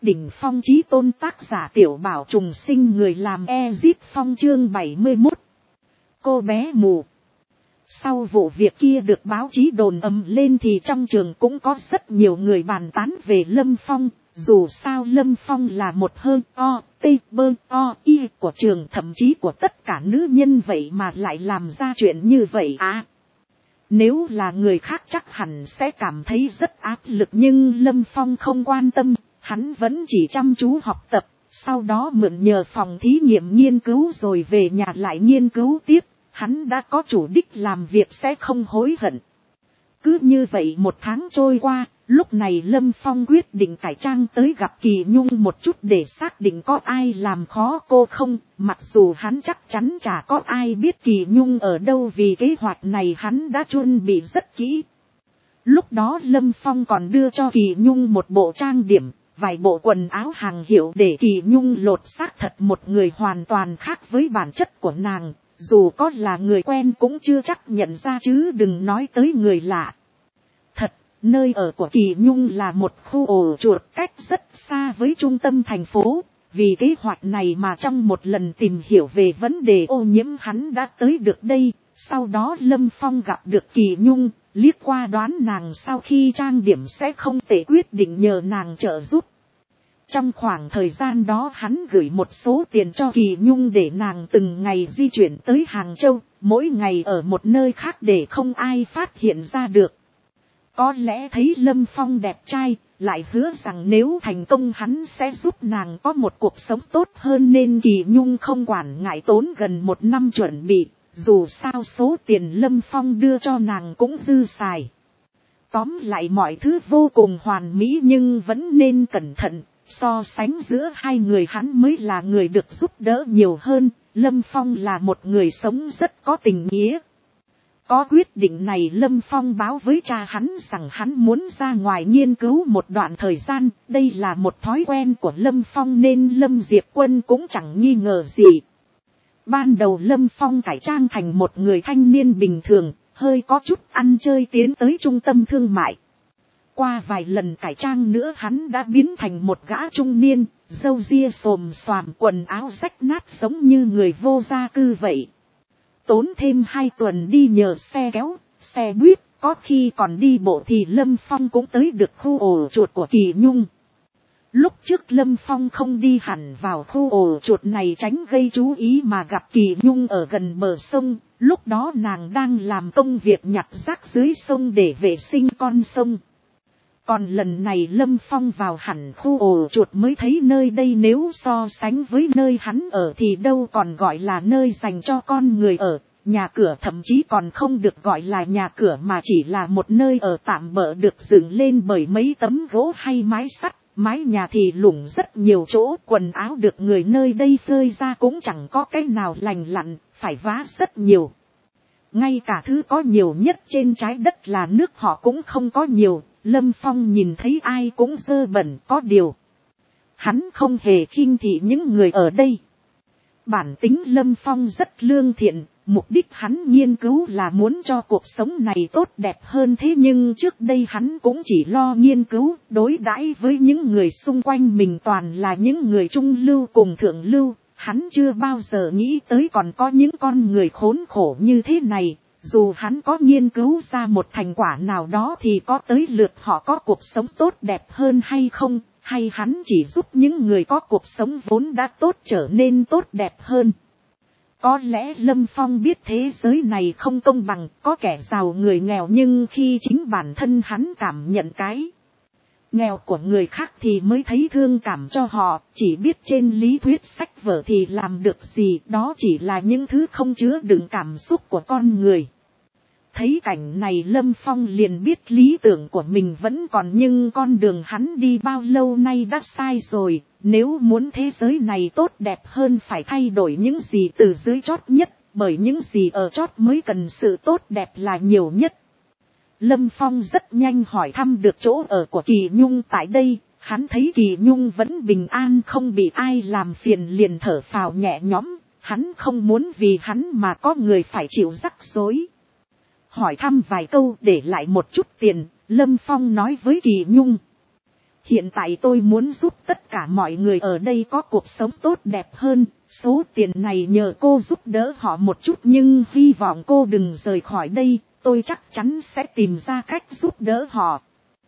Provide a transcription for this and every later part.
đỉnh phong chí tôn tác giả Tiểu Bảo trùng sinh người làm Ezip Phong chương 71. Cô bé mù. Sau vụ việc kia được báo chí đồn ầm lên thì trong trường cũng có rất nhiều người bàn tán về Lâm Phong. Dù sao Lâm Phong là một hơn o, t, bơ, o, y của trường, thậm chí của tất cả nữ nhân, vậy mà lại làm ra chuyện như vậy à. Nếu là người khác chắc hẳn sẽ cảm thấy rất áp lực, nhưng Lâm Phong không quan tâm, hắn vẫn chỉ chăm chú học tập, sau đó mượn nhờ phòng thí nghiệm nghiên cứu rồi về nhà lại nghiên cứu tiếp, hắn đã có chủ đích làm việc sẽ không hối hận. Cứ như vậy một tháng trôi qua, lúc này Lâm Phong quyết định cải trang tới gặp Kỳ Nhung một chút để xác định có ai làm khó cô không, mặc dù hắn chắc chắn chả có ai biết Kỳ Nhung ở đâu vì kế hoạch này hắn đã chuẩn bị rất kỹ. Lúc đó Lâm Phong còn đưa cho Kỳ Nhung một bộ trang điểm, vài bộ quần áo hàng hiệu để Kỳ Nhung lột xác thật một người hoàn toàn khác với bản chất của nàng, dù có là người quen cũng chưa chắc nhận ra chứ đừng nói tới người lạ. Thật, nơi ở của Kỳ Nhung là một khu ổ chuột cách rất xa với trung tâm thành phố, vì kế hoạch này mà trong một lần tìm hiểu về vấn đề ô nhiễm hắn đã tới được đây. Sau đó Lâm Phong gặp được Kỳ Nhung, liếc qua đoán nàng sau khi trang điểm sẽ không tệ, quyết định nhờ nàng trợ giúp. Trong khoảng thời gian đó hắn gửi một số tiền cho Kỳ Nhung để nàng từng ngày di chuyển tới Hàng Châu, mỗi ngày ở một nơi khác để không ai phát hiện ra được. Có lẽ thấy Lâm Phong đẹp trai, lại hứa rằng nếu thành công hắn sẽ giúp nàng có một cuộc sống tốt hơn, nên Kỳ Nhung không quản ngại tốn gần một năm chuẩn bị, dù sao số tiền Lâm Phong đưa cho nàng cũng dư xài. Tóm lại mọi thứ vô cùng hoàn mỹ, nhưng vẫn nên cẩn thận, so sánh giữa hai người hắn mới là người được giúp đỡ nhiều hơn. Lâm Phong là một người sống rất có tình nghĩa. Có quyết định này Lâm Phong báo với cha hắn rằng hắn muốn ra ngoài nghiên cứu một đoạn thời gian, đây là một thói quen của Lâm Phong nên Lâm Diệp Quân cũng chẳng nghi ngờ gì. Ban đầu Lâm Phong cải trang thành một người thanh niên bình thường, hơi có chút ăn chơi tiến tới trung tâm thương mại. Qua vài lần cải trang nữa hắn đã biến thành một gã trung niên, râu ria xồm xoàm, quần áo rách nát giống như người vô gia cư vậy. Tốn thêm 2 tuần đi nhờ xe kéo, xe buýt, có khi còn đi bộ thì Lâm Phong cũng tới được khu ổ chuột của Kỳ Nhung. Lúc trước Lâm Phong không đi hẳn vào khu ổ chuột này tránh gây chú ý mà gặp Kỳ Nhung ở gần bờ sông, lúc đó nàng đang làm công việc nhặt rác dưới sông để vệ sinh con sông. Còn lần này Lâm Phong vào hẳn khu ổ chuột mới thấy nơi đây nếu so sánh với nơi hắn ở thì đâu còn gọi là nơi dành cho con người ở, nhà cửa thậm chí còn không được gọi là nhà cửa mà chỉ là một nơi ở tạm bợ được dựng lên bởi mấy tấm gỗ hay mái sắt, mái nhà thì lủng rất nhiều chỗ, quần áo được người nơi đây phơi ra cũng chẳng có cái nào lành lặn, phải vá rất nhiều. Ngay cả thứ có nhiều nhất trên trái đất là nước họ cũng không có nhiều. Lâm Phong nhìn thấy ai cũng dơ bẩn, có điều hắn không hề khinh thị những người ở đây. Bản tính Lâm Phong rất lương thiện, mục đích hắn nghiên cứu là muốn cho cuộc sống này tốt đẹp hơn, thế nhưng trước đây hắn cũng chỉ lo nghiên cứu, đối đãi với những người xung quanh mình toàn là những người trung lưu cùng thượng lưu, hắn chưa bao giờ nghĩ tới còn có những con người khốn khổ như thế này. Dù hắn có nghiên cứu ra một thành quả nào đó thì có tới lượt họ có cuộc sống tốt đẹp hơn hay không, hay hắn chỉ giúp những người có cuộc sống vốn đã tốt trở nên tốt đẹp hơn. Có lẽ Lâm Phong biết thế giới này không công bằng, có kẻ giàu người nghèo, nhưng khi chính bản thân hắn cảm nhận cái nghèo của người khác thì mới thấy thương cảm cho họ, chỉ biết trên lý thuyết sách vở thì làm được gì, đó chỉ là những thứ không chứa đựng cảm xúc của con người. Thấy cảnh này Lâm Phong liền biết lý tưởng của mình vẫn còn, nhưng con đường hắn đi bao lâu nay đã sai rồi, nếu muốn thế giới này tốt đẹp hơn phải thay đổi những gì từ dưới chót nhất, bởi những gì ở chót mới cần sự tốt đẹp là nhiều nhất. Lâm Phong rất nhanh hỏi thăm được chỗ ở của Kỳ Nhung tại đây, hắn thấy Kỳ Nhung vẫn bình an không bị ai làm phiền liền thở phào nhẹ nhõm, hắn không muốn vì hắn mà có người phải chịu rắc rối. Hỏi thăm vài câu để lại một chút tiền, Lâm Phong nói với Kỳ Nhung. Hiện tại tôi muốn giúp tất cả mọi người ở đây có cuộc sống tốt đẹp hơn. Số tiền này nhờ cô giúp đỡ họ một chút, nhưng hy vọng cô đừng rời khỏi đây. Tôi chắc chắn sẽ tìm ra cách giúp đỡ họ.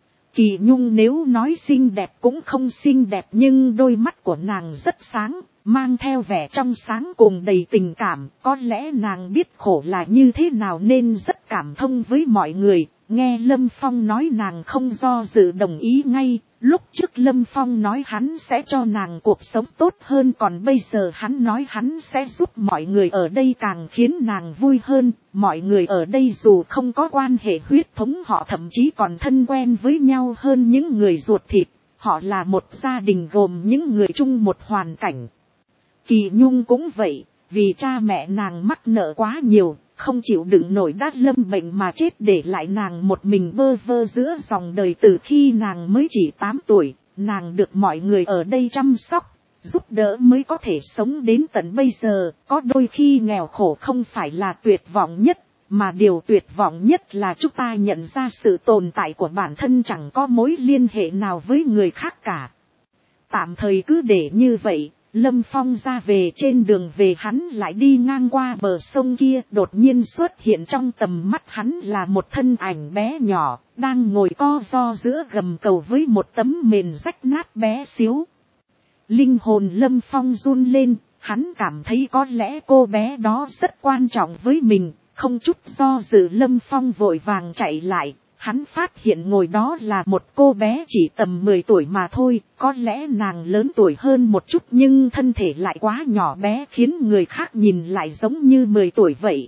Kỳ Nhung nếu nói xinh đẹp cũng không xinh đẹp, nhưng đôi mắt của nàng rất sáng, mang theo vẻ trong sáng cùng đầy tình cảm. Có lẽ nàng biết khổ là như thế nào nên rất cảm thông với mọi người. Nghe Lâm Phong nói nàng không do dự đồng ý ngay. Lúc trước Lâm Phong nói hắn sẽ cho nàng cuộc sống tốt hơn, còn bây giờ hắn nói hắn sẽ giúp mọi người ở đây, càng khiến nàng vui hơn. Mọi người ở đây dù không có quan hệ huyết thống, họ thậm chí còn thân quen với nhau hơn những người ruột thịt. Họ là một gia đình gồm những người chung một hoàn cảnh. Kỳ Nhung cũng vậy, vì cha mẹ nàng mắc nợ quá nhiều, không chịu đựng nổi đã lâm bệnh mà chết, để lại nàng một mình bơ vơ giữa dòng đời. Từ khi nàng mới chỉ 8 tuổi, nàng được mọi người ở đây chăm sóc, giúp đỡ mới có thể sống đến tận bây giờ. Có đôi khi nghèo khổ không phải là tuyệt vọng nhất, mà điều tuyệt vọng nhất là chúng ta nhận ra sự tồn tại của bản thân chẳng có mối liên hệ nào với người khác cả. Tạm thời cứ để như vậy. Lâm Phong ra về, trên đường về hắn lại đi ngang qua bờ sông kia, đột nhiên xuất hiện trong tầm mắt hắn là một thân ảnh bé nhỏ, đang ngồi co ro giữa gầm cầu với một tấm mền rách nát bé xíu. Linh hồn Lâm Phong run lên, hắn cảm thấy có lẽ cô bé đó rất quan trọng với mình. Không chút do dự Lâm Phong vội vàng chạy lại. Hắn phát hiện ngồi đó là một cô bé chỉ tầm 10 tuổi mà thôi, có lẽ nàng lớn tuổi hơn một chút nhưng thân thể lại quá nhỏ bé, khiến người khác nhìn lại giống như 10 tuổi vậy.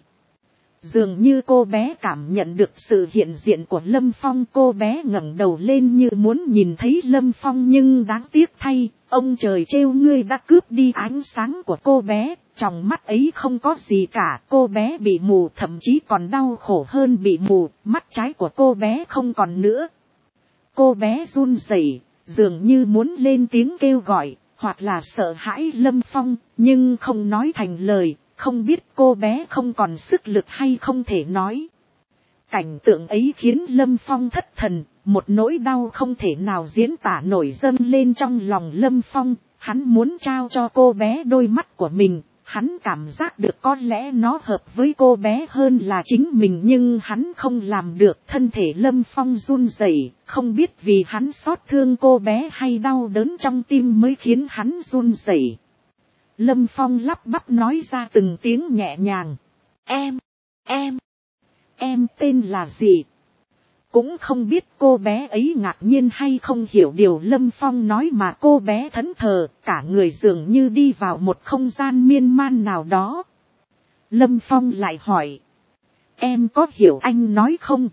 Dường như cô bé cảm nhận được sự hiện diện của Lâm Phong, cô bé ngẩng đầu lên như muốn nhìn thấy Lâm Phong, nhưng đáng tiếc thay, ông trời trêu ngươi đã cướp đi ánh sáng của cô bé. Trong mắt ấy không có gì cả, cô bé bị mù, thậm chí còn đau khổ hơn bị mù, mắt trái của cô bé không còn nữa. Cô bé run rẩy, dường như muốn lên tiếng kêu gọi, hoặc là sợ hãi Lâm Phong, nhưng không nói thành lời, không biết cô bé không còn sức lực hay không thể nói. Cảnh tượng ấy khiến Lâm Phong thất thần, một nỗi đau không thể nào diễn tả nổi dâng lên trong lòng Lâm Phong. Hắn muốn trao cho cô bé đôi mắt của mình. Hắn cảm giác được có lẽ nó hợp với cô bé hơn là chính mình, nhưng hắn không làm được. Thân thể Lâm Phong run rẩy, không biết vì hắn xót thương cô bé hay đau đớn trong tim mới khiến hắn run rẩy. Lâm Phong lắp bắp nói ra từng tiếng nhẹ nhàng. Em tên là gì? Cũng không biết cô bé ấy ngạc nhiên hay không hiểu điều Lâm Phong nói mà cô bé thẫn thờ, cả người dường như đi vào một không gian miên man nào đó. Lâm Phong lại hỏi. Em có hiểu anh nói không?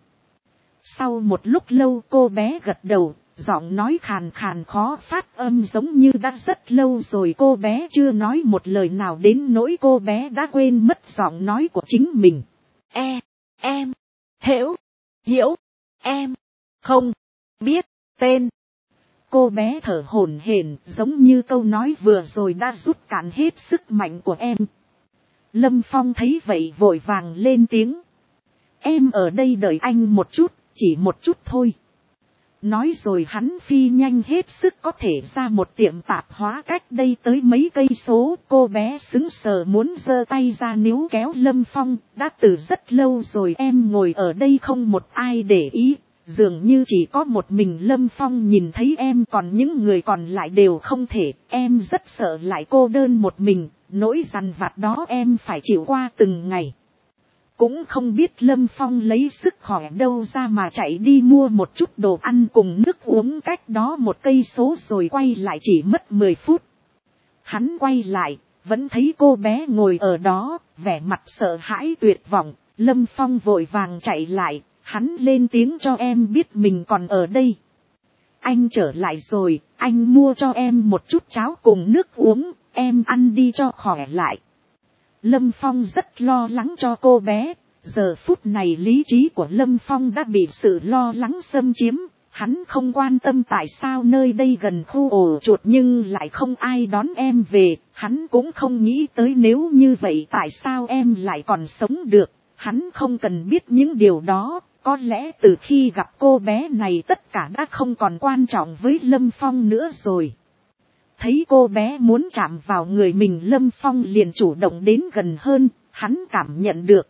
Sau một lúc lâu cô bé gật đầu, giọng nói khàn khàn khó phát âm giống như đã rất lâu rồi cô bé chưa nói một lời nào, đến nỗi cô bé đã quên mất giọng nói của chính mình. Em, hiểu, em, không, biết, tên. Cô bé thở hổn hển, giống như câu nói vừa rồi đã rút cạn hết sức mạnh của em. Lâm Phong thấy vậy vội vàng lên tiếng. Em ở đây đợi anh một chút, chỉ một chút thôi. Nói rồi hắn phi nhanh hết sức có thể ra một tiệm tạp hóa cách đây tới mấy cây số. Cô bé sững sờ muốn giơ tay ra níu kéo Lâm Phong. Đã từ rất lâu rồi em ngồi ở đây không một ai để ý. Dường như chỉ có một mình Lâm Phong nhìn thấy em, còn những người còn lại đều không thể. Em rất sợ lại cô đơn một mình, nỗi dằn vặt đó em phải chịu qua từng ngày. Cũng không biết Lâm Phong lấy sức khỏe đâu ra mà chạy đi mua một chút đồ ăn cùng nước uống cách đó một cây số rồi quay lại chỉ mất 10 phút. Hắn quay lại, vẫn thấy cô bé ngồi ở đó, vẻ mặt sợ hãi tuyệt vọng. Lâm Phong vội vàng chạy lại, hắn lên tiếng cho em biết mình còn ở đây. Anh trở lại rồi, anh mua cho em một chút cháo cùng nước uống, em ăn đi cho khỏe lại. Lâm Phong rất lo lắng cho cô bé. Giờ phút này lý trí của Lâm Phong đã bị sự lo lắng xâm chiếm. Hắn không quan tâm tại sao nơi đây gần khu ổ chuột nhưng lại không ai đón em về. Hắn cũng không nghĩ tới nếu như vậy tại sao em lại còn sống được. Hắn không cần biết những điều đó. Có lẽ từ khi gặp cô bé này tất cả đã không còn quan trọng với Lâm Phong nữa rồi. Thấy cô bé muốn chạm vào người mình, Lâm Phong liền chủ động đến gần hơn, hắn cảm nhận được.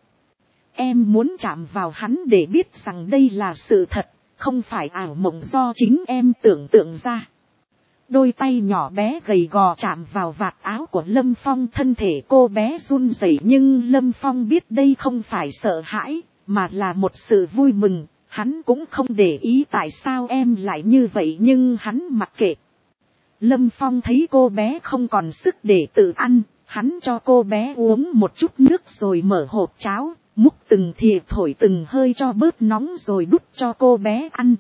Em muốn chạm vào hắn để biết rằng đây là sự thật, không phải ảo mộng do chính em tưởng tượng ra. Đôi tay nhỏ bé gầy gò chạm vào vạt áo của Lâm Phong, thân thể cô bé run rẩy, nhưng Lâm Phong biết đây không phải sợ hãi, mà là một sự vui mừng. Hắn cũng không để ý tại sao em lại như vậy, nhưng hắn mặc kệ. Lâm Phong thấy cô bé không còn sức để tự ăn, hắn cho cô bé uống một chút nước rồi mở hộp cháo, múc từng thìa thổi từng hơi cho bớt nóng rồi đút cho cô bé ăn.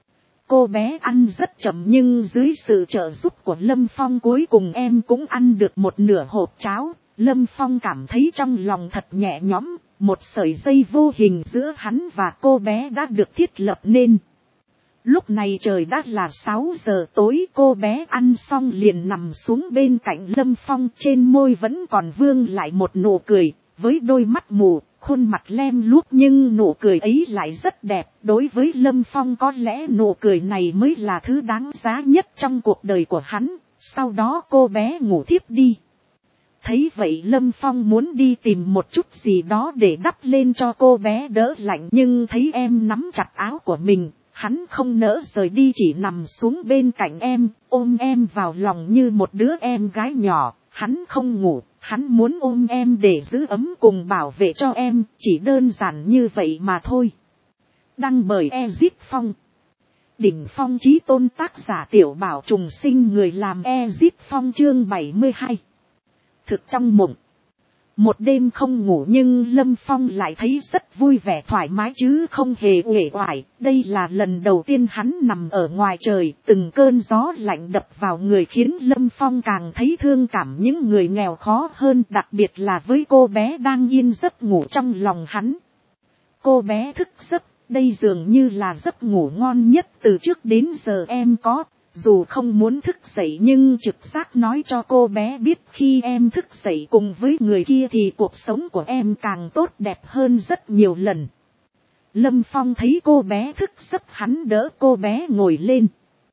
Cô bé ăn rất chậm nhưng dưới sự trợ giúp của Lâm Phong cuối cùng em cũng ăn được một nửa hộp cháo. Lâm Phong cảm thấy trong lòng thật nhẹ nhõm, một sợi dây vô hình giữa hắn và cô bé đã được thiết lập nên. Lúc này trời đã là 6 giờ tối, cô bé ăn xong liền nằm xuống bên cạnh Lâm Phong, trên môi vẫn còn vương lại một nụ cười, với đôi mắt mù, khuôn mặt lem luốc nhưng nụ cười ấy lại rất đẹp. Đối với Lâm Phong có lẽ nụ cười này mới là thứ đáng giá nhất trong cuộc đời của hắn. Sau đó cô bé ngủ thiếp đi. Thấy vậy Lâm Phong muốn đi tìm một chút gì đó để đắp lên cho cô bé đỡ lạnh, nhưng thấy em nắm chặt áo của mình, hắn không nỡ rời đi, chỉ nằm xuống bên cạnh em, ôm em vào lòng như một đứa em gái nhỏ. Hắn không ngủ, hắn muốn ôm em để giữ ấm cùng bảo vệ cho em, chỉ đơn giản như vậy mà thôi. Đăng bởi Ezip Phong. Đỉnh phong chí tôn, tác giả Tiểu Bảo Trùng Sinh, người làm Ezip Phong. Chương 72. Thực trong mộng. Một đêm không ngủ nhưng Lâm Phong lại thấy rất vui vẻ thoải mái chứ không hề uể oải. Đây là lần đầu tiên hắn nằm ở ngoài trời, từng cơn gió lạnh đập vào người khiến Lâm Phong càng thấy thương cảm những người nghèo khó hơn, đặc biệt là với cô bé đang yên giấc ngủ trong lòng hắn. Cô bé thức giấc, đây dường như là giấc ngủ ngon nhất từ trước đến giờ em có. Dù không muốn thức dậy nhưng trực giác nói cho cô bé biết khi em thức dậy cùng với người kia thì cuộc sống của em càng tốt đẹp hơn rất nhiều lần. Lâm Phong thấy cô bé thức giấc, hắn đỡ cô bé ngồi lên.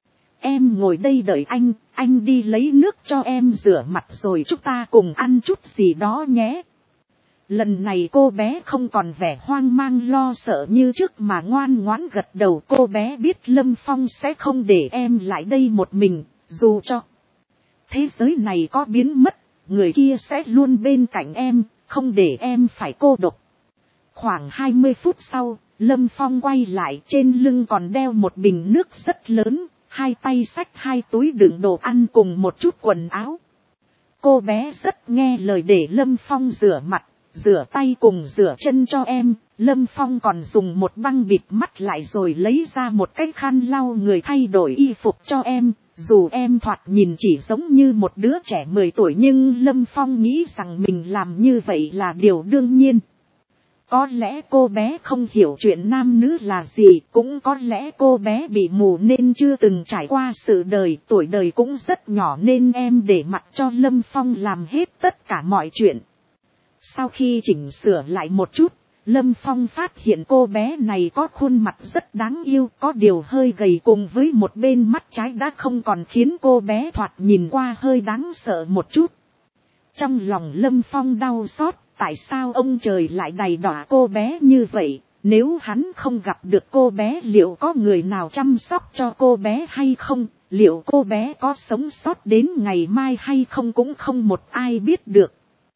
Em ngồi đây đợi anh đi lấy nước cho em rửa mặt rồi chúng ta cùng ăn chút gì đó nhé. Lần này cô bé không còn vẻ hoang mang lo sợ như trước mà ngoan ngoãn gật đầu. Cô bé biết Lâm Phong sẽ không để em lại đây một mình, dù cho thế giới này có biến mất, người kia sẽ luôn bên cạnh em, không để em phải cô độc. Khoảng 20 phút sau, Lâm Phong quay lại, trên lưng còn đeo một bình nước rất lớn, hai tay xách 2 túi đựng đồ ăn cùng một chút quần áo. Cô bé rất nghe lời để Lâm Phong rửa mặt, rửa tay cùng rửa chân cho em. Lâm Phong còn dùng một băng bịt mắt lại rồi lấy ra một cái khăn lau người thay đổi y phục cho em. Dù em thoạt nhìn chỉ giống như một đứa trẻ 10 tuổi nhưng Lâm Phong nghĩ rằng mình làm như vậy là điều đương nhiên. Có lẽ cô bé không hiểu chuyện nam nữ là gì, cũng có lẽ cô bé bị mù nên chưa từng trải qua sự đời, tuổi đời cũng rất nhỏ nên em để mặc cho Lâm Phong làm hết tất cả mọi chuyện. Sau khi chỉnh sửa lại một chút, Lâm Phong phát hiện cô bé này có khuôn mặt rất đáng yêu, có điều hơi gầy cùng với một bên mắt trái đã không còn khiến cô bé thoạt nhìn qua hơi đáng sợ một chút. Trong lòng Lâm Phong đau xót, tại sao ông trời lại đày đọa cô bé như vậy, nếu hắn không gặp được cô bé liệu có người nào chăm sóc cho cô bé hay không, liệu cô bé có sống sót đến ngày mai hay không cũng không một ai biết được.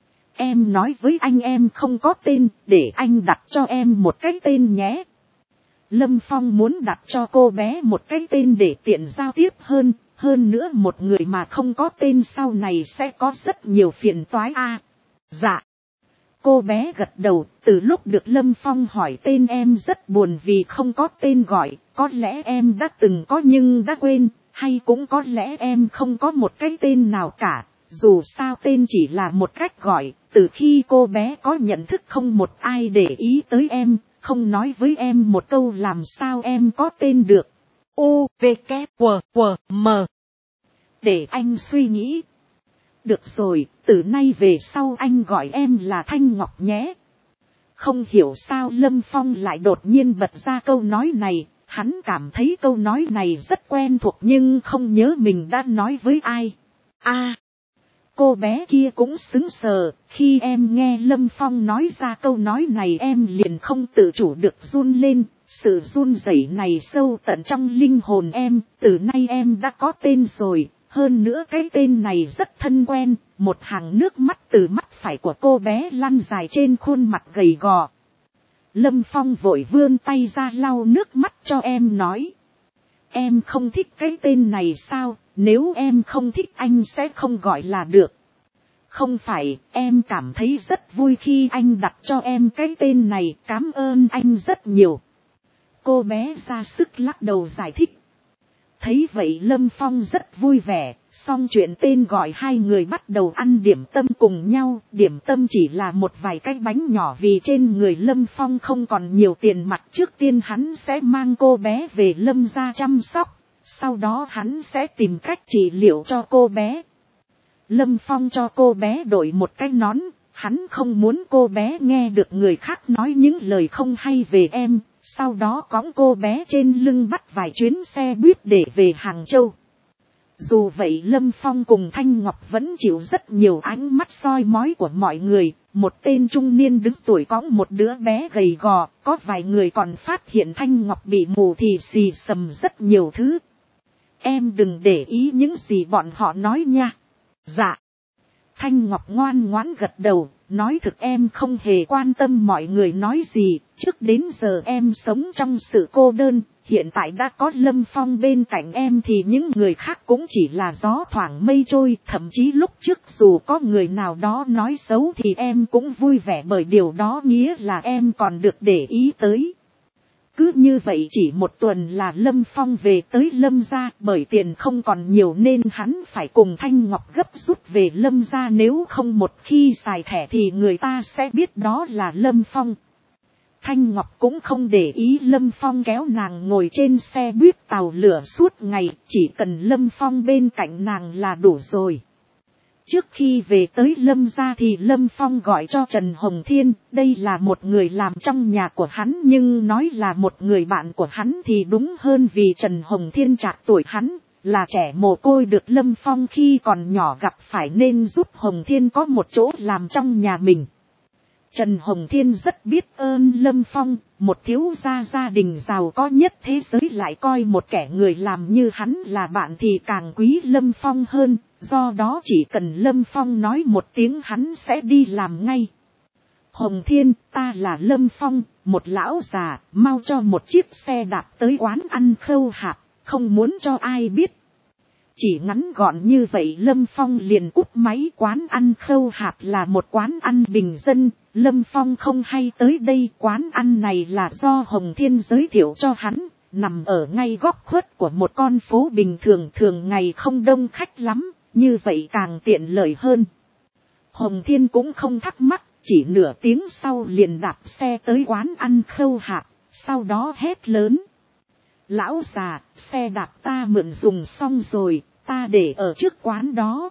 Em nói với anh em không có tên, để anh đặt cho em một cái tên nhé. Lâm Phong muốn đặt cho cô bé một cái tên để tiện giao tiếp hơn nữa một người mà không có tên sau này sẽ có rất nhiều phiền toái a. Dạ. Cô bé gật đầu, từ lúc được Lâm Phong hỏi tên em rất buồn vì không có tên gọi, có lẽ em đã từng có nhưng đã quên, hay cũng có lẽ em không có một cái tên nào cả. Dù sao tên chỉ là một cách gọi, từ khi cô bé có nhận thức không một ai để ý tới em, không nói với em một câu làm sao em có tên được. U, V, K, W, W, M. Để anh suy nghĩ. Được rồi, từ nay về sau anh gọi em là Thanh Ngọc nhé. Không hiểu sao Lâm Phong lại đột nhiên bật ra câu nói này, hắn cảm thấy câu nói này rất quen thuộc nhưng không nhớ mình đã nói với ai. Cô bé kia cũng sững sờ, khi em nghe Lâm Phong nói ra câu nói này em liền không tự chủ được run lên, sự run rẩy này sâu tận trong linh hồn em, từ nay em đã có tên rồi, hơn nữa cái tên này rất thân quen, một hàng nước mắt từ mắt phải của cô bé lăn dài trên khuôn mặt gầy gò. Lâm Phong vội vươn tay ra lau nước mắt cho em nói. Em không thích cái tên này sao, nếu em không thích anh sẽ không gọi là được. Không phải, em cảm thấy rất vui khi anh đặt cho em cái tên này, cảm ơn anh rất nhiều. Cô bé ra sức lắc đầu giải thích. Thấy vậy Lâm Phong rất vui vẻ, xong chuyện tên gọi hai người bắt đầu ăn điểm tâm cùng nhau. Điểm tâm chỉ là một vài cái bánh nhỏ vì trên người Lâm Phong không còn nhiều tiền mặt. Trước tiên hắn sẽ mang cô bé về Lâm gia chăm sóc, sau đó hắn sẽ tìm cách trị liệu cho cô bé. Lâm Phong cho cô bé đội một cái nón, hắn không muốn cô bé nghe được người khác nói những lời không hay về em. Sau đó cõng cô bé trên lưng bắt vài chuyến xe buýt để về Hàng Châu. Dù vậy Lâm Phong cùng Thanh Ngọc vẫn chịu rất nhiều ánh mắt soi mói của mọi người. Một tên trung niên đứng tuổi cõng một đứa bé gầy gò, có vài người còn phát hiện Thanh Ngọc bị mù thì xì xầm rất nhiều thứ. Em đừng để ý những gì bọn họ nói nha. Dạ. Thanh Ngọc ngoan ngoãn gật đầu, nói thực em không hề quan tâm mọi người nói gì, trước đến giờ em sống trong sự cô đơn, hiện tại đã có Lâm Phong bên cạnh em thì những người khác cũng chỉ là gió thoảng mây trôi, thậm chí lúc trước dù có người nào đó nói xấu thì em cũng vui vẻ bởi điều đó nghĩa là em còn được để ý tới. Cứ như vậy chỉ một tuần là Lâm Phong về tới Lâm gia, bởi tiền không còn nhiều nên hắn phải cùng Thanh Ngọc gấp rút về Lâm gia, nếu không một khi xài thẻ thì người ta sẽ biết đó là Lâm Phong. Thanh Ngọc cũng không để ý Lâm Phong kéo nàng ngồi trên xe buýt tàu lửa suốt ngày, chỉ cần Lâm Phong bên cạnh nàng là đủ rồi. Trước khi về tới Lâm gia thì Lâm Phong gọi cho Trần Hồng Thiên, đây là một người làm trong nhà của hắn nhưng nói là một người bạn của hắn thì đúng hơn vì Trần Hồng Thiên trạc tuổi hắn, là trẻ mồ côi được Lâm Phong khi còn nhỏ gặp phải nên giúp Hồng Thiên có một chỗ làm trong nhà mình. Trần Hồng Thiên rất biết ơn Lâm Phong, một thiếu gia đình giàu có nhất thế giới lại coi một kẻ người làm như hắn là bạn thì càng quý Lâm Phong hơn, do đó chỉ cần Lâm Phong nói một tiếng hắn sẽ đi làm ngay. Hồng Thiên, ta là Lâm Phong, một lão già, mau cho một chiếc xe đạp tới quán ăn Khâu Hạp, không muốn cho ai biết. Chỉ ngắn gọn như vậy Lâm Phong liền cúp máy. Quán ăn Khâu Hạp là một quán ăn bình dân, Lâm Phong không hay tới đây. Quán ăn này là do Hồng Thiên giới thiệu cho hắn, nằm ở ngay góc khuất của một con phố bình thường, thường ngày không đông khách lắm, như vậy càng tiện lợi hơn. Hồng Thiên cũng không thắc mắc, chỉ nửa tiếng sau liền đạp xe tới quán ăn Khâu Hạp, sau đó hét lớn. Lão già, xe đạp ta mượn dùng xong rồi, ta để ở trước quán đó.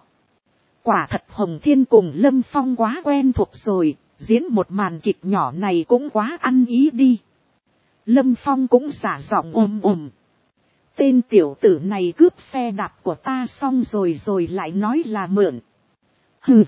Quả thật Hồng Thiên cùng Lâm Phong quá quen thuộc rồi, diễn một màn kịch nhỏ này cũng quá ăn ý đi. Lâm Phong cũng giả giọng ồm. Tên tiểu tử này cướp xe đạp của ta xong rồi lại nói là mượn. Hừ.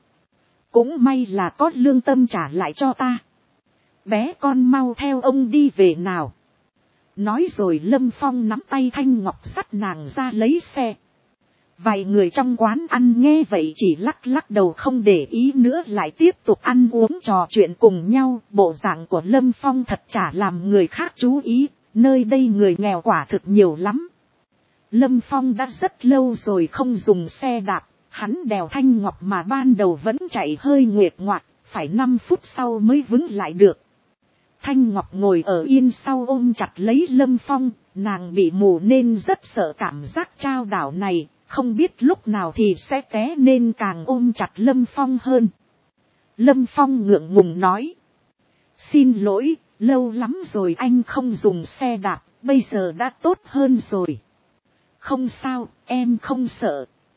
Cũng may là có lương tâm trả lại cho ta. Bé con mau theo ông đi về nào. Nói rồi Lâm Phong nắm tay Thanh Ngọc dắt nàng ra lấy xe. Vài người trong quán ăn nghe vậy chỉ lắc đầu không để ý nữa, lại tiếp tục ăn uống trò chuyện cùng nhau. Bộ dạng của Lâm Phong thật chả làm người khác chú ý, nơi đây người nghèo quả thực nhiều lắm. Lâm Phong đã rất lâu rồi không dùng xe đạp, hắn đèo Thanh Ngọc mà ban đầu vẫn chạy hơi nguệch ngoạc, phải 5 phút sau mới vững lại được. Thanh Ngọc ngồi ở yên sau ôm chặt lấy Lâm Phong, nàng bị mù nên rất sợ cảm giác trao đảo này, không biết lúc nào thì sẽ té nên càng ôm chặt Lâm Phong hơn. Lâm Phong ngượng ngùng nói. Xin lỗi, lâu lắm rồi anh không dùng xe đạp, bây giờ đã tốt hơn rồi. Không sao, em không sợ.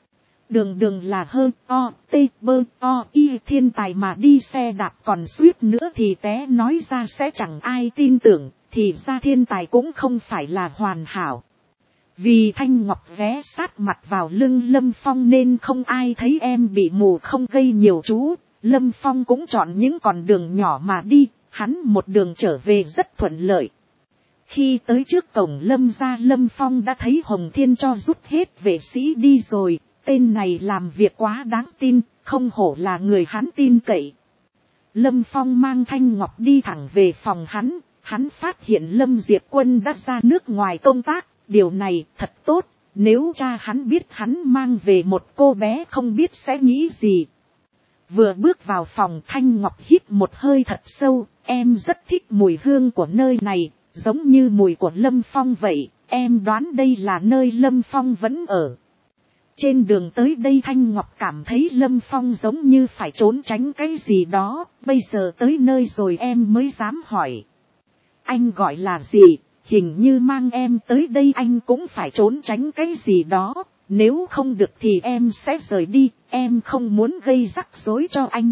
Đường đường là hơn o, t, bơ, o, y thiên tài mà đi xe đạp còn suýt nữa thì té nói ra sẽ chẳng ai tin tưởng, thì ra thiên tài cũng không phải là hoàn hảo. Vì Thanh Ngọc ghé sát mặt vào lưng Lâm Phong nên không ai thấy em bị mù không gây nhiều chú. Lâm Phong cũng chọn những con đường nhỏ mà đi, hắn một đường trở về rất thuận lợi. Khi tới trước cổng Lâm gia, Lâm Phong đã thấy Hồng Thiên cho rút hết vệ sĩ đi rồi, tên này làm việc quá đáng tin, không hổ là người hắn tin cậy. Lâm Phong mang Thanh Ngọc đi thẳng về phòng hắn phát hiện Lâm Diệp Quân đã ra nước ngoài công tác, điều này thật tốt, nếu cha hắn biết hắn mang về một cô bé không biết sẽ nghĩ gì. Vừa bước vào phòng, Thanh Ngọc hít một hơi thật sâu, em rất thích mùi hương của nơi này, giống như mùi của Lâm Phong vậy, em đoán đây là nơi Lâm Phong vẫn ở. Trên đường tới đây Thanh Ngọc cảm thấy Lâm Phong giống như phải trốn tránh cái gì đó, bây giờ tới nơi rồi em mới dám hỏi. Anh gọi là gì, hình như mang em tới đây anh cũng phải trốn tránh cái gì đó, nếu không được thì em sẽ rời đi, em không muốn gây rắc rối cho anh.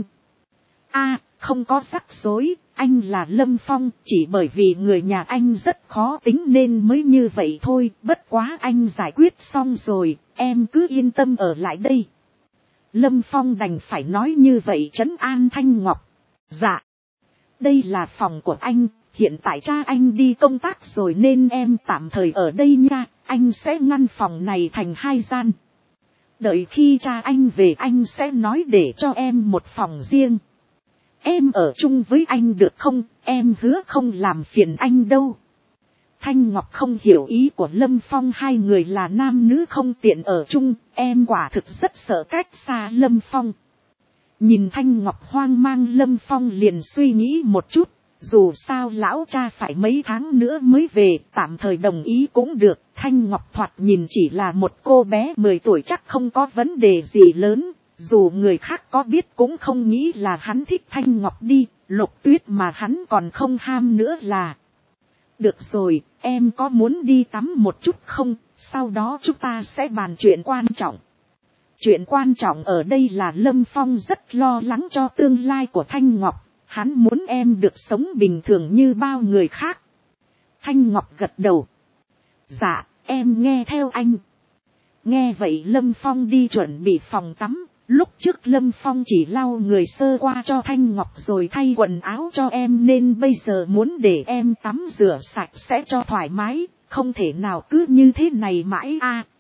Không có rắc rối, anh là Lâm Phong, chỉ bởi vì người nhà anh rất khó tính nên mới như vậy thôi, bất quá anh giải quyết xong rồi, em cứ yên tâm ở lại đây. Lâm Phong đành phải nói như vậy trấn an Thanh Ngọc. Dạ, đây là phòng của anh, hiện tại cha anh đi công tác rồi nên em tạm thời ở đây nha, anh sẽ ngăn phòng này thành 2 gian. Đợi khi cha anh về anh sẽ nói để cho em một phòng riêng. Em ở chung với anh được không, em hứa không làm phiền anh đâu. Thanh Ngọc không hiểu ý của Lâm Phong, hai người là nam nữ không tiện ở chung, em quả thực rất sợ cách xa Lâm Phong. Nhìn Thanh Ngọc hoang mang, Lâm Phong liền suy nghĩ một chút, dù sao lão cha phải mấy tháng nữa mới về, tạm thời đồng ý cũng được. Thanh Ngọc thoạt nhìn chỉ là một cô bé 10 tuổi chắc không có vấn đề gì lớn. Dù người khác có biết cũng không nghĩ là hắn thích Thanh Ngọc đi, Lục Tuyết mà hắn còn không ham nữa là. Được rồi, em có muốn đi tắm một chút không, sau đó chúng ta sẽ bàn chuyện quan trọng. Chuyện quan trọng ở đây là Lâm Phong rất lo lắng cho tương lai của Thanh Ngọc, hắn muốn em được sống bình thường như bao người khác. Thanh Ngọc gật đầu. Dạ, em nghe theo anh. Nghe vậy Lâm Phong đi chuẩn bị phòng tắm. Lúc trước Lâm Phong chỉ lau người sơ qua cho Thanh Ngọc rồi thay quần áo cho em nên bây giờ muốn để em tắm rửa sạch sẽ cho thoải mái, không thể nào cứ như thế này mãi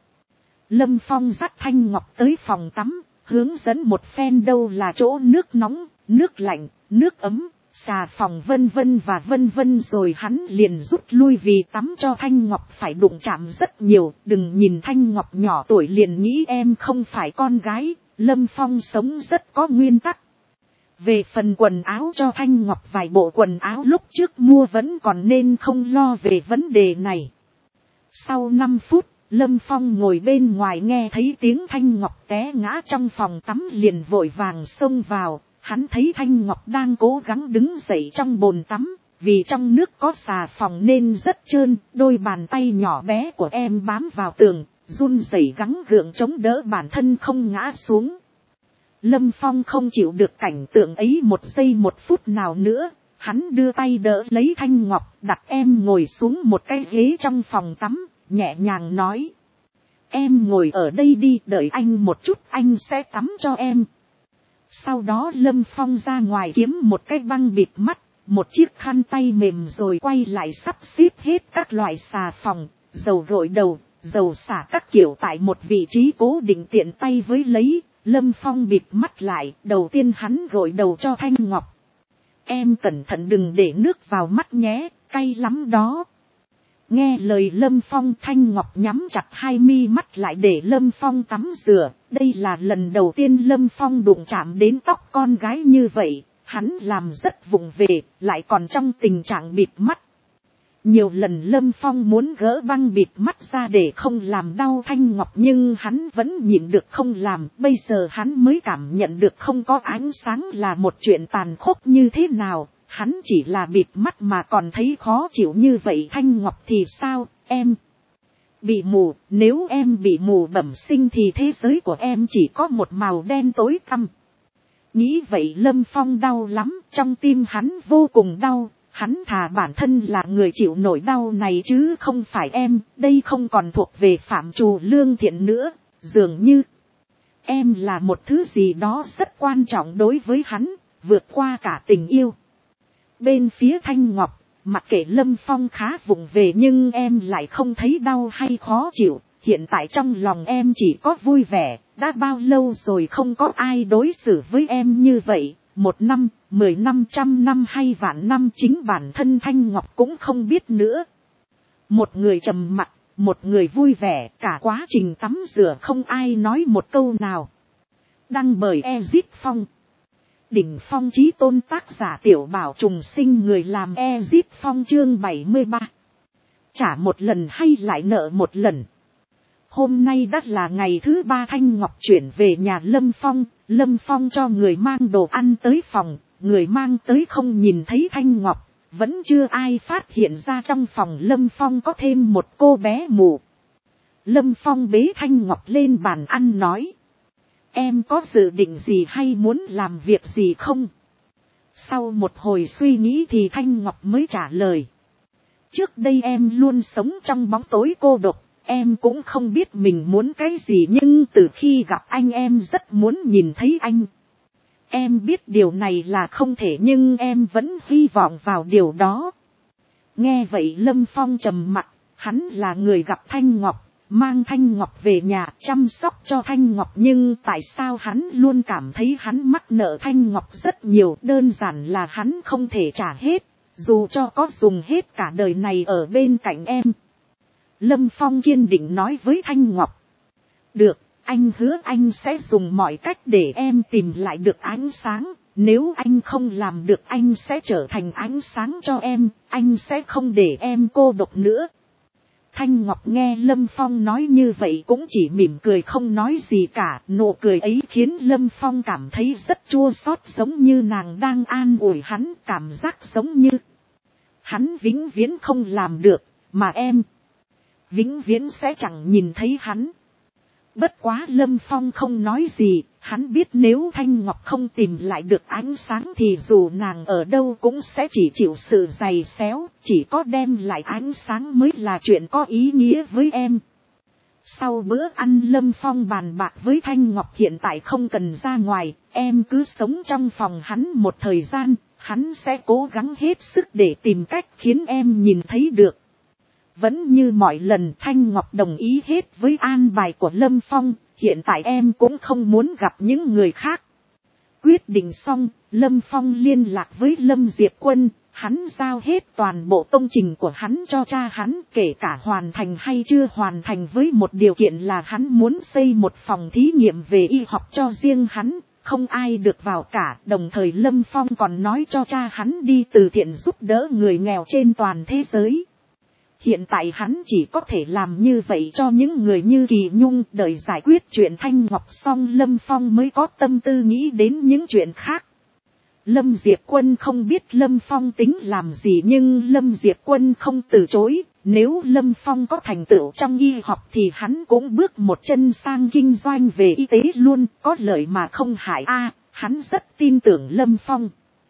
Lâm Phong dắt Thanh Ngọc tới phòng tắm, hướng dẫn một phen đâu là chỗ nước nóng, nước lạnh, nước ấm, xà phòng vân vân rồi hắn liền rút lui vì tắm cho Thanh Ngọc phải đụng chạm rất nhiều. Đừng nhìn Thanh Ngọc nhỏ tuổi liền nghĩ em không phải con gái. Lâm Phong sống rất có nguyên tắc. Về phần quần áo cho Thanh Ngọc vài bộ quần áo lúc trước mua vẫn còn nên không lo về vấn đề này. Sau 5 phút, Lâm Phong ngồi bên ngoài nghe thấy tiếng Thanh Ngọc té ngã trong phòng tắm liền vội vàng xông vào. Hắn thấy Thanh Ngọc đang cố gắng đứng dậy trong bồn tắm, vì trong nước có xà phòng nên rất trơn, đôi bàn tay nhỏ bé của em bám vào tường. Run rẩy gắng gượng chống đỡ bản thân không ngã xuống. Lâm Phong không chịu được cảnh tượng ấy 1 giây 1 phút nào nữa, hắn đưa tay đỡ lấy Thanh Ngọc, đặt em ngồi xuống một cái ghế trong phòng tắm, nhẹ nhàng nói. Em ngồi ở đây đi, đợi anh một chút anh sẽ tắm cho em. Sau đó Lâm Phong ra ngoài kiếm một cái băng bịt mắt, một chiếc khăn tay mềm rồi quay lại sắp xếp hết các loại xà phòng, dầu gội đầu, dầu xả các kiểu tại một vị trí cố định tiện tay với lấy. Lâm Phong bịt mắt lại, đầu tiên hắn gội đầu cho Thanh Ngọc. Em cẩn thận đừng để nước vào mắt nhé, cay lắm đó. Nghe lời Lâm Phong, Thanh Ngọc nhắm chặt hai mi mắt lại để Lâm Phong tắm rửa. Đây là lần đầu tiên Lâm Phong đụng chạm đến tóc con gái như vậy, hắn làm rất vụng về, lại còn trong tình trạng bịt mắt. Nhiều lần Lâm Phong muốn gỡ băng bịt mắt ra để không làm đau Thanh Ngọc nhưng hắn vẫn nhịn được không làm. Bây giờ hắn mới cảm nhận được không có ánh sáng là một chuyện tàn khốc như thế nào. Hắn chỉ là bịt mắt mà còn thấy khó chịu như vậy. Thanh Ngọc thì sao, em? Bị mù, nếu em bị mù bẩm sinh thì thế giới của em chỉ có một màu đen tối tăm. Nghĩ vậy Lâm Phong đau lắm, trong tim hắn vô cùng đau, hắn thà bản thân là người chịu nổi đau này chứ không phải em, đây không còn thuộc về phạm trù lương thiện nữa, dường như em là một thứ gì đó rất quan trọng đối với hắn, vượt qua cả tình yêu. Bên phía Thanh Ngọc, mặc kệ Lâm Phong khá vụng về nhưng em lại không thấy đau hay khó chịu, hiện tại trong lòng em chỉ có vui vẻ, đã bao lâu rồi không có ai đối xử với em như vậy, 1 năm, 10 năm, 100 năm hay vạn năm chính bản thân Thanh Ngọc cũng không biết nữa. Một người trầm mặc, một người vui vẻ, cả quá trình tắm rửa không ai nói một câu nào. Đăng bởi Ezit Phong. Đỉnh phong chí tôn tác giả Tiểu Bảo trùng sinh người làm Ezit Phong chương 73. Trả một lần hay lại nợ một lần. Hôm nay đã là ngày thứ 3 Thanh Ngọc chuyển về nhà Lâm Phong. Lâm Phong cho người mang đồ ăn tới phòng. Người mang tới không nhìn thấy Thanh Ngọc. Vẫn chưa ai phát hiện ra trong phòng Lâm Phong có thêm một cô bé mù. Lâm Phong bế Thanh Ngọc lên bàn ăn nói. Em có dự định gì hay muốn làm việc gì không? Sau một hồi suy nghĩ thì Thanh Ngọc mới trả lời. Trước đây em luôn sống trong bóng tối cô độc. Em cũng không biết mình muốn cái gì nhưng từ khi gặp anh em rất muốn nhìn thấy anh. Em biết điều này là không thể nhưng em vẫn hy vọng vào điều đó. Nghe vậy Lâm Phong trầm mặc, hắn là người gặp Thanh Ngọc, mang Thanh Ngọc về nhà chăm sóc cho Thanh Ngọc nhưng tại sao hắn luôn cảm thấy hắn mắc nợ Thanh Ngọc rất nhiều, đơn giản là hắn không thể trả hết, dù cho có dùng hết cả đời này ở bên cạnh em. Lâm Phong kiên định nói với Thanh Ngọc. Được, anh hứa anh sẽ dùng mọi cách để em tìm lại được ánh sáng. Nếu anh không làm được anh sẽ trở thành ánh sáng cho em. Anh sẽ không để em cô độc nữa. Thanh Ngọc nghe Lâm Phong nói như vậy cũng chỉ mỉm cười không nói gì cả. Nụ cười ấy khiến Lâm Phong cảm thấy rất chua xót, giống như nàng đang an ủi hắn, cảm giác giống như hắn vĩnh viễn không làm được, mà em vĩnh viễn sẽ chẳng nhìn thấy hắn. Bất quá Lâm Phong không nói gì, hắn biết nếu Thanh Ngọc không tìm lại được ánh sáng thì dù nàng ở đâu cũng sẽ chỉ chịu sự giày xéo, chỉ có đem lại ánh sáng mới là chuyện có ý nghĩa với em. Sau bữa ăn Lâm Phong bàn bạc với Thanh Ngọc hiện tại không cần ra ngoài, em cứ sống trong phòng hắn một thời gian, hắn sẽ cố gắng hết sức để tìm cách khiến em nhìn thấy được. Vẫn như mọi lần Thanh Ngọc đồng ý hết với an bài của Lâm Phong, hiện tại em cũng không muốn gặp những người khác. Quyết định xong, Lâm Phong liên lạc với Lâm Diệp Quân, hắn giao hết toàn bộ công trình của hắn cho cha hắn, kể cả hoàn thành hay chưa hoàn thành, với một điều kiện là hắn muốn xây một phòng thí nghiệm về y học cho riêng hắn, không ai được vào cả. Đồng thời Lâm Phong còn nói cho cha hắn đi từ thiện giúp đỡ người nghèo trên toàn thế giới. Hiện tại hắn chỉ có thể làm như vậy cho những người như Kỳ Nhung, đợi giải quyết chuyện Thanh Ngọc xong Lâm Phong mới có tâm tư nghĩ đến những chuyện khác. Lâm Diệp Quân không biết Lâm Phong tính làm gì nhưng Lâm Diệp Quân không từ chối, nếu Lâm Phong có thành tựu trong y học thì hắn cũng bước một chân sang kinh doanh về y tế luôn, có lợi mà không hại hắn rất tin tưởng Lâm Phong.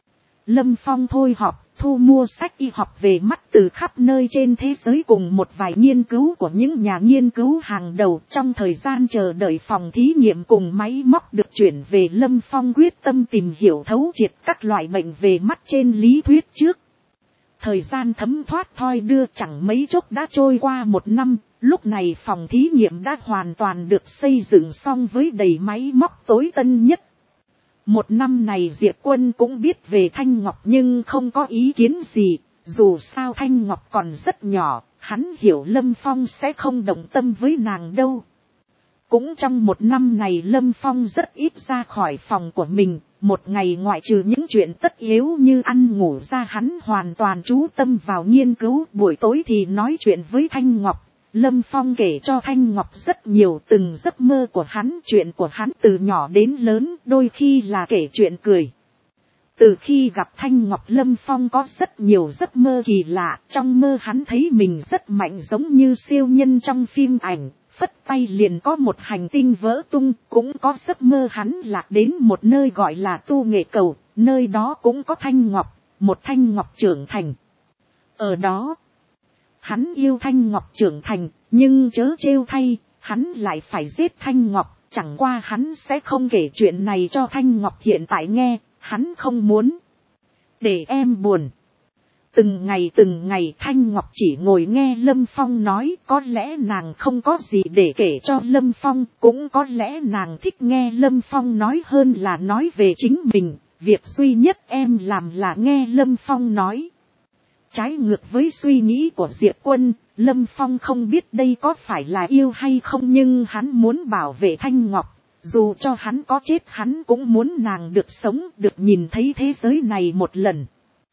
Lâm Phong thôi họp, thu mua sách y học về mắt từ khắp nơi trên thế giới cùng một vài nghiên cứu của những nhà nghiên cứu hàng đầu. Trong thời gian chờ đợi phòng thí nghiệm cùng máy móc được chuyển về, Lâm Phong quyết tâm tìm hiểu thấu triệt các loại bệnh về mắt trên lý thuyết trước. Thời gian thấm thoát thoi đưa, chẳng mấy chốc đã trôi qua 1 năm, lúc này phòng thí nghiệm đã hoàn toàn được xây dựng xong với đầy máy móc tối tân nhất. 1 năm này Diệp Quân cũng biết về Thanh Ngọc nhưng không có ý kiến gì, dù sao Thanh Ngọc còn rất nhỏ, hắn hiểu Lâm Phong sẽ không động tâm với nàng đâu. Cũng trong 1 năm này Lâm Phong rất ít ra khỏi phòng của mình, một ngày ngoại trừ những chuyện tất yếu như ăn ngủ ra hắn hoàn toàn chú tâm vào nghiên cứu, buổi tối thì nói chuyện với Thanh Ngọc. Lâm Phong kể cho Thanh Ngọc rất nhiều từng giấc mơ của hắn, chuyện của hắn từ nhỏ đến lớn, đôi khi là kể chuyện cười. Từ khi gặp Thanh Ngọc, Lâm Phong có rất nhiều giấc mơ kỳ lạ. Trong mơ hắn thấy mình rất mạnh giống như siêu nhân trong phim ảnh. Phất tay liền có một hành tinh vỡ tung. Cũng có giấc mơ hắn lạc đến một nơi gọi là Tu Nghệ Cầu. Nơi đó cũng có Thanh Ngọc, một Thanh Ngọc trưởng thành. Ở đó, hắn yêu Thanh Ngọc trưởng thành, nhưng chớ trêu thay, hắn lại phải giết Thanh Ngọc. Chẳng qua hắn sẽ không kể chuyện này cho Thanh Ngọc hiện tại nghe, hắn không muốn để em buồn. Từng ngày Thanh Ngọc chỉ ngồi nghe Lâm Phong nói, có lẽ nàng không có gì để kể cho Lâm Phong, cũng có lẽ nàng thích nghe Lâm Phong nói hơn là nói về chính mình. Việc duy nhất em làm là nghe Lâm Phong nói. Trái ngược với suy nghĩ của Diệp Quân, Lâm Phong không biết đây có phải là yêu hay không, nhưng hắn muốn bảo vệ Thanh Ngọc. Dù cho hắn có chết hắn cũng muốn nàng được sống, được nhìn thấy thế giới này một lần.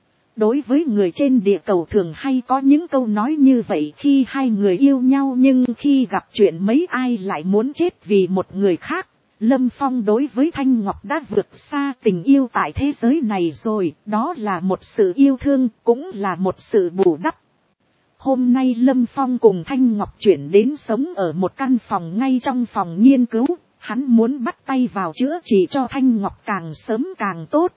Đối với người trên địa cầu thường hay có những câu nói như vậy khi hai người yêu nhau, nhưng khi gặp chuyện mấy ai lại muốn chết vì một người khác. Lâm Phong đối với Thanh Ngọc đã vượt xa tình yêu tại thế giới này rồi, đó là một sự yêu thương, cũng là một sự bù đắp. Hôm nay Lâm Phong cùng Thanh Ngọc chuyển đến sống ở một căn phòng ngay trong phòng nghiên cứu, hắn muốn bắt tay vào chữa trị cho Thanh Ngọc càng sớm càng tốt.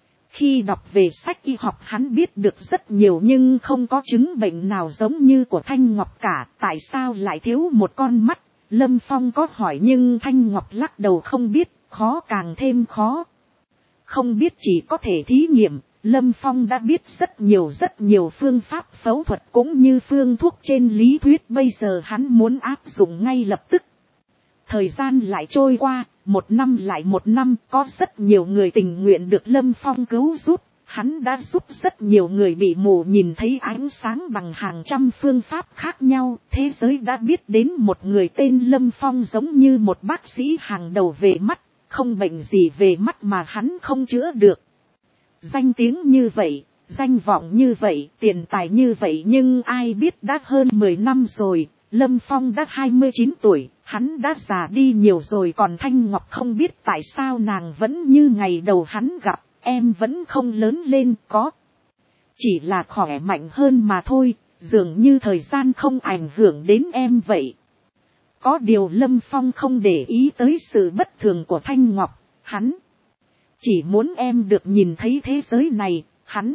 Khi đọc về sách y học hắn biết được rất nhiều nhưng không có chứng bệnh nào giống như của Thanh Ngọc cả, tại sao lại thiếu một con mắt? Lâm Phong có hỏi nhưng Thanh Ngọc lắc đầu không biết, khó càng thêm khó. Không biết chỉ có thể thí nghiệm, Lâm Phong đã biết rất nhiều phương pháp phẫu thuật cũng như phương thuốc trên lý thuyết, bây giờ hắn muốn áp dụng ngay lập tức. Thời gian lại trôi qua, một năm lại một năm, có rất nhiều người tình nguyện được Lâm Phong cứu giúp. Hắn đã giúp rất nhiều người bị mù nhìn thấy ánh sáng bằng hàng trăm phương pháp khác nhau. Thế giới đã biết đến một người tên Lâm Phong giống như một bác sĩ hàng đầu về mắt. Không bệnh gì về mắt mà hắn không chữa được. Danh tiếng như vậy, danh vọng như vậy, tiền tài như vậy, nhưng ai biết đã hơn 10 năm rồi. Lâm Phong đã 29 tuổi, hắn đã già đi nhiều rồi, còn Thanh Ngọc không biết tại sao nàng vẫn như ngày đầu hắn gặp. Em vẫn không lớn lên, có chỉ là khỏe mạnh hơn mà thôi, dường như thời gian không ảnh hưởng đến em vậy. Có điều Lâm Phong không để ý tới sự bất thường của Thanh Ngọc, hắn chỉ muốn em được nhìn thấy thế giới này, hắn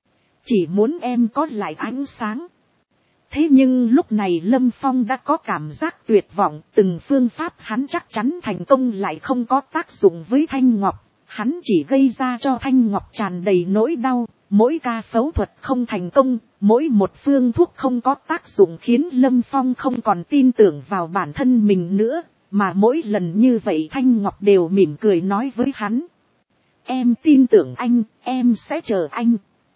chỉ muốn em có lại ánh sáng. Thế nhưng lúc này Lâm Phong đã có cảm giác tuyệt vọng, từng phương pháp hắn chắc chắn thành công lại không có tác dụng với Thanh Ngọc. Hắn chỉ gây ra cho Thanh Ngọc tràn đầy nỗi đau, mỗi ca phẫu thuật không thành công, mỗi một phương thuốc không có tác dụng khiến Lâm Phong không còn tin tưởng vào bản thân mình nữa, mà mỗi lần như vậy Thanh Ngọc đều mỉm cười nói với hắn. Em tin tưởng anh, em sẽ chờ anh.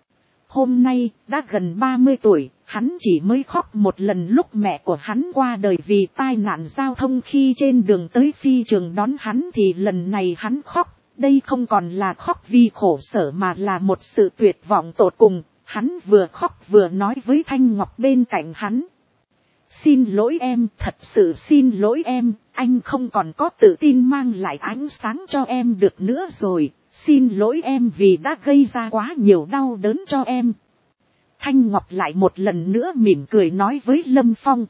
Hôm nay, đã gần 30 tuổi, hắn chỉ mới khóc một lần lúc mẹ của hắn qua đời vì tai nạn giao thông khi trên đường tới phi trường đón hắn, thì lần này hắn khóc. Đây không còn là khóc vì khổ sở mà là một sự tuyệt vọng tột cùng. Hắn vừa khóc vừa nói với Thanh Ngọc bên cạnh hắn. Xin lỗi em, thật sự xin lỗi em, anh không còn có tự tin mang lại ánh sáng cho em được nữa rồi. Xin lỗi em vì đã gây ra quá nhiều đau đớn cho em. Thanh Ngọc lại một lần nữa mỉm cười nói với Lâm Phong.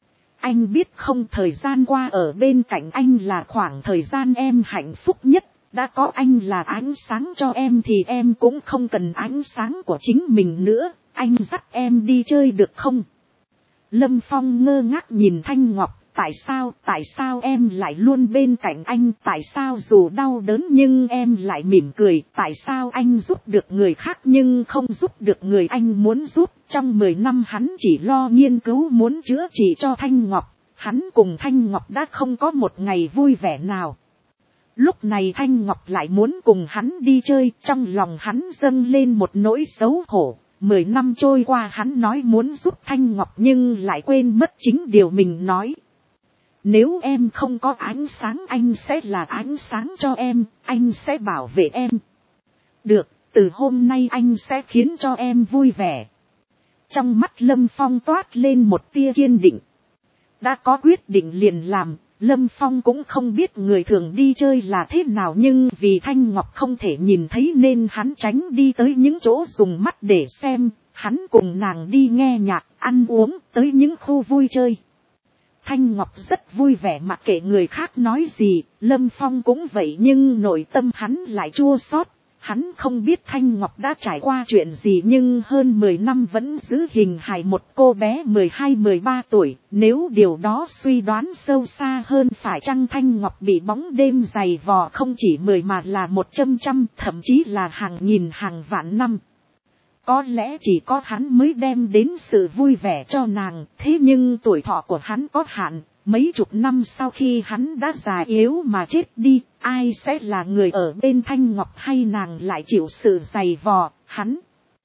Anh biết không, thời gian qua ở bên cạnh anh là khoảng thời gian em hạnh phúc nhất. Đã có anh là ánh sáng cho em thì em cũng không cần ánh sáng của chính mình nữa. Anh dắt em đi chơi được không? Lâm Phong ngơ ngác nhìn Thanh Ngọc. Tại sao em lại luôn bên cạnh anh? Tại sao dù đau đớn nhưng em lại mỉm cười? Tại sao anh giúp được người khác nhưng không giúp được người anh muốn giúp? Trong 10 năm hắn chỉ lo nghiên cứu muốn chữa trị cho Thanh Ngọc. Hắn cùng Thanh Ngọc đã không có một ngày vui vẻ nào. Lúc này Thanh Ngọc lại muốn cùng hắn đi chơi, trong lòng hắn dâng lên một nỗi xấu hổ. 10 năm trôi qua hắn nói muốn giúp Thanh Ngọc nhưng lại quên mất chính điều mình nói. Nếu em không có ánh sáng anh sẽ là ánh sáng cho em, anh sẽ bảo vệ em. Được, từ hôm nay anh sẽ khiến cho em vui vẻ. Trong mắt Lâm Phong toát lên một tia kiên định. Đã có quyết định liền làm, Lâm Phong cũng không biết người thường đi chơi là thế nào, nhưng vì Thanh Ngọc không thể nhìn thấy nên hắn tránh đi tới những chỗ dùng mắt để xem. Hắn cùng nàng đi nghe nhạc, ăn uống, tới những khu vui chơi. Thanh Ngọc rất vui vẻ mặc kệ người khác nói gì, Lâm Phong cũng vậy, nhưng nội tâm hắn lại chua xót. Hắn không biết Thanh Ngọc đã trải qua chuyện gì, nhưng hơn 10 năm vẫn giữ hình hài một cô bé 12-13 tuổi. Nếu điều đó suy đoán sâu xa hơn, phải chăng Thanh Ngọc bị bóng đêm dày vò không chỉ 10 mà là 100, thậm chí là hàng nghìn hàng vạn năm. Có lẽ chỉ có hắn mới đem đến sự vui vẻ cho nàng, thế nhưng tuổi thọ của hắn có hạn, mấy chục năm sau khi hắn đã già yếu mà chết đi, ai sẽ là người ở bên Thanh Ngọc, hay nàng lại chịu sự dày vò. Hắn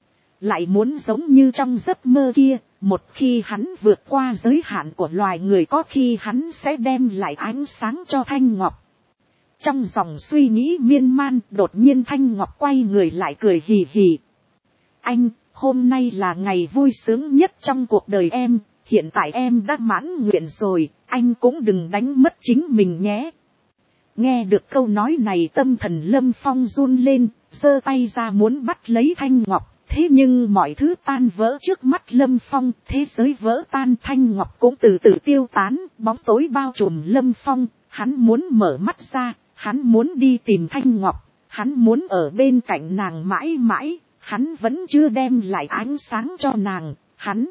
lại muốn giống như trong giấc mơ kia, một khi hắn vượt qua giới hạn của loài người, có khi hắn sẽ đem lại ánh sáng cho Thanh Ngọc. Trong dòng suy nghĩ miên man, đột nhiên Thanh Ngọc quay người lại cười hì hì. Anh, hôm nay là ngày vui sướng nhất trong cuộc đời em, hiện tại em đã mãn nguyện rồi, anh cũng đừng đánh mất chính mình nhé. Nghe được câu nói này, tâm thần Lâm Phong run lên, giơ tay ra muốn bắt lấy Thanh Ngọc, thế nhưng mọi thứ tan vỡ trước mắt Lâm Phong, thế giới vỡ tan, Thanh Ngọc cũng từ từ tiêu tán, bóng tối bao trùm Lâm Phong. Hắn muốn mở mắt ra, hắn muốn đi tìm Thanh Ngọc, hắn muốn ở bên cạnh nàng mãi mãi. Hắn vẫn chưa đem lại ánh sáng cho nàng, hắn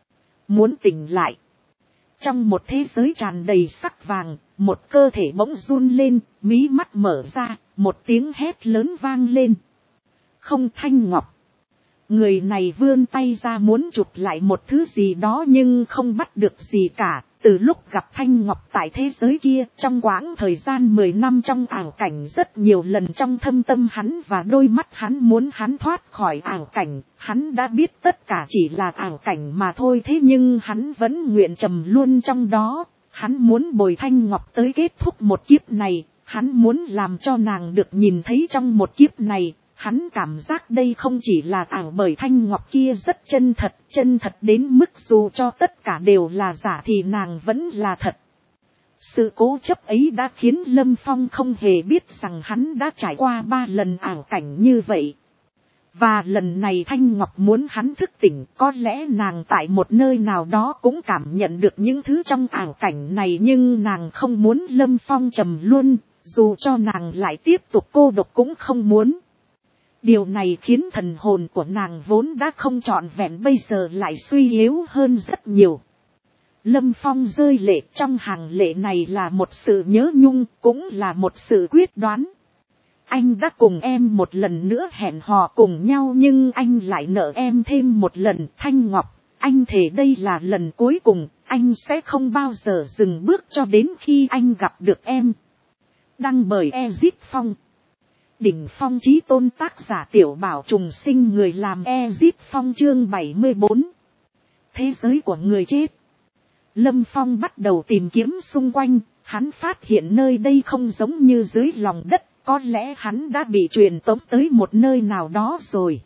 muốn tỉnh lại. Trong một thế giới tràn đầy sắc vàng, một cơ thể bỗng run lên, mí mắt mở ra, một tiếng hét lớn vang lên. Không, Thanh Ngọc. Người này vươn tay ra muốn chụp lại một thứ gì đó nhưng không bắt được gì cả. Từ lúc gặp Thanh Ngọc tại thế giới kia, trong quãng thời gian 10 năm trong ảo cảnh, rất nhiều lần trong thâm tâm hắn và đôi mắt hắn muốn hắn thoát khỏi ảo cảnh. Hắn đã biết tất cả chỉ là ảo cảnh mà thôi, thế nhưng hắn vẫn nguyện trầm luôn trong đó. Hắn muốn bồi Thanh Ngọc tới kết thúc một kiếp này, hắn muốn làm cho nàng được nhìn thấy trong một kiếp này. Hắn cảm giác đây không chỉ là ảo, bởi Thanh Ngọc kia rất chân thật đến mức dù cho tất cả đều là giả thì nàng vẫn là thật. Sự cố chấp ấy đã khiến Lâm Phong không hề biết rằng hắn đã trải qua 3 lần ảo cảnh như vậy. Và lần này Thanh Ngọc muốn hắn thức tỉnh, có lẽ nàng tại một nơi nào đó cũng cảm nhận được những thứ trong ảo cảnh này, nhưng nàng không muốn Lâm Phong trầm luôn, dù cho nàng lại tiếp tục cô độc cũng không muốn. Điều này khiến thần hồn của nàng vốn đã không trọn vẹn bây giờ lại suy yếu hơn rất nhiều. Lâm Phong rơi lệ, trong hàng lệ này là một sự nhớ nhung, cũng là một sự quyết đoán. Anh đã cùng em một lần nữa hẹn hò cùng nhau, nhưng anh lại nợ em thêm một lần. Thanh Ngọc, anh thề đây là lần cuối cùng, anh sẽ không bao giờ dừng bước cho đến khi anh gặp được em. Đăng bởi Ezip Phong. Đỉnh phong chí tôn, tác giả Tiểu Bảo Trùng Sinh, người làm Ezip Phong. Chương 74. Thế giới của người chết. Lâm Phong bắt đầu tìm kiếm xung quanh, hắn phát hiện nơi đây không giống như dưới lòng đất, có lẽ hắn đã bị truyền tống tới một nơi nào đó rồi.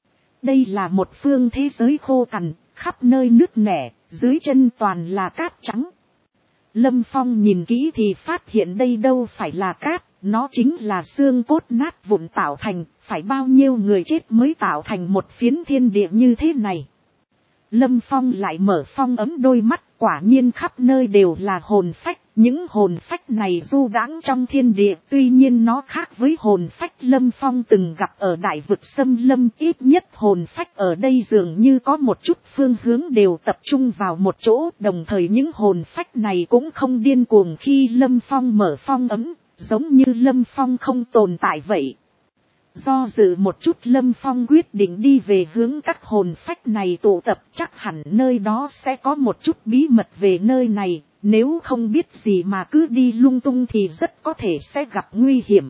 Đây là một phương thế giới khô cằn, khắp nơi nứt nẻ, dưới chân toàn là cát trắng. Lâm Phong nhìn kỹ thì phát hiện đây đâu phải là cát, nó chính là xương cốt nát vụn tạo thành, phải bao nhiêu người chết mới tạo thành một phiến thiên địa như thế này. Lâm Phong lại mở phong ấm đôi mắt, quả nhiên khắp nơi đều là hồn phách, những hồn phách này du đãng trong thiên địa, tuy nhiên nó khác với hồn phách Lâm Phong từng gặp ở đại vực xâm lâm, ít nhất hồn phách ở đây dường như có một chút phương hướng đều tập trung vào một chỗ, đồng thời những hồn phách này cũng không điên cuồng khi Lâm Phong mở phong ấm, giống như Lâm Phong không tồn tại vậy. Do dự một chút, Lâm Phong quyết định đi về hướng các hồn phách này tụ tập, chắc hẳn nơi đó sẽ có một chút bí mật về nơi này, nếu không biết gì mà cứ đi lung tung thì rất có thể sẽ gặp nguy hiểm.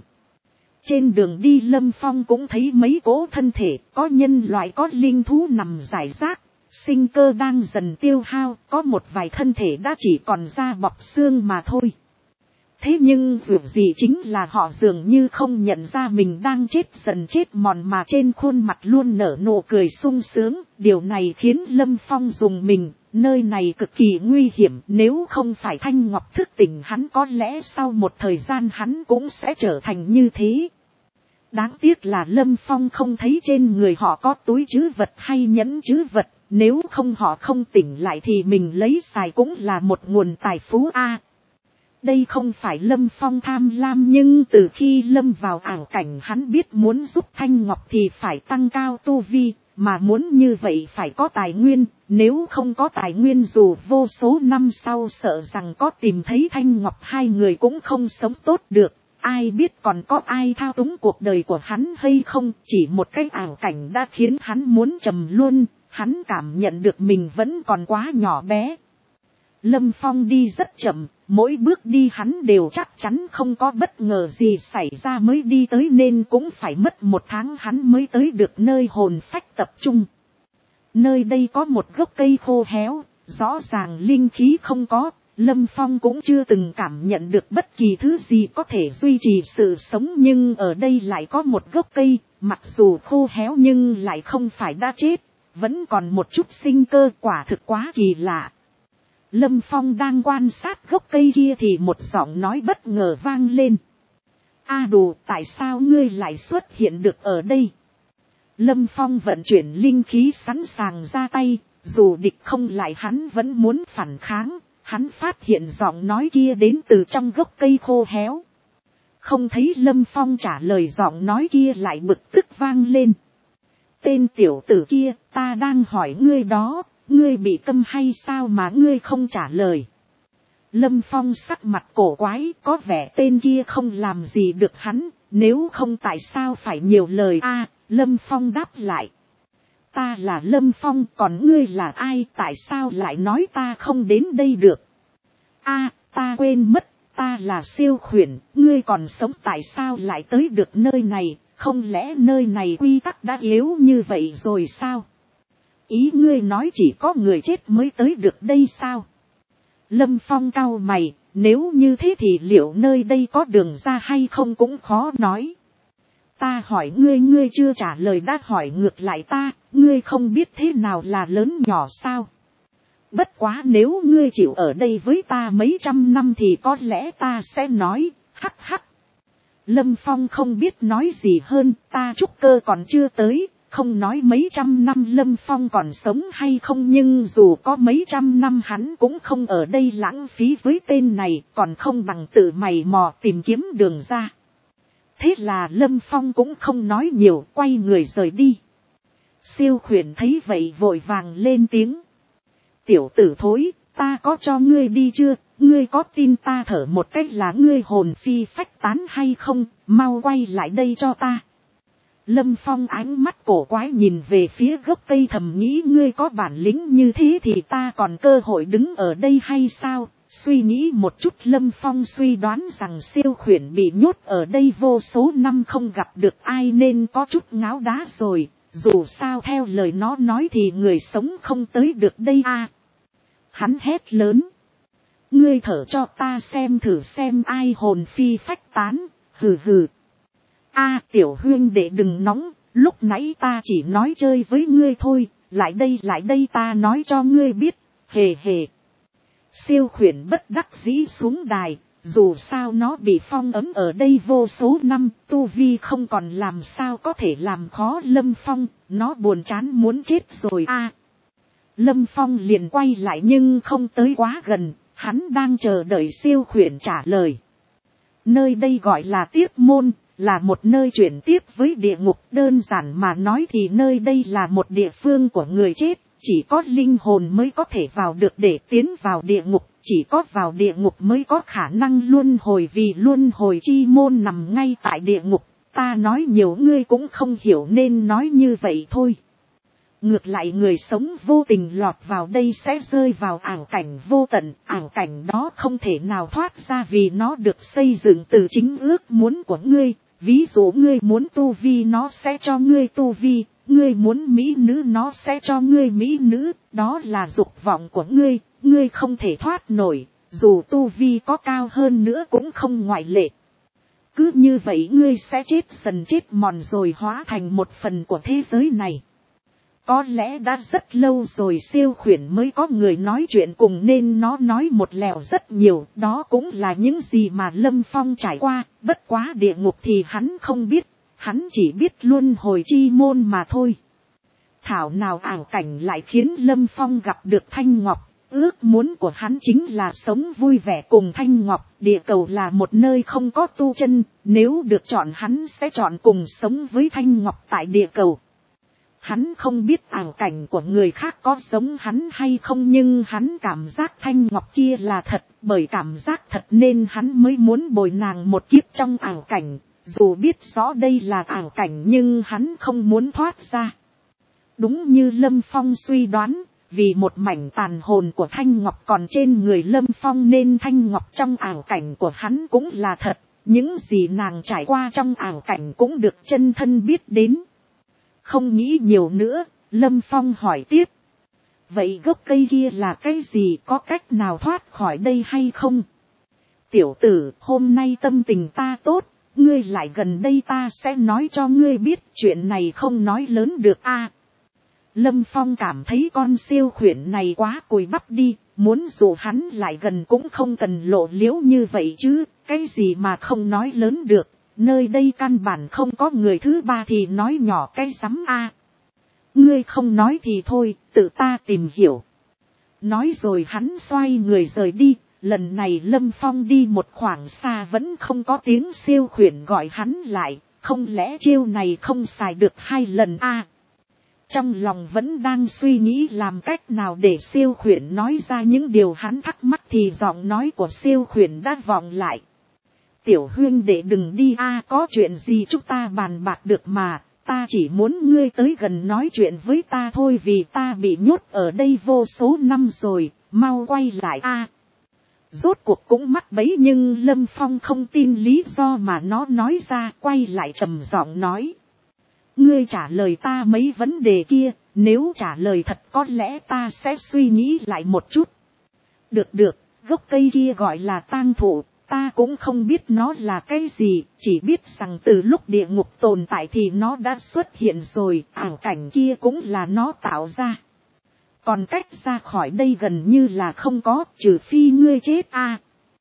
Trên đường đi Lâm Phong cũng thấy mấy cỗ thân thể, có nhân loại có linh thú nằm rải rác, sinh cơ đang dần tiêu hao, có một vài thân thể đã chỉ còn da bọc xương mà thôi. Thế nhưng dù gì chính là họ dường như không nhận ra mình đang chết dần chết mòn, mà trên khuôn mặt luôn nở nụ cười sung sướng. Điều này khiến Lâm Phong rùng mình, nơi này cực kỳ nguy hiểm, nếu không phải Thanh Ngọc thức tỉnh hắn có lẽ sau một thời gian hắn cũng sẽ trở thành như thế. Đáng tiếc là Lâm Phong không thấy trên người họ có túi trữ vật hay nhẫn trữ vật, nếu không họ không tỉnh lại thì mình lấy xài cũng là một nguồn tài phú a. Đây không phải Lâm Phong tham lam, nhưng từ khi Lâm vào ảo cảnh hắn biết muốn giúp Thanh Ngọc thì phải tăng cao tu vi, mà muốn như vậy phải có tài nguyên, nếu không có tài nguyên dù vô số năm sau sợ rằng có tìm thấy Thanh Ngọc hai người cũng không sống tốt được. Ai biết còn có ai thao túng cuộc đời của hắn hay không, chỉ một cái ảo cảnh đã khiến hắn muốn trầm luôn, hắn cảm nhận được mình vẫn còn quá nhỏ bé. Lâm Phong đi rất chậm, mỗi bước đi hắn đều chắc chắn không có bất ngờ gì xảy ra mới đi tới, nên cũng phải mất 1 tháng hắn mới tới được nơi hồn phách tập trung. Nơi đây có một gốc cây khô héo, rõ ràng linh khí không có. Lâm Phong cũng chưa từng cảm nhận được bất kỳ thứ gì có thể duy trì sự sống, nhưng ở đây lại có một gốc cây, mặc dù khô héo nhưng lại không phải đã chết, vẫn còn một chút sinh cơ, quả thực quá kỳ lạ. Lâm Phong đang quan sát gốc cây kia thì một giọng nói bất ngờ vang lên. A Đồ, tại sao ngươi lại xuất hiện được ở đây? Lâm Phong vận chuyển linh khí sẵn sàng ra tay, dù địch không lại hắn vẫn muốn phản kháng. Hắn phát hiện giọng nói kia đến từ trong gốc cây khô héo. Không thấy Lâm Phong trả lời, giọng nói kia lại bực tức vang lên. Tên tiểu tử kia, ta đang hỏi ngươi đó, ngươi bị câm hay sao mà ngươi không trả lời? Lâm Phong sắc mặt cổ quái, có vẻ tên kia không làm gì được hắn, nếu không tại sao phải nhiều lời a? Lâm Phong đáp lại. Ta là Lâm Phong, còn ngươi là ai, tại sao lại nói ta không đến đây được? A, ta quên mất, ta là Siêu Khuyển, ngươi còn sống tại sao lại tới được nơi này, không lẽ nơi này quy tắc đã yếu như vậy rồi sao? Ý ngươi nói chỉ có người chết mới tới được đây sao? Lâm Phong cau mày, nếu như thế thì liệu nơi đây có đường ra hay không cũng khó nói. Ta hỏi ngươi, ngươi chưa trả lời đã hỏi ngược lại ta, ngươi không biết thế nào là lớn nhỏ sao? Bất quá nếu ngươi chịu ở đây với ta mấy trăm năm thì có lẽ ta sẽ nói, hắc hắc. Lâm Phong không biết nói gì hơn, ta trúc cơ còn chưa tới, không nói mấy trăm năm Lâm Phong còn sống hay không, nhưng dù có mấy trăm năm hắn cũng không ở đây lãng phí với tên này, còn không bằng tự mày mò tìm kiếm đường ra. Thế là Lâm Phong cũng không nói nhiều, quay người rời đi. Siêu Khuyển thấy vậy vội vàng lên tiếng. Tiểu tử thối, ta có cho ngươi đi chưa, ngươi có tin ta thở một cách là ngươi hồn phi phách tán hay không, mau quay lại đây cho ta. Lâm Phong ánh mắt cổ quái nhìn về phía gốc cây, thầm nghĩ ngươi có bản lĩnh như thế thì ta còn cơ hội đứng ở đây hay sao? Suy nghĩ một chút Lâm Phong suy đoán rằng Siêu Khuyển bị nhốt ở đây vô số năm không gặp được ai nên có chút ngáo đá rồi. Dù sao theo lời nó nói thì người sống không tới được đây a. Hắn hét lớn. Ngươi thở cho ta xem thử xem ai hồn phi phách tán, hừ hừ. A tiểu huynh đệ đừng nóng, lúc nãy ta chỉ nói chơi với ngươi thôi, lại đây ta nói cho ngươi biết, hề hề. Siêu Khuyển bất đắc dĩ xuống đài, dù sao nó bị phong ấn ở đây vô số năm, tu vi không còn làm sao có thể làm khó Lâm Phong, nó buồn chán muốn chết rồi a. Lâm Phong liền quay lại nhưng không tới quá gần, hắn đang chờ đợi Siêu Khuyển trả lời. Nơi đây gọi là Tiếp Môn, là một nơi chuyển tiếp với địa ngục, đơn giản mà nói thì nơi đây là một địa phương của người chết, chỉ có linh hồn mới có thể vào được để tiến vào địa ngục, chỉ có vào địa ngục mới có khả năng luân hồi, vì luân hồi chi môn nằm ngay tại địa ngục, ta nói nhiều ngươi cũng không hiểu nên nói như vậy thôi. Ngược lại người sống vô tình lọt vào đây sẽ rơi vào ảo cảnh vô tận, ảo cảnh đó không thể nào thoát ra vì nó được xây dựng từ chính ước muốn của ngươi. Ví dụ ngươi muốn tu vi nó sẽ cho ngươi tu vi, ngươi muốn mỹ nữ nó sẽ cho ngươi mỹ nữ, đó là dục vọng của ngươi, ngươi không thể thoát nổi, dù tu vi có cao hơn nữa cũng không ngoại lệ. Cứ như vậy ngươi sẽ chết dần chết mòn rồi hóa thành một phần của thế giới này. Có lẽ đã rất lâu rồi siêu khuyển mới có người nói chuyện cùng nên nó nói một lèo rất nhiều. Đó cũng là những gì mà Lâm Phong trải qua. Bất quá địa ngục thì hắn không biết. Hắn chỉ biết luân hồi chi môn mà thôi. Thảo nào ảo cảnh lại khiến Lâm Phong gặp được Thanh Ngọc. Ước muốn của hắn chính là sống vui vẻ cùng Thanh Ngọc. Địa cầu là một nơi không có tu chân. Nếu được chọn hắn sẽ chọn cùng sống với Thanh Ngọc tại địa cầu. Hắn không biết ảo cảnh của người khác có giống hắn hay không, nhưng hắn cảm giác Thanh Ngọc kia là thật. Bởi cảm giác thật nên hắn mới muốn bồi nàng một kiếp trong ảo cảnh. Dù biết rõ đây là ảo cảnh nhưng hắn không muốn thoát ra. Đúng như Lâm Phong suy đoán, vì một mảnh tàn hồn của Thanh Ngọc còn trên người Lâm Phong nên Thanh Ngọc trong ảo cảnh của hắn cũng là thật. Những gì nàng trải qua trong ảo cảnh cũng được chân thân biết đến. Không nghĩ nhiều nữa, Lâm Phong hỏi tiếp. Vậy gốc cây kia là cái gì, có cách nào thoát khỏi đây hay không? Tiểu tử, hôm nay tâm tình ta tốt, ngươi lại gần đây ta sẽ nói cho ngươi biết, chuyện này không nói lớn được a. Lâm Phong cảm thấy con siêu khuyển này quá cùi bắp đi, muốn dụ hắn lại gần cũng không cần lộ liễu như vậy chứ, cái gì mà không nói lớn được, nơi đây căn bản không có người thứ ba thì nói nhỏ cái rắm a. Ngươi không nói thì thôi, tự ta tìm hiểu. Nói rồi hắn xoay người rời đi, lần này Lâm Phong đi một khoảng xa vẫn không có tiếng siêu khuyển gọi hắn lại, không lẽ chiêu này không xài được 2 lần a? Trong lòng vẫn đang suy nghĩ làm cách nào để siêu khuyển nói ra những điều hắn thắc mắc thì giọng nói của siêu khuyển đã vọng lại. Tiểu huynh đệ đừng đi a, có chuyện gì chúng ta bàn bạc được mà, ta chỉ muốn ngươi tới gần nói chuyện với ta thôi vì ta bị nhốt ở đây vô số năm rồi, mau quay lại a. Rốt cuộc cũng mắc bẫy nhưng Lâm Phong không tin lý do mà nó nói ra, quay lại trầm giọng nói. Ngươi trả lời ta mấy vấn đề kia, nếu trả lời thật có lẽ ta sẽ suy nghĩ lại một chút. Được, gốc cây kia gọi là tang thụ, ta cũng không biết nó là cái gì, chỉ biết rằng từ lúc địa ngục tồn tại thì nó đã xuất hiện rồi, ảo cảnh kia cũng là nó tạo ra. Còn cách ra khỏi đây gần như là không có, trừ phi ngươi chết a.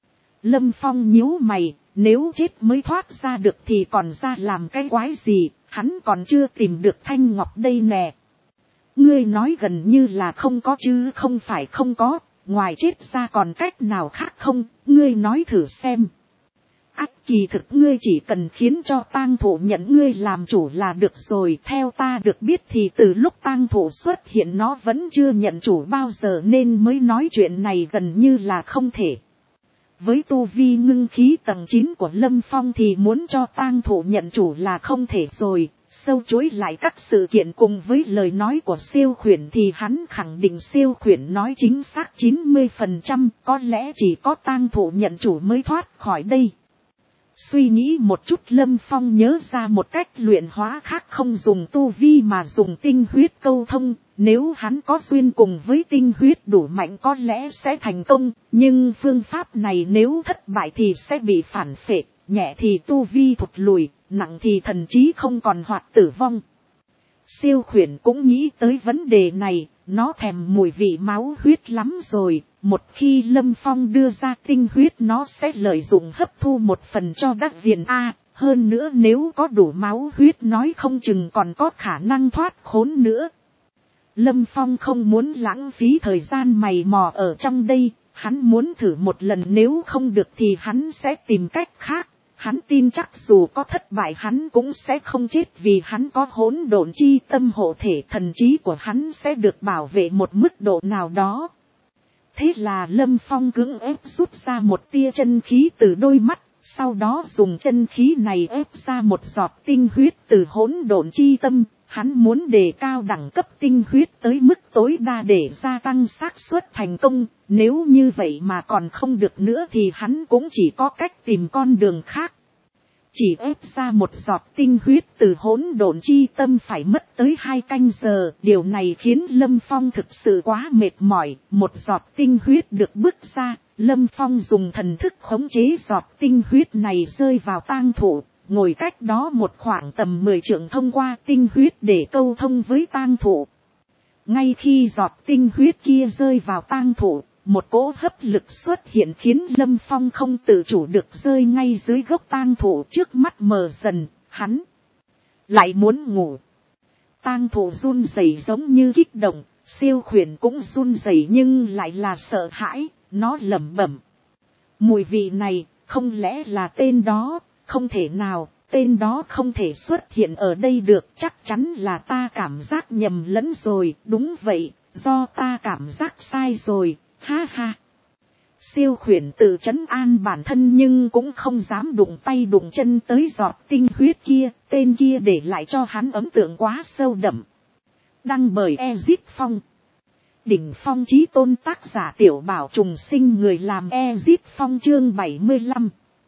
Lâm Phong nhíu mày, nếu chết mới thoát ra được thì còn ra làm cái quái gì, hắn còn chưa tìm được Thanh Ngọc đây nè. Ngươi nói gần như là không có chứ không phải không có, ngoài chết ra còn cách nào khác không, ngươi nói thử xem. Kỳ thực ngươi chỉ cần khiến cho tang thụ nhận ngươi làm chủ là được rồi. Theo ta được biết thì từ lúc tang thụ xuất hiện nó vẫn chưa nhận chủ bao giờ nên mới nói chuyện này gần như là không thể. Với tu vi ngưng khí tầng 9 của Lâm Phong thì muốn cho tang thụ nhận chủ là không thể rồi. Sâu chuỗi lại các sự kiện cùng với lời nói của siêu khuyển thì hắn khẳng định siêu khuyển nói chính xác 90%, có lẽ chỉ có tang thụ nhận chủ mới thoát khỏi đây. Suy nghĩ một chút Lâm Phong nhớ ra một cách luyện hóa khác không dùng tu vi mà dùng tinh huyết câu thông, nếu hắn có duyên cùng với tinh huyết đủ mạnh có lẽ sẽ thành công, nhưng phương pháp này nếu thất bại thì sẽ bị phản phệ, nhẹ thì tu vi thụt lùi, nặng thì thần trí không còn hoặc tử vong. Siêu khuyển cũng nghĩ tới vấn đề này, nó thèm mùi vị máu huyết lắm rồi, một khi Lâm Phong đưa ra tinh huyết nó sẽ lợi dụng hấp thu một phần cho đắc viện A, hơn nữa nếu có đủ máu huyết nói không chừng còn có khả năng thoát khốn nữa. Lâm Phong không muốn lãng phí thời gian mày mò ở trong đây, hắn muốn thử một lần nếu không được thì hắn sẽ tìm cách khác. Hắn tin chắc dù có thất bại hắn cũng sẽ không chết vì hắn có hỗn độn chi tâm hộ thể, thần trí của hắn sẽ được bảo vệ một mức độ nào đó. Thế là Lâm Phong cưỡng ép rút ra một tia chân khí từ đôi mắt, sau đó dùng chân khí này ép ra một giọt tinh huyết từ hỗn độn chi tâm. Hắn muốn đề cao đẳng cấp tinh huyết tới mức tối đa để gia tăng xác suất thành công, nếu như vậy mà còn không được nữa thì hắn cũng chỉ có cách tìm con đường khác. Chỉ ép ra một giọt tinh huyết từ hỗn độn chi tâm phải mất tới 2 canh giờ, điều này khiến Lâm Phong thực sự quá mệt mỏi, một giọt tinh huyết được bước ra, Lâm Phong dùng thần thức khống chế giọt tinh huyết này rơi vào tang thụ. Ngồi cách đó một khoảng tầm 10 trượng thông qua tinh huyết để câu thông với tang thụ. Ngay khi giọt tinh huyết kia rơi vào tang thụ, một cỗ hấp lực xuất hiện khiến Lâm Phong không tự chủ được rơi ngay dưới gốc tang thụ, trước mắt mờ dần, hắn lại muốn ngủ. Tang thụ run rẩy giống như kích động, siêu khuyển cũng run rẩy nhưng lại là sợ hãi, nó lẩm bẩm. Mùi vị này, không lẽ là tên đó, không thể nào, tên đó không thể xuất hiện ở đây được, chắc chắn là ta cảm giác nhầm lẫn rồi, đúng vậy, do ta cảm giác sai rồi, ha ha. Siêu khuyển tự trấn an bản thân nhưng cũng không dám đụng tay đụng chân tới giọt tinh huyết kia, tên kia để lại cho hắn ấn tượng quá sâu đậm. Đăng bởi Ezip Phong. Đỉnh phong chí tôn, tác giả Tiểu Bảo trùng sinh, người làm Ezip Phong. Chương 75.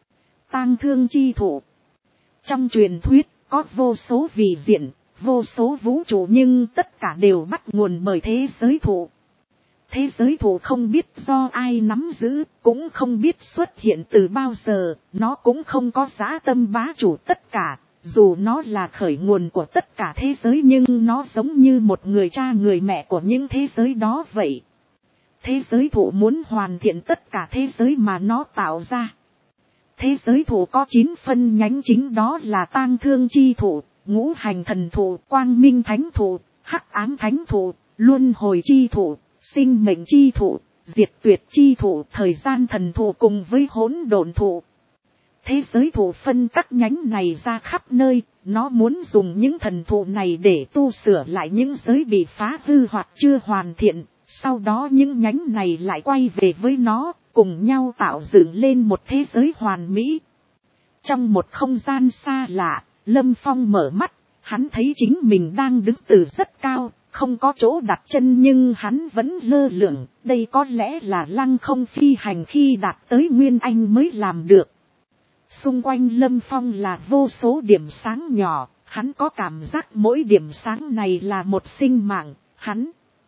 Tang thương chi thụ. Trong truyền thuyết, có vô số vị diện, vô số vũ trụ nhưng tất cả đều bắt nguồn bởi thế giới thụ. Thế giới thụ không biết do ai nắm giữ, cũng không biết xuất hiện từ bao giờ, nó cũng không có dã tâm bá chủ tất cả, dù nó là khởi nguồn của tất cả thế giới nhưng nó giống như một người cha người mẹ của những thế giới đó vậy. Thế giới thụ muốn hoàn thiện tất cả thế giới mà nó tạo ra. Thế giới thụ có 9 phân nhánh chính, đó là tang thương chi thụ, ngũ hành thần thụ, quang minh thánh thụ, hắc ám thánh thụ, luân hồi chi thụ, sinh mệnh chi thụ, diệt tuyệt chi thụ, thời gian thần thụ cùng với hỗn độn thụ. Thế giới thụ phân các nhánh này ra khắp nơi, nó muốn dùng những thần thụ này để tu sửa lại những giới bị phá hư hoặc chưa hoàn thiện, sau đó những nhánh này lại quay về với nó, cùng nhau tạo dựng lên một thế giới hoàn mỹ. Trong một không gian xa lạ, Lâm Phong mở mắt, hắn thấy chính mình đang đứng từ rất cao, không có chỗ đặt chân nhưng hắn vẫn lơ lửng, đây có lẽ là lăng không phi hành khi đạt tới Nguyên Anh mới làm được. Xung quanh Lâm Phong là vô số điểm sáng nhỏ, hắn có cảm giác mỗi điểm sáng này là một sinh mạng, hắn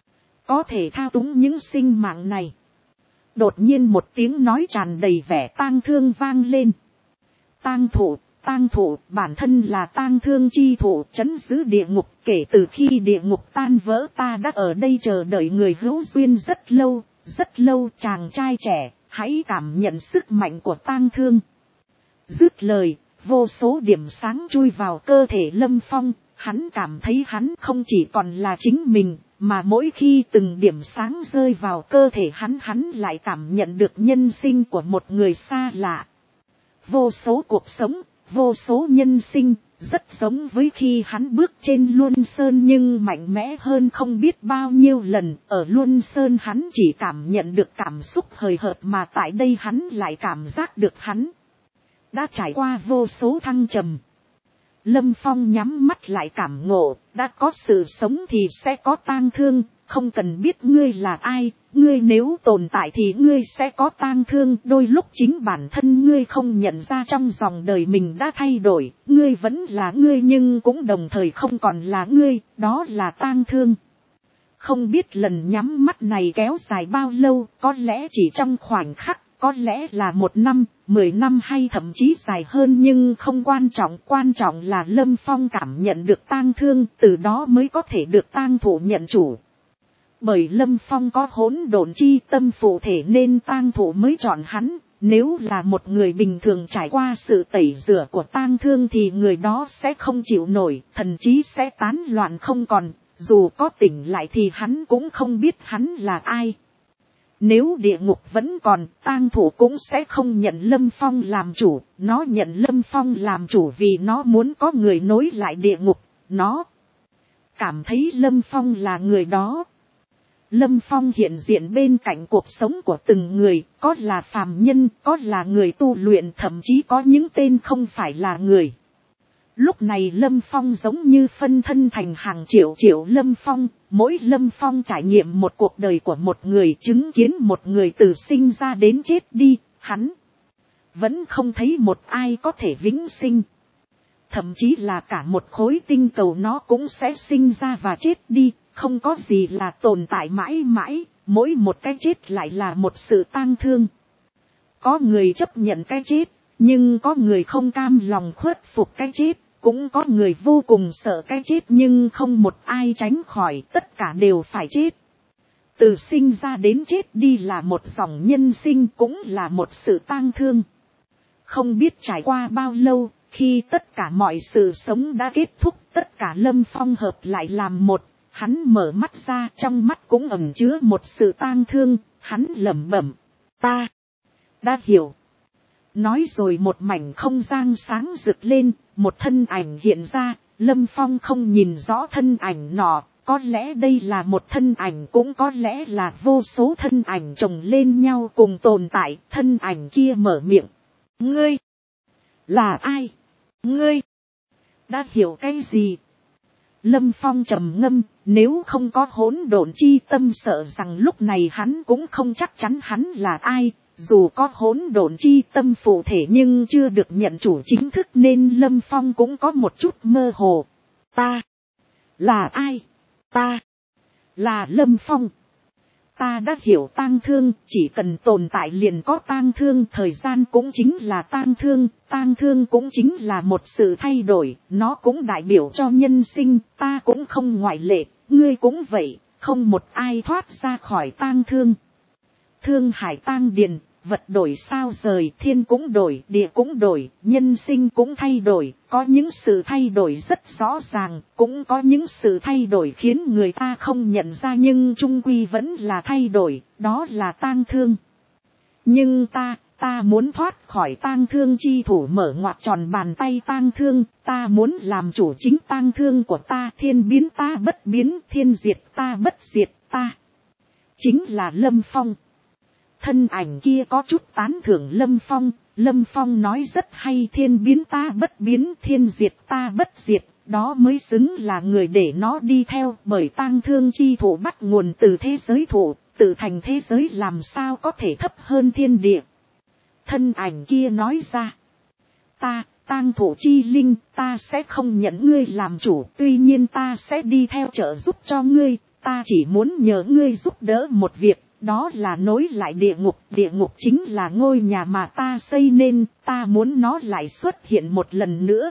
có thể thao túng những sinh mạng này. Đột nhiên một tiếng nói tràn đầy vẻ tang thương vang lên. Tang thụ, bản thân là tang thương chi thụ, trấn giữ địa ngục, kể từ khi địa ngục tan vỡ ta đã ở đây chờ đợi người hữu duyên rất lâu, chàng trai trẻ, hãy cảm nhận sức mạnh của tang thương. Dứt lời, vô số điểm sáng chui vào cơ thể Lâm Phong, hắn cảm thấy hắn không chỉ còn là chính mình, mà mỗi khi từng điểm sáng rơi vào cơ thể hắn lại cảm nhận được nhân sinh của một người xa lạ. Vô số cuộc sống, vô số nhân sinh, rất giống với khi hắn bước trên Luân Sơn nhưng mạnh mẽ hơn không biết bao nhiêu lần. Ở Luân Sơn hắn chỉ cảm nhận được cảm xúc hời hợt, mà tại đây hắn lại cảm giác được hắn đã trải qua vô số thăng trầm. Lâm Phong nhắm mắt lại cảm ngộ, đã có sự sống thì sẽ có tang thương, không cần biết ngươi là ai, ngươi nếu tồn tại thì ngươi sẽ có tang thương. Đôi lúc chính bản thân ngươi không nhận ra trong dòng đời mình đã thay đổi, ngươi vẫn là ngươi nhưng cũng đồng thời không còn là ngươi, đó là tang thương. Không biết lần nhắm mắt này kéo dài bao lâu, có lẽ chỉ trong khoảnh khắc, có lẽ là 1 năm, 10 năm hay thậm chí dài hơn nhưng không quan trọng là Lâm Phong cảm nhận được tang thương, từ đó mới có thể được tang thụ nhận chủ. Bởi Lâm Phong có hỗn độn chi tâm phụ thể nên tang thụ mới chọn hắn, nếu là một người bình thường trải qua sự tẩy rửa của tang thương thì người đó sẽ không chịu nổi, thần trí sẽ tán loạn không còn, dù có tỉnh lại thì hắn cũng không biết hắn là ai. Nếu địa ngục vẫn còn, tang thụ cũng sẽ không nhận Lâm Phong làm chủ, nó nhận Lâm Phong làm chủ vì nó muốn có người nối lại địa ngục, nó cảm thấy Lâm Phong là người đó. Lâm Phong hiện diện bên cạnh cuộc sống của từng người, có là phàm nhân, có là người tu luyện, thậm chí có những tên không phải là người. Lúc này Lâm Phong giống như phân thân thành hàng triệu Lâm Phong, mỗi Lâm Phong trải nghiệm một cuộc đời của một người, chứng kiến một người từ sinh ra đến chết đi, hắn vẫn không thấy một ai có thể vĩnh sinh. Thậm chí là cả một khối tinh cầu nó cũng sẽ sinh ra và chết đi, không có gì là tồn tại mãi mãi, mỗi một cái chết lại là một sự tang thương. Có người chấp nhận cái chết, nhưng có người không cam lòng khuất phục cái chết, cũng có người vô cùng sợ cái chết nhưng không một ai tránh khỏi, tất cả đều phải chết. Từ sinh ra đến chết đi là một dòng nhân sinh, cũng là một sự tang thương. Không biết trải qua bao lâu, khi tất cả mọi sự sống đã kết thúc, tất cả Lâm Phong hợp lại làm một, hắn mở mắt ra, trong mắt cũng ẩn chứa một sự tang thương, hắn lẩm bẩm, ta đã hiểu. Nói rồi một mảnh không gian sáng rực lên, một thân ảnh hiện ra, Lâm Phong không nhìn rõ thân ảnh nọ, có lẽ đây là một thân ảnh, cũng có lẽ là vô số thân ảnh chồng lên nhau cùng tồn tại. Thân ảnh kia mở miệng, ngươi là ai? Ngươi đã hiểu cái gì? Lâm Phong trầm ngâm, nếu không có hỗn độn chi tâm sợ rằng lúc này hắn cũng không chắc chắn hắn là ai. Dù có hỗn độn chi tâm phụ thể nhưng chưa được nhận chủ chính thức nên Lâm Phong cũng có một chút mơ hồ. Ta là ai? Ta là Lâm Phong. Ta đã hiểu tang thương, chỉ cần tồn tại liền có tang thương, thời gian cũng chính là tang thương cũng chính là một sự thay đổi, nó cũng đại biểu cho nhân sinh, ta cũng không ngoại lệ, ngươi cũng vậy, không một ai thoát ra khỏi tang thương. Thương hải tang điền, vật đổi sao rời, thiên cũng đổi, địa cũng đổi, nhân sinh cũng thay đổi, có những sự thay đổi rất rõ ràng, cũng có những sự thay đổi khiến người ta không nhận ra nhưng chung quy vẫn là thay đổi, đó là tang thương. Nhưng ta muốn thoát khỏi tang thương chi thủ, mở ngoặt tròn bàn tay tang thương, ta muốn làm chủ chính tang thương của ta, thiên biến ta bất biến, thiên diệt ta bất diệt, ta chính là Lâm Phong. Thân ảnh kia có chút tán thưởng Lâm Phong nói rất hay, thiên biến ta bất biến, thiên diệt ta bất diệt, đó mới xứng là người để nó đi theo, bởi tang thương chi thủ bắt nguồn từ thế giới thủ, tự thành thế giới làm sao có thể thấp hơn thiên địa. Thân ảnh kia nói ra, ta, tang thủ chi linh, ta sẽ không nhận ngươi làm chủ, tuy nhiên ta sẽ đi theo trợ giúp cho ngươi, ta chỉ muốn nhờ ngươi giúp đỡ một việc. Đó là nối lại địa ngục chính là ngôi nhà mà ta xây nên, ta muốn nó lại xuất hiện một lần nữa.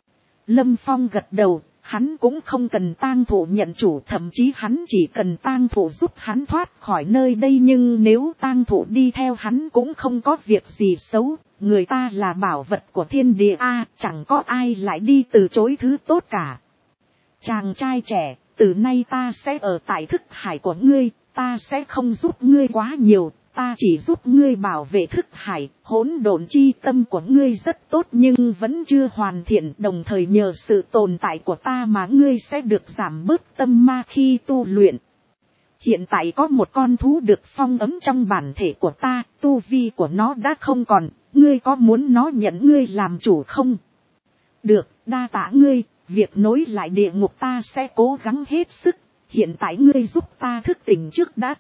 Lâm Phong gật đầu, hắn cũng không cần tang thủ nhận chủ, thậm chí hắn chỉ cần tang thủ giúp hắn thoát khỏi nơi đây, nhưng nếu tang thủ đi theo hắn cũng không có việc gì xấu, người ta là bảo vật của thiên địa a, chẳng có ai lại đi từ chối thứ tốt cả. Chàng trai trẻ, từ nay ta sẽ ở tại thức hải của ngươi. Ta sẽ không giúp ngươi quá nhiều, ta chỉ giúp ngươi bảo vệ thức hải, hỗn độn chi tâm của ngươi rất tốt nhưng vẫn chưa hoàn thiện, đồng thời nhờ sự tồn tại của ta mà ngươi sẽ được giảm bớt tâm ma khi tu luyện. Hiện tại có một con thú được phong ấm trong bản thể của ta, tu vi của nó đã không còn, ngươi có muốn nó nhận ngươi làm chủ không? Được, đa tạ ngươi, việc nối lại địa ngục ta sẽ cố gắng hết sức. Hiện tại ngươi giúp ta thức tỉnh trước đã.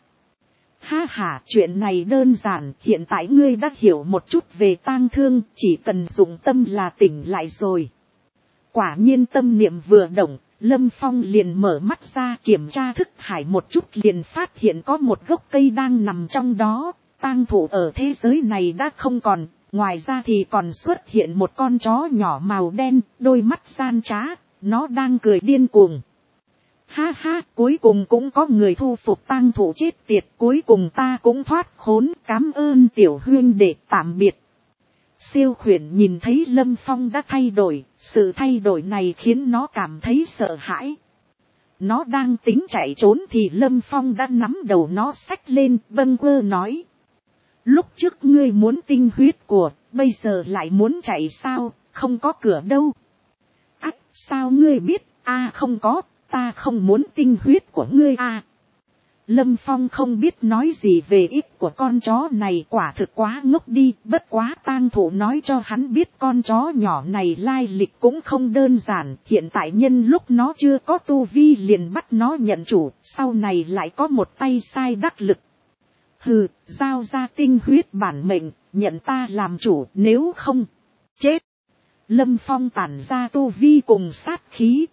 Ha ha, chuyện này đơn giản, hiện tại ngươi đã hiểu một chút về tang thương, chỉ cần dùng tâm là tỉnh lại rồi. Quả nhiên tâm niệm vừa động, Lâm Phong liền mở mắt ra kiểm tra thức hải một chút, liền phát hiện có một gốc cây đang nằm trong đó, tang thủ ở thế giới này đã không còn, ngoài ra thì còn xuất hiện một con chó nhỏ màu đen, đôi mắt gian trá, nó đang cười điên cuồng. Ha ha, cuối cùng cũng có người thu phục tang thủ chết tiệt, cuối cùng ta cũng thoát khốn, cảm ơn tiểu huynh đệ, tạm biệt. Siêu khuyển nhìn thấy Lâm Phong đã thay đổi, sự thay đổi này khiến nó cảm thấy sợ hãi. Nó đang tính chạy trốn thì Lâm Phong đã nắm đầu nó xách lên, bâng quơ nói. Lúc trước ngươi muốn tinh huyết của, bây giờ lại muốn chạy sao, không có cửa đâu. Ách, sao ngươi biết, không có. Ta không muốn tinh huyết của ngươi à. Lâm Phong không biết nói gì về ích của con chó này, quả thực quá ngốc đi, bất quá tang thủ nói cho hắn biết con chó nhỏ này lai lịch cũng không đơn giản, hiện tại nhân lúc nó chưa có tu vi liền bắt nó nhận chủ, sau này lại có một tay sai đắc lực. Hừ, giao ra tinh huyết bản mệnh, nhận ta làm chủ, nếu không, chết. Lâm Phong tản ra tu vi cùng sát khí.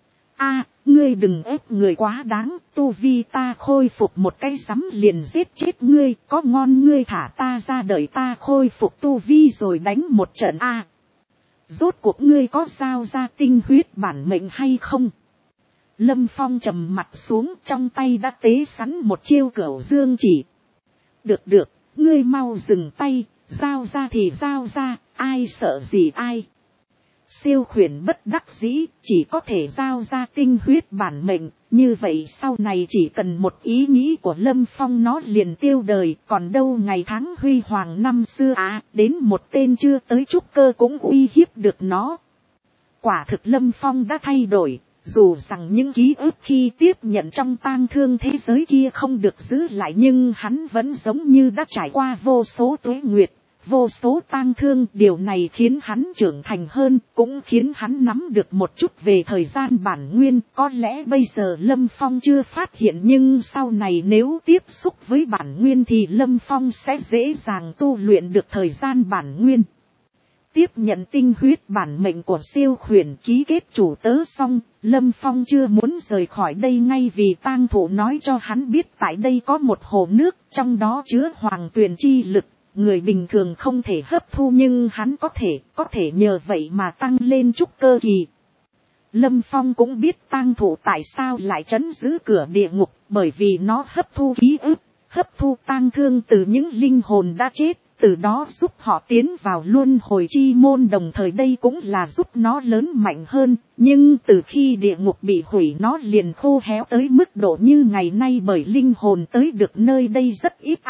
Ngươi đừng ép người quá đáng, tu vi ta khôi phục một cái sắm liền giết chết ngươi, có ngon ngươi thả ta ra đợi ta khôi phục tu vi rồi đánh một trận Rốt cuộc ngươi có giao ra tinh huyết bản mệnh hay không? Lâm Phong trầm mặt xuống, trong tay đã tế sẵn một chiêu cửu dương chỉ. Được, ngươi mau dừng tay, giao ra thì giao ra, ai sợ gì ai. Siêu khuyển bất đắc dĩ, chỉ có thể giao ra tinh huyết bản mệnh, như vậy sau này chỉ cần một ý nghĩ của Lâm Phong nó liền tiêu đời, còn đâu ngày tháng huy hoàng năm xưa đến một tên chưa tới trúc cơ cũng uy hiếp được nó. Quả thực Lâm Phong đã thay đổi, dù rằng những ký ức khi tiếp nhận trong tang thương thế giới kia không được giữ lại, nhưng hắn vẫn giống như đã trải qua vô số tuế nguyệt. Vô số tang thương, điều này khiến hắn trưởng thành hơn, cũng khiến hắn nắm được một chút về thời gian bản nguyên. Có lẽ bây giờ Lâm Phong chưa phát hiện, nhưng sau này nếu tiếp xúc với bản nguyên thì Lâm Phong sẽ dễ dàng tu luyện được thời gian bản nguyên. Tiếp nhận tinh huyết bản mệnh của siêu khuyển, ký kết chủ tớ xong, Lâm Phong chưa muốn rời khỏi đây ngay vì tang thụ nói cho hắn biết tại đây có một hồ nước, trong đó chứa hoàng tuyền chi lực. Người bình thường không thể hấp thu nhưng hắn có thể nhờ vậy mà tăng lên trúc cơ kỳ. Lâm Phong cũng biết tang thụ tại sao lại trấn giữ cửa địa ngục, bởi vì nó hấp thu ký ức, hấp thu tang thương từ những linh hồn đã chết, từ đó giúp họ tiến vào luân hồi chi môn, đồng thời đây cũng là giúp nó lớn mạnh hơn. Nhưng từ khi địa ngục bị hủy nó liền khô héo tới mức độ như ngày nay, bởi linh hồn tới được nơi đây rất ít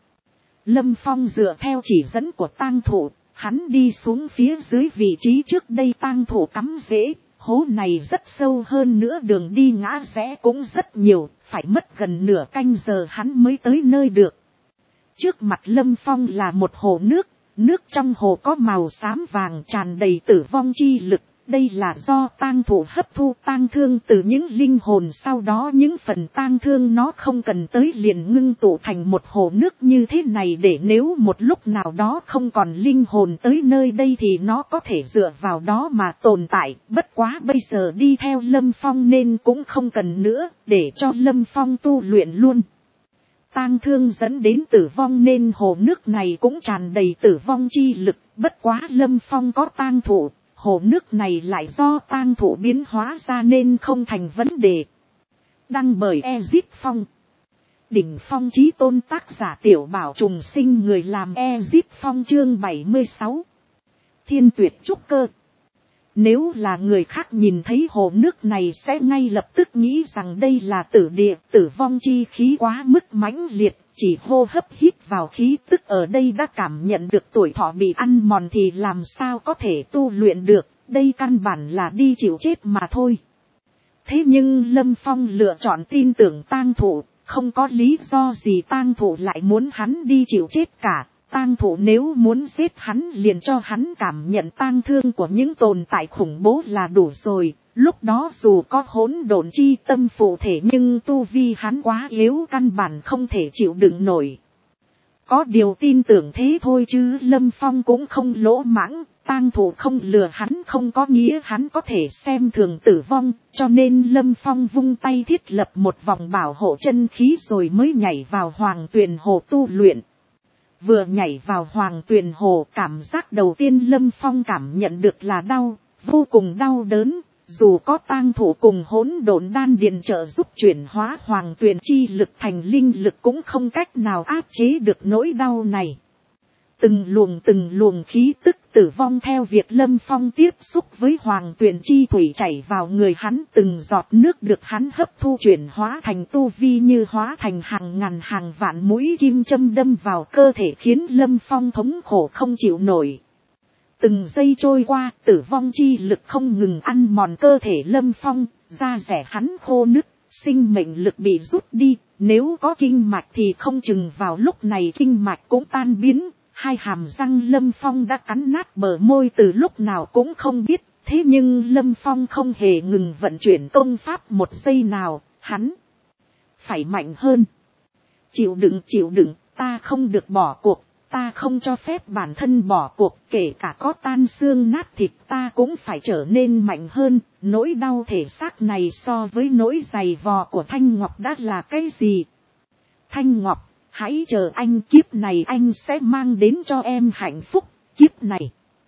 Lâm Phong dựa theo chỉ dẫn của tang thụ, hắn đi xuống phía dưới vị trí trước đây tang thụ cắm rễ. Hố này rất sâu, hơn nữa đường đi ngã rẽ cũng rất nhiều, phải mất gần nửa canh giờ hắn mới tới nơi được. Trước mặt Lâm Phong là một hồ nước, nước trong hồ có màu xám vàng tràn đầy tử vong chi lực. Đây là do tang thụ hấp thu tang thương từ những linh hồn, sau đó những phần tang thương nó không cần tới liền ngưng tụ thành một hồ nước như thế này, để nếu một lúc nào đó không còn linh hồn tới nơi đây thì nó có thể dựa vào đó mà tồn tại. Bất quá bây giờ đi theo Lâm Phong nên cũng không cần nữa, để cho Lâm Phong tu luyện luôn. Tang thương dẫn đến tử vong nên hồ nước này cũng tràn đầy tử vong chi lực, bất quá Lâm Phong có tang thụ. Hồ nước này lại do tang thụ biến hóa ra nên không thành vấn đề. Đăng bởi Ezip Phong. Đỉnh Phong Chí Tôn, tác giả Tiểu Bảo Trùng Sinh, người làm Ezip Phong. Chương 76. Thiên tuyệt trúc cơ. Nếu là người khác nhìn thấy hồ nước này sẽ ngay lập tức nghĩ rằng đây là tử địa, tử vong chi khí quá mức mãnh liệt, chỉ hô hấp hít vào khí tức ở đây đã cảm nhận được tuổi thọ bị ăn mòn thì làm sao có thể tu luyện được, đây căn bản là đi chịu chết mà thôi. Thế nhưng Lâm Phong lựa chọn tin tưởng tang thụ, không có lý do gì tang thụ lại muốn hắn đi chịu chết cả. Tang thụ nếu muốn giết hắn liền cho hắn cảm nhận tang thương của những tồn tại khủng bố là đủ rồi. Lúc đó dù có hỗn độn chi tâm phụ thể nhưng tu vi hắn quá yếu, căn bản không thể chịu đựng nổi. Có điều tin tưởng thế thôi chứ Lâm Phong cũng không lỗ mãng. Tang thụ không lừa hắn không có nghĩa hắn có thể xem thường tử vong, cho nên Lâm Phong vung tay thiết lập một vòng bảo hộ chân khí rồi mới nhảy vào hoàng tuyền hồ tu luyện. Vừa nhảy vào hoàng tuyền hồ, cảm giác đầu tiên Lâm Phong cảm nhận được là đau, vô cùng đau đớn. Dù có tang thủ cùng hỗn độn đan điền trợ giúp chuyển hóa hoàng tuyền chi lực thành linh lực cũng không cách nào áp chế được nỗi đau này. Từng luồng khí tức tử vong theo việc Lâm Phong tiếp xúc với hoàng tuyền chi thủy chảy vào người hắn, từng giọt nước được hắn hấp thu chuyển hóa thành tu vi như hóa thành hàng ngàn hàng vạn mũi kim châm đâm vào cơ thể, khiến Lâm Phong thống khổ không chịu nổi. Từng giây trôi qua, tử vong chi lực không ngừng ăn mòn cơ thể Lâm Phong, da rẻ hắn khô nứt, sinh mệnh lực bị rút đi, nếu có kinh mạch thì không chừng vào lúc này kinh mạch cũng tan biến. Hai hàm răng Lâm Phong đã cắn nát bờ môi từ lúc nào cũng không biết, thế nhưng Lâm Phong không hề ngừng vận chuyển công pháp một giây nào, hắn phải mạnh hơn. Chịu đựng, ta không được bỏ cuộc, ta không cho phép bản thân bỏ cuộc, kể cả có tan xương nát thịt ta cũng phải trở nên mạnh hơn. Nỗi đau thể xác này so với nỗi dày vò của Thanh Ngọc đã là cái gì? Thanh Ngọc, hãy chờ anh, kiếp này anh sẽ mang đến cho em hạnh phúc, kiếp này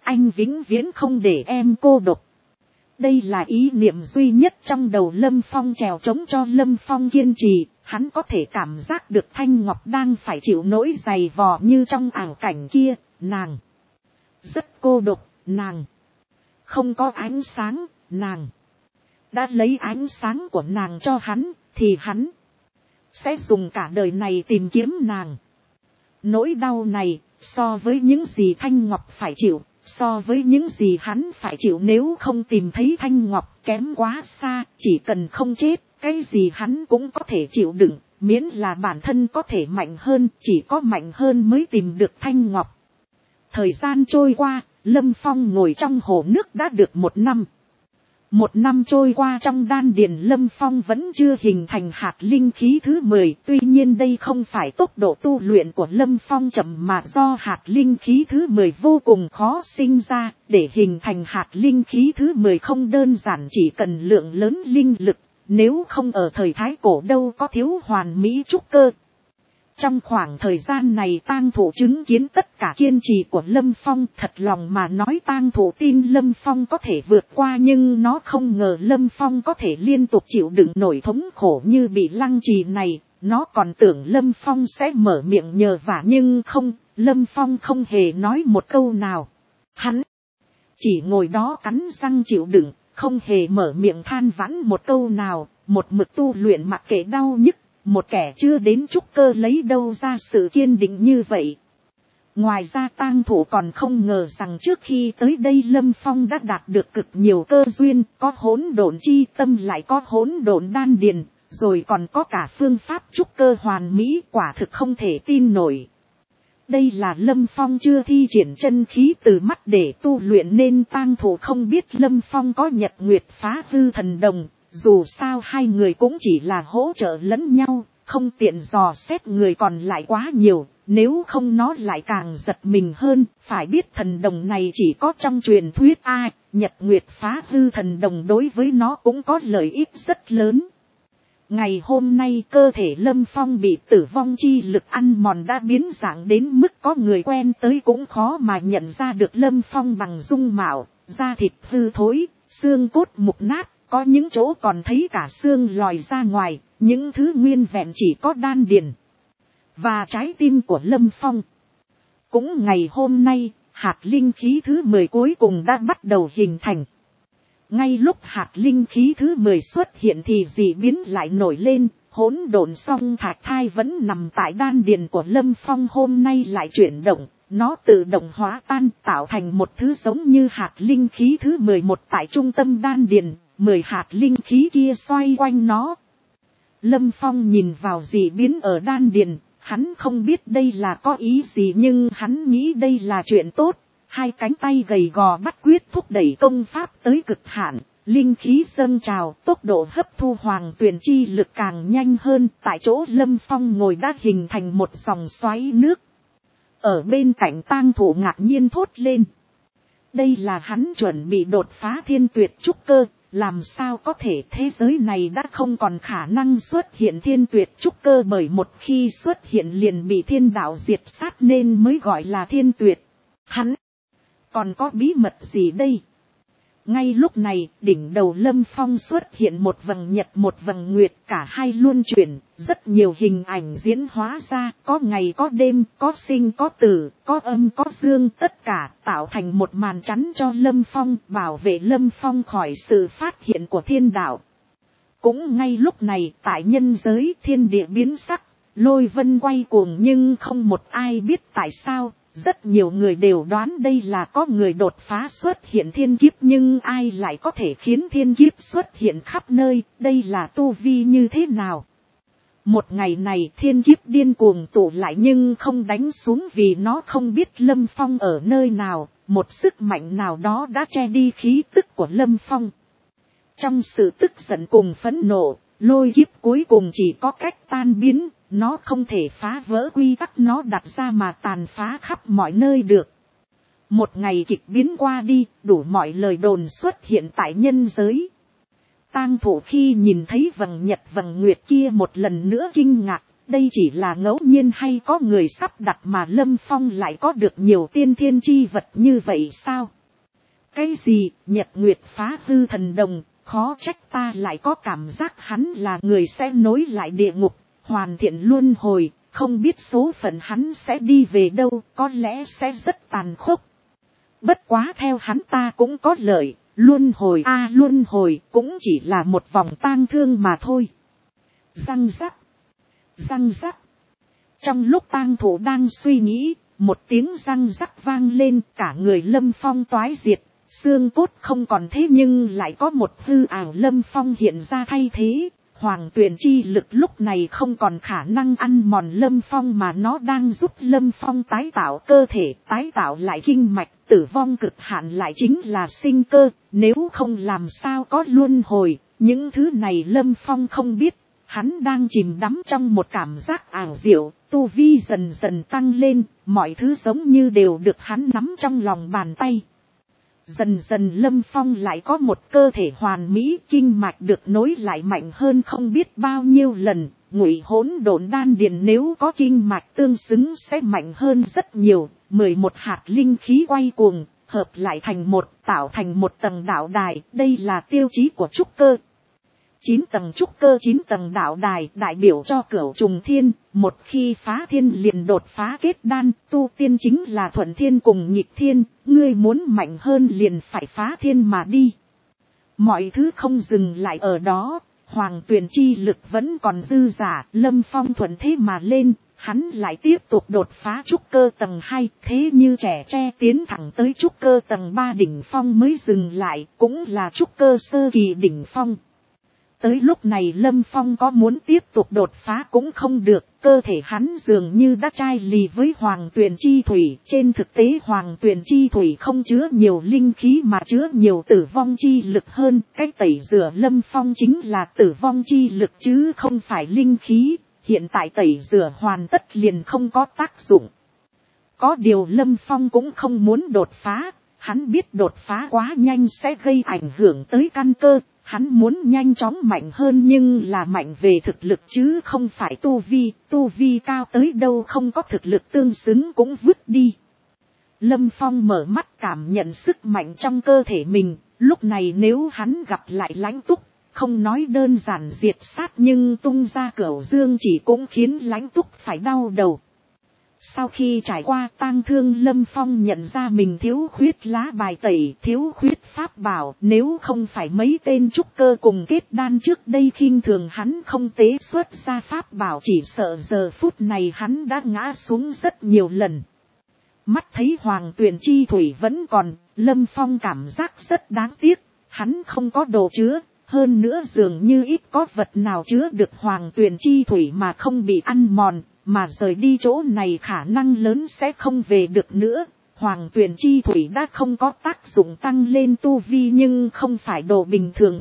anh vĩnh viễn không để em cô độc. Đây là ý niệm duy nhất trong đầu Lâm Phong trèo trống cho Lâm Phong kiên trì. Hắn có thể cảm giác được Thanh Ngọc đang phải chịu nỗi dày vò như trong ảo cảnh kia. Nàng rất cô độc, nàng không có ánh sáng, nàng đã lấy ánh sáng của nàng cho hắn, thì hắn sẽ dùng cả đời này tìm kiếm nàng. Nỗi đau này, so với những gì Thanh Ngọc phải chịu, so với những gì hắn phải chịu nếu không tìm thấy Thanh Ngọc kém quá xa. Chỉ cần không chết, cái gì hắn cũng có thể chịu đựng, miễn là bản thân có thể mạnh hơn, chỉ có mạnh hơn mới tìm được Thanh Ngọc. Thời gian trôi qua, Lâm Phong ngồi trong hồ nước đã được 1 năm. 1 năm trôi qua, trong đan điền Lâm Phong vẫn chưa hình thành hạt linh khí thứ 10. Tuy nhiên đây không phải tốc độ tu luyện của Lâm Phong chậm, mà do hạt linh khí thứ 10 vô cùng khó sinh ra. Để hình thành hạt linh khí thứ 10 không đơn giản chỉ cần lượng lớn linh lực. Nếu không ở thời Thái Cổ đâu có thiếu hoàn mỹ trúc cơ. Trong khoảng thời gian này Tang Thụ chứng kiến tất cả kiên trì của Lâm Phong. Thật lòng mà nói, Tang Thụ tin Lâm Phong có thể vượt qua, nhưng nó không ngờ Lâm Phong có thể liên tục chịu đựng nổi thống khổ như bị lăng trì này. Nó còn tưởng Lâm Phong sẽ mở miệng nhờ vả, nhưng không, Lâm Phong không hề nói một câu nào. Hắn chỉ ngồi đó cắn răng chịu đựng, không hề mở miệng than vãn một câu nào, một mực tu luyện mặc kệ đau nhức. Một kẻ chưa đến trúc cơ lấy đâu ra sự kiên định như vậy. Ngoài ra Tang Thụ còn không ngờ rằng trước khi tới đây Lâm Phong đã đạt được cực nhiều cơ duyên, có hỗn độn chi tâm, lại có hỗn độn đan điền, rồi còn có cả phương pháp trúc cơ hoàn mỹ, quả thực không thể tin nổi. Đây là Lâm Phong chưa thi triển chân khí từ mắt để tu luyện, nên Tang Thụ không biết Lâm Phong có Nhật Nguyệt Phá Hư Thần Đồng. Dù sao hai người cũng chỉ là hỗ trợ lẫn nhau, không tiện dò xét người còn lại quá nhiều, nếu không nó lại càng giật mình hơn. Phải biết thần đồng này chỉ có trong truyền thuyết, Nhật Nguyệt Phá Hư Thần Đồng đối với nó cũng có lợi ích rất lớn. Ngày hôm nay cơ thể Lâm Phong bị tử vong chi lực ăn mòn đã biến dạng đến mức có người quen tới cũng khó mà nhận ra được Lâm Phong bằng dung mạo, da thịt hư thối, xương cốt mục nát. Có những chỗ còn thấy cả xương lòi ra ngoài, những thứ nguyên vẹn chỉ có đan điền và trái tim của Lâm Phong. Cũng ngày hôm nay, hạt linh khí thứ 10 cuối cùng đã bắt đầu hình thành. Ngay lúc hạt linh khí thứ 10 xuất hiện thì dị biến lại nổi lên, hỗn độn song thạch thai vẫn nằm tại đan điền của Lâm Phong hôm nay lại chuyển động. Nó tự động hóa tan tạo thành một thứ giống như hạt linh khí thứ 11 tại trung tâm đan điền, 10 hạt linh khí kia xoay quanh nó. Lâm Phong nhìn vào dị biến ở đan điền, hắn không biết đây là có ý gì, nhưng hắn nghĩ đây là chuyện tốt. Hai cánh tay gầy gò bắt quyết thúc đẩy công pháp tới cực hạn, linh khí dâng trào, tốc độ hấp thu hoàng tuyền chi lực càng nhanh hơn. Tại chỗ Lâm Phong ngồi đã hình thành một dòng xoáy nước. Ở bên cạnh Tang Thụ ngạc nhiên thốt lên. Đây là hắn chuẩn bị đột phá thiên tuyệt trúc cơ, làm sao có thể, thế giới này đã không còn khả năng xuất hiện thiên tuyệt trúc cơ, bởi một khi xuất hiện liền bị thiên đạo diệt sát nên mới gọi là thiên tuyệt. Hắn còn có bí mật gì đây? Ngay lúc này, đỉnh đầu Lâm Phong xuất hiện một vầng nhật một vầng nguyệt, cả hai luân chuyển, rất nhiều hình ảnh diễn hóa ra, có ngày có đêm, có sinh có tử, có âm có dương, tất cả tạo thành một màn chắn cho Lâm Phong, bảo vệ Lâm Phong khỏi sự phát hiện của thiên đạo. Cũng ngay lúc này, tại nhân giới, thiên địa biến sắc, lôi vân quay cuồng, nhưng không một ai biết tại sao. Rất nhiều người đều đoán đây là có người đột phá xuất hiện thiên kiếp, nhưng ai lại có thể khiến thiên kiếp xuất hiện khắp nơi, đây là tu vi như thế nào? Một ngày này thiên kiếp điên cuồng tụ lại nhưng không đánh xuống, vì nó không biết Lâm Phong ở nơi nào, một sức mạnh nào đó đã che đi khí tức của Lâm Phong. Trong sự tức giận cùng phẫn nộ, lôi kiếp cuối cùng chỉ có cách tan biến. Nó không thể phá vỡ quy tắc nó đặt ra mà tàn phá khắp mọi nơi được. Một ngày kịch biến qua đi, đủ mọi lời đồn xuất hiện tại nhân giới. Tang Thụ khi nhìn thấy vầng nhật vầng nguyệt kia một lần nữa kinh ngạc, đây chỉ là ngẫu nhiên hay có người sắp đặt mà Lâm Phong lại có được nhiều tiên thiên chi vật như vậy sao? Cái gì, Nhật Nguyệt phá hư thần đồng, khó trách ta lại có cảm giác hắn là người sẽ nối lại địa ngục, hoàn thiện luân hồi, không biết số phận hắn sẽ đi về đâu, có lẽ sẽ rất tàn khốc. Bất quá theo hắn ta cũng có lợi, luân hồi luân hồi cũng chỉ là một vòng tang thương mà thôi. Răng rắc, răng rắc. Trong lúc tang thủ đang suy nghĩ, một tiếng răng rắc vang lên, cả người Lâm Phong toái diệt, xương cốt không còn thế nhưng lại có một hư ảo Lâm Phong hiện ra thay thế. Hoàng tuyển chi lực lúc này không còn khả năng ăn mòn Lâm Phong mà nó đang giúp Lâm Phong tái tạo cơ thể, tái tạo lại kinh mạch, tử vong cực hạn lại chính là sinh cơ, nếu không làm sao có luân hồi, những thứ này Lâm Phong không biết, hắn đang chìm đắm trong một cảm giác ảo diệu, tu vi dần dần tăng lên, mọi thứ giống như đều được hắn nắm trong lòng bàn tay. Dần dần Lâm Phong lại có một cơ thể hoàn mỹ, kinh mạch được nối lại mạnh hơn không biết bao nhiêu lần, ngụy hỗn độn đan điền nếu có kinh mạch tương xứng sẽ mạnh hơn rất nhiều, 11 hạt linh khí quay cuồng, hợp lại thành một, tạo thành một tầng đạo đài, đây là tiêu chí của trúc cơ. 9 tầng trúc cơ 9 tầng đạo đài đại biểu cho cửu trùng thiên, một khi phá thiên liền đột phá kết đan, tu tiên chính là thuận thiên cùng nghịch thiên, ngươi muốn mạnh hơn liền phải phá thiên mà đi. Mọi thứ không dừng lại ở đó, hoàng tuyển chi lực vẫn còn dư giả, Lâm Phong thuận thế mà lên, hắn lại tiếp tục đột phá trúc cơ tầng 2, thế như trẻ tre tiến thẳng tới trúc cơ tầng 3 đỉnh phong mới dừng lại, cũng là trúc cơ sơ kỳ đỉnh phong. Tới lúc này Lâm Phong có muốn tiếp tục đột phá cũng không được, cơ thể hắn dường như đã chai lì với hoàng tuyền chi thủy. Trên thực tế hoàng tuyền chi thủy không chứa nhiều linh khí mà chứa nhiều tử vong chi lực hơn. Cách tẩy rửa Lâm Phong chính là tử vong chi lực chứ không phải linh khí. Hiện tại tẩy rửa hoàn tất liền không có tác dụng. Có điều Lâm Phong cũng không muốn đột phá, hắn biết đột phá quá nhanh sẽ gây ảnh hưởng tới căn cơ. Hắn muốn nhanh chóng mạnh hơn nhưng là mạnh về thực lực chứ không phải tu vi cao tới đâu không có thực lực tương xứng cũng vứt đi. Lâm Phong mở mắt cảm nhận sức mạnh trong cơ thể mình, lúc này nếu hắn gặp lại Lãnh Túc, không nói đơn giản diệt sát nhưng tung ra Cửu Dương chỉ cũng khiến Lãnh Túc phải đau đầu. Sau khi trải qua tang thương Lâm Phong nhận ra mình thiếu khuyết lá bài tẩy, thiếu khuyết pháp bảo, nếu không phải mấy tên trúc cơ cùng kết đan trước đây khinh thường hắn không tế xuất ra pháp bảo chỉ sợ giờ phút này hắn đã ngã xuống rất nhiều lần. Mắt thấy hoàng tuyền chi thủy vẫn còn, Lâm Phong cảm giác rất đáng tiếc, hắn không có đồ chứa. Hơn nữa dường như ít có vật nào chứa được hoàng tuyền chi thủy mà không bị ăn mòn, mà rời đi chỗ này khả năng lớn sẽ không về được nữa. Hoàng tuyền chi thủy đã không có tác dụng tăng lên tu vi nhưng không phải đồ bình thường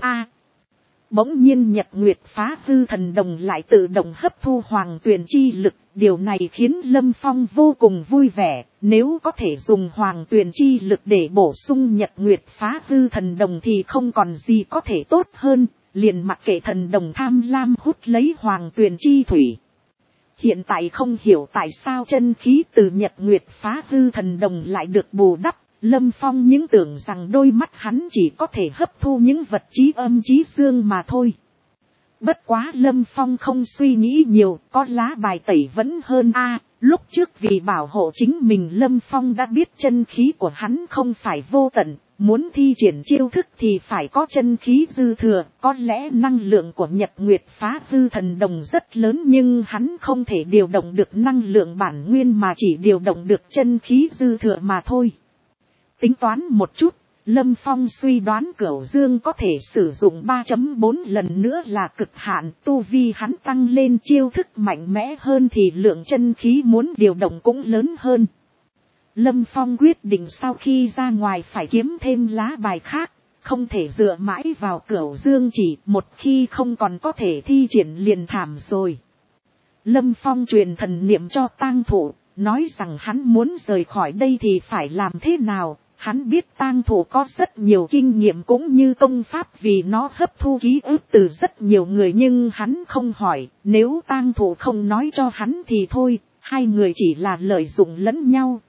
Bỗng nhiên Nhật Nguyệt phá hư thần đồng lại tự động hấp thu hoàng tuyền chi lực, điều này khiến Lâm Phong vô cùng vui vẻ, nếu có thể dùng hoàng tuyền chi lực để bổ sung Nhật Nguyệt phá hư thần đồng thì không còn gì có thể tốt hơn, liền mặc kệ thần đồng tham lam hút lấy hoàng tuyền chi thủy. Hiện tại không hiểu tại sao chân khí từ Nhật Nguyệt phá hư thần đồng lại được bù đắp. Lâm Phong những tưởng rằng đôi mắt hắn chỉ có thể hấp thu những vật trí âm trí dương mà thôi. Bất quá Lâm Phong không suy nghĩ nhiều, có lá bài tẩy vẫn hơn lúc trước vì bảo hộ chính mình Lâm Phong đã biết chân khí của hắn không phải vô tận, muốn thi triển chiêu thức thì phải có chân khí dư thừa, có lẽ năng lượng của Nhật Nguyệt phá hư thần đồng rất lớn nhưng hắn không thể điều động được năng lượng bản nguyên mà chỉ điều động được chân khí dư thừa mà thôi. Tính toán một chút, Lâm Phong suy đoán Cửu Dương có thể sử dụng 3.4 lần nữa là cực hạn, tu vi hắn tăng lên chiêu thức mạnh mẽ hơn thì lượng chân khí muốn điều động cũng lớn hơn. Lâm Phong quyết định sau khi ra ngoài phải kiếm thêm lá bài khác, không thể dựa mãi vào Cửu Dương chỉ, một khi không còn có thể thi triển liền thảm rồi. Lâm Phong truyền thần niệm cho tang thủ, nói rằng hắn muốn rời khỏi đây thì phải làm thế nào. Hắn biết tang thủ có rất nhiều kinh nghiệm cũng như công pháp vì nó hấp thu ký ức từ rất nhiều người nhưng hắn không hỏi, nếu tang thủ không nói cho hắn thì thôi, hai người chỉ là lợi dụng lẫn nhau,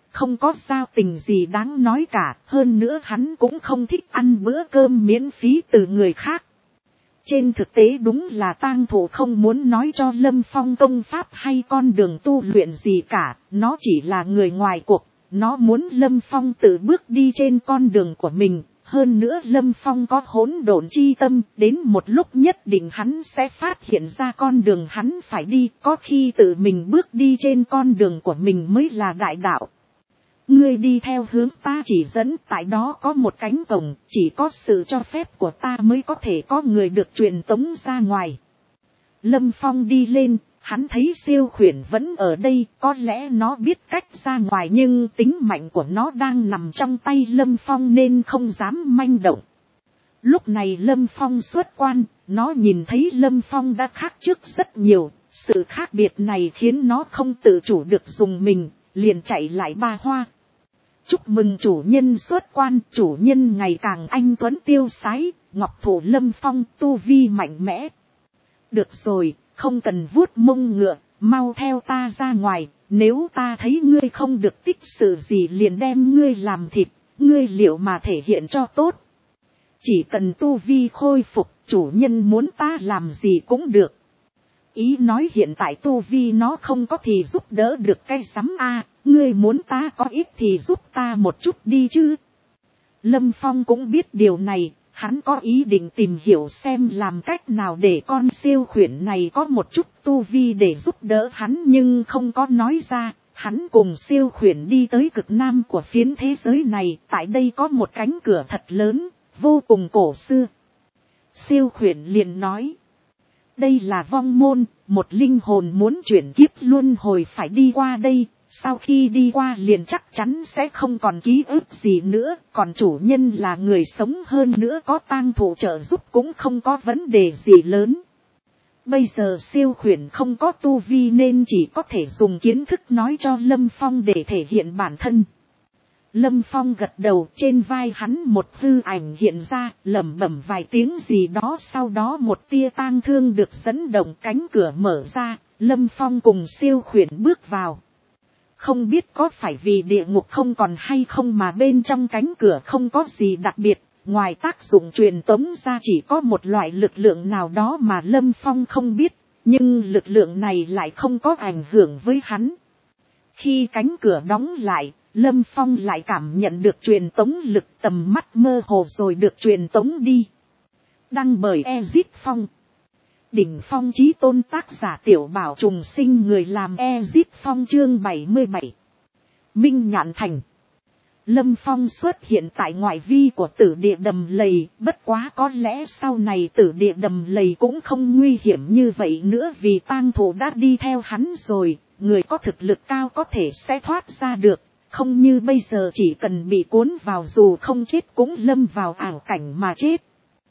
không có giao tình gì đáng nói cả, hơn nữa hắn cũng không thích ăn bữa cơm miễn phí từ người khác. Trên thực tế đúng là tang thụ không muốn nói cho Lâm Phong công pháp hay con đường tu luyện gì cả, nó chỉ là người ngoài cuộc, nó muốn Lâm Phong tự bước đi trên con đường của mình. Hơn nữa Lâm Phong có hỗn độn chi tâm, đến một lúc nhất định hắn sẽ phát hiện ra con đường hắn phải đi, có khi tự mình bước đi trên con đường của mình mới là đại đạo. Ngươi đi theo hướng ta chỉ dẫn, tại đó có một cánh cổng, chỉ có sự cho phép của ta mới có thể có người được truyền tống ra ngoài. Lâm Phong đi lên, hắn thấy siêu khuyển vẫn ở đây, có lẽ nó biết cách ra ngoài nhưng tính mạnh của nó đang nằm trong tay Lâm Phong nên không dám manh động. Lúc này Lâm Phong xuất quan, nó nhìn thấy Lâm Phong đã khác trước rất nhiều, sự khác biệt này khiến nó không tự chủ được dùng mình, liền chạy lại ba hoa. Chúc mừng chủ nhân xuất quan, chủ nhân ngày càng anh tuấn tiêu sái, ngọc thủ Lâm Phong tu vi mạnh mẽ. Được rồi, không cần vuốt mông ngựa, mau theo ta ra ngoài, nếu ta thấy ngươi không được tích sự gì liền đem ngươi làm thịt, ngươi liệu mà thể hiện cho tốt. Chỉ cần tu vi khôi phục, chủ nhân muốn ta làm gì cũng được. Ý nói hiện tại tu vi nó không có thì giúp đỡ được cái sắm a, ngươi muốn ta có ít thì giúp ta một chút đi chứ. Lâm Phong cũng biết điều này, hắn có ý định tìm hiểu xem làm cách nào để con siêu khuyển này có một chút tu vi để giúp đỡ hắn nhưng không có nói ra. Hắn cùng siêu khuyển đi tới cực nam của phiến thế giới này, tại đây có một cánh cửa thật lớn, vô cùng cổ xưa. Siêu khuyển liền nói, đây là vong môn, một linh hồn muốn chuyển kiếp luân hồi phải đi qua đây, sau khi đi qua liền chắc chắn sẽ không còn ký ức gì nữa, còn chủ nhân là người sống hơn nữa có tang thụ trợ giúp cũng không có vấn đề gì lớn. Bây giờ siêu khuyển không có tu vi nên chỉ có thể dùng kiến thức nói cho Lâm Phong để thể hiện bản thân. Lâm Phong gật đầu, trên vai hắn một hư ảnh hiện ra, lẩm bẩm vài tiếng gì đó, sau đó một tia tang thương được dẫn động, cánh cửa mở ra, Lâm Phong cùng siêu khuyển bước vào. Không biết có phải vì địa ngục không còn hay không mà bên trong cánh cửa không có gì đặc biệt, ngoài tác dụng truyền tống ra chỉ có một loại lực lượng nào đó mà Lâm Phong không biết, nhưng lực lượng này lại không có ảnh hưởng với hắn. Khi cánh cửa đóng lại, Lâm Phong lại cảm nhận được truyền tống lực, tầm mắt mơ hồ rồi được truyền tống đi. Đăng bởi Ezit Phong. Đỉnh phong chí tôn, tác giả Tiểu Bảo Trùng Sinh, người làm Ezit Phong, chương 77. Minh Nhạn Thành. Lâm Phong xuất hiện tại ngoại vi của tử địa đầm lầy, bất quá có lẽ sau này tử địa đầm lầy cũng không nguy hiểm như vậy nữa vì tang thụ đã đi theo hắn rồi, người có thực lực cao có thể sẽ thoát ra được, không như bây giờ chỉ cần bị cuốn vào dù không chết cũng lâm vào ảo cảnh mà chết.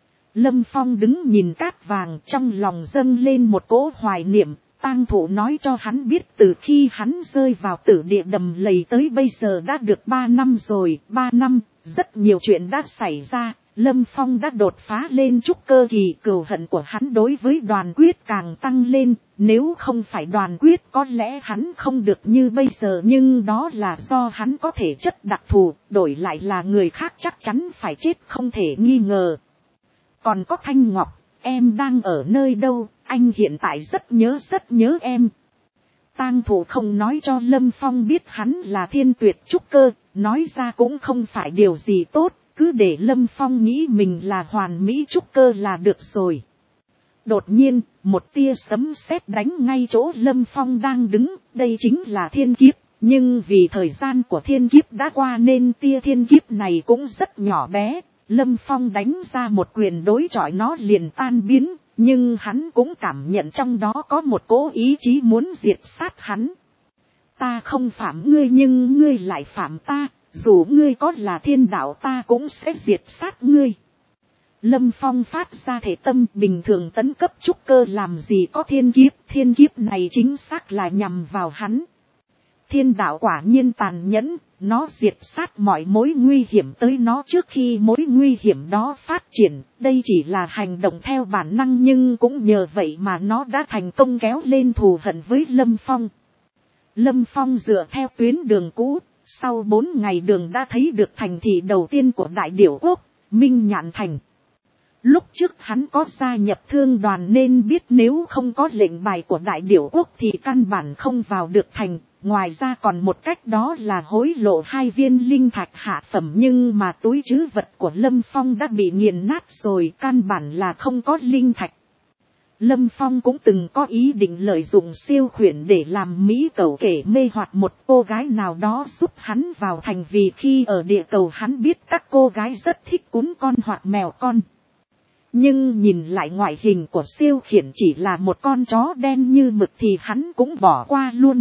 Lâm Phong đứng nhìn cát vàng, trong lòng dâng lên một cỗ hoài niệm. Tang thụ nói cho hắn biết từ khi hắn rơi vào tử địa đầm lầy tới bây giờ đã được 3 năm rồi. 3 năm, rất nhiều chuyện đã xảy ra. Lâm Phong đã đột phá lên trúc cơ kỳ, cừu hận của hắn đối với Đoàn Quyết càng tăng lên. Nếu không phải Đoàn Quyết có lẽ hắn không được như bây giờ, nhưng đó là do hắn có thể chất đặc thù, đổi lại là người khác chắc chắn phải chết không thể nghi ngờ. Còn có Thanh Ngọc, em đang ở nơi đâu, anh hiện tại rất nhớ em. Tang thụ không nói cho Lâm Phong biết hắn là thiên tuyệt trúc cơ, nói ra cũng không phải điều gì tốt, cứ để Lâm Phong nghĩ mình là hoàn mỹ trúc cơ là được rồi. Đột nhiên, một tia sấm sét đánh ngay chỗ Lâm Phong đang đứng, đây chính là thiên kiếp, nhưng vì thời gian của thiên kiếp đã qua nên tia thiên kiếp này cũng rất nhỏ bé. Lâm Phong đánh ra một quyền đối chọi nó liền tan biến, nhưng hắn cũng cảm nhận trong đó có một cố ý chí muốn diệt sát hắn. Ta không phạm ngươi nhưng ngươi lại phạm ta, dù ngươi có là thiên đạo ta cũng sẽ diệt sát ngươi. Lâm Phong phát ra thể tâm, bình thường tấn cấp trúc cơ làm gì có thiên kiếp này chính xác là nhằm vào hắn. Thiên đạo quả nhiên tàn nhẫn, nó diệt sát mọi mối nguy hiểm tới nó trước khi mối nguy hiểm đó phát triển. Đây chỉ là hành động theo bản năng nhưng cũng nhờ vậy mà nó đã thành công kéo lên thù hận với Lâm Phong. Lâm Phong dựa theo tuyến đường cũ, Sau 4 ngày đường đã thấy được thành thị đầu tiên của Đại Điểu Quốc, Minh Nhạn Thành. Lúc trước hắn có gia nhập thương đoàn nên biết nếu không có lệnh bài của Đại Điểu Quốc thì căn bản không vào được thành. Ngoài ra còn một cách đó là hối lộ 2 viên linh thạch hạ phẩm, nhưng mà túi trữ vật của Lâm Phong đã bị nghiền nát rồi, căn bản là không có linh thạch. Lâm Phong cũng từng có ý định lợi dụng siêu khuyển để làm mỹ cẩu kể mê hoặc một cô gái nào đó giúp hắn vào thành, vì khi ở địa cầu hắn biết các cô gái rất thích cún con hoặc mèo con. Nhưng nhìn lại ngoại hình của siêu khuyển chỉ là một con chó đen như mực thì hắn cũng bỏ qua luôn.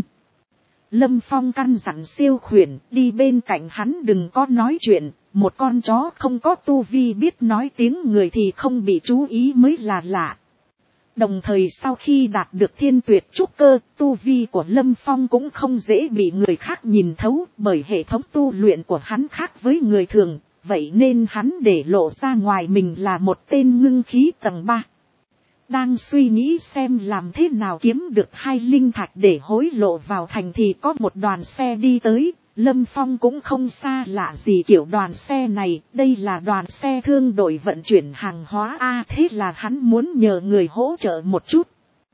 Lâm Phong căn dặn siêu khuyển đi bên cạnh hắn đừng có nói chuyện, một con chó không có tu vi biết nói tiếng người thì không bị chú ý mới là lạ. Đồng thời sau khi đạt được thiên tuyệt trúc cơ, tu vi của Lâm Phong cũng không dễ bị người khác nhìn thấu, bởi hệ thống tu luyện của hắn khác với người thường, vậy nên hắn để lộ ra ngoài mình là một tên ngưng khí tầng 3. Đang suy nghĩ xem làm thế nào kiếm được 2 linh thạch để hối lộ vào thành thì có một đoàn xe đi tới. Lâm Phong cũng không xa lạ gì kiểu đoàn xe này, đây là đoàn xe thương đội vận chuyển hàng hóa thế là hắn muốn nhờ người hỗ trợ một chút.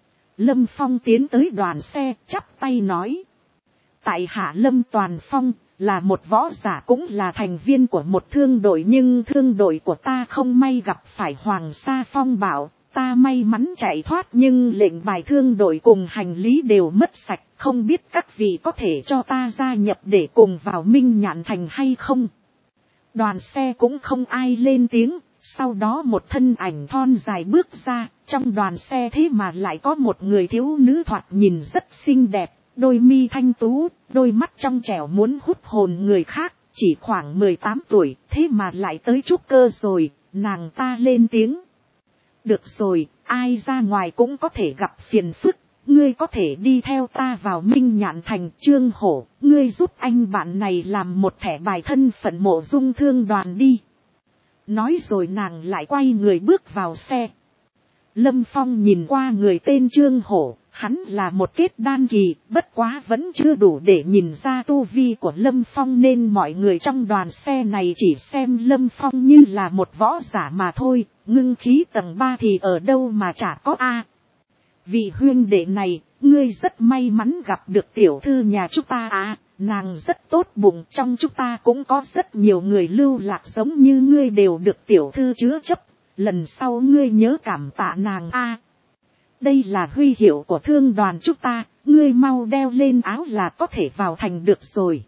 Lâm Phong tiến tới đoàn xe, chắp tay nói. Tại hạ Lâm Toàn Phong, là một võ giả cũng là thành viên của một thương đội, nhưng thương đội của ta không may gặp phải Hoàng Sa Phong bạo. Ta may mắn chạy thoát nhưng lệnh bài thương đội cùng hành lý đều mất sạch, không biết các vị có thể cho ta gia nhập để cùng vào Minh Nhạn Thành hay không. Đoàn xe cũng không ai lên tiếng, sau đó một thân ảnh thon dài bước ra, trong đoàn xe thế mà lại có một người thiếu nữ thoạt nhìn rất xinh đẹp, đôi mi thanh tú, đôi mắt trong trẻo muốn hút hồn người khác, chỉ khoảng 18 tuổi, thế mà lại tới trúc cơ rồi, nàng ta lên tiếng. Được rồi, ai ra ngoài cũng có thể gặp phiền phức, ngươi có thể đi theo ta vào Minh Nhạn Thành. Trương Hổ, ngươi giúp anh bạn này làm một thẻ bài thân phận Mộ Dung thương đoàn đi. Nói rồi nàng lại quay người bước vào xe. Lâm Phong nhìn qua người tên Trương Hổ, hắn là một kết đan kỳ, bất quá vẫn chưa đủ để nhìn ra tu vi của Lâm Phong nên mọi người trong đoàn xe này chỉ xem Lâm Phong như là một võ giả mà thôi, ngưng khí tầng 3 thì ở đâu mà chả có Vị huynh đệ này, ngươi rất may mắn gặp được tiểu thư nhà chúng ta nàng rất tốt bụng, trong chúng ta cũng có rất nhiều người lưu lạc giống như ngươi đều được tiểu thư chứa chấp, lần sau ngươi nhớ cảm tạ nàng Đây là huy hiệu của thương đoàn chúng ta, ngươi mau đeo lên áo là có thể vào thành được rồi.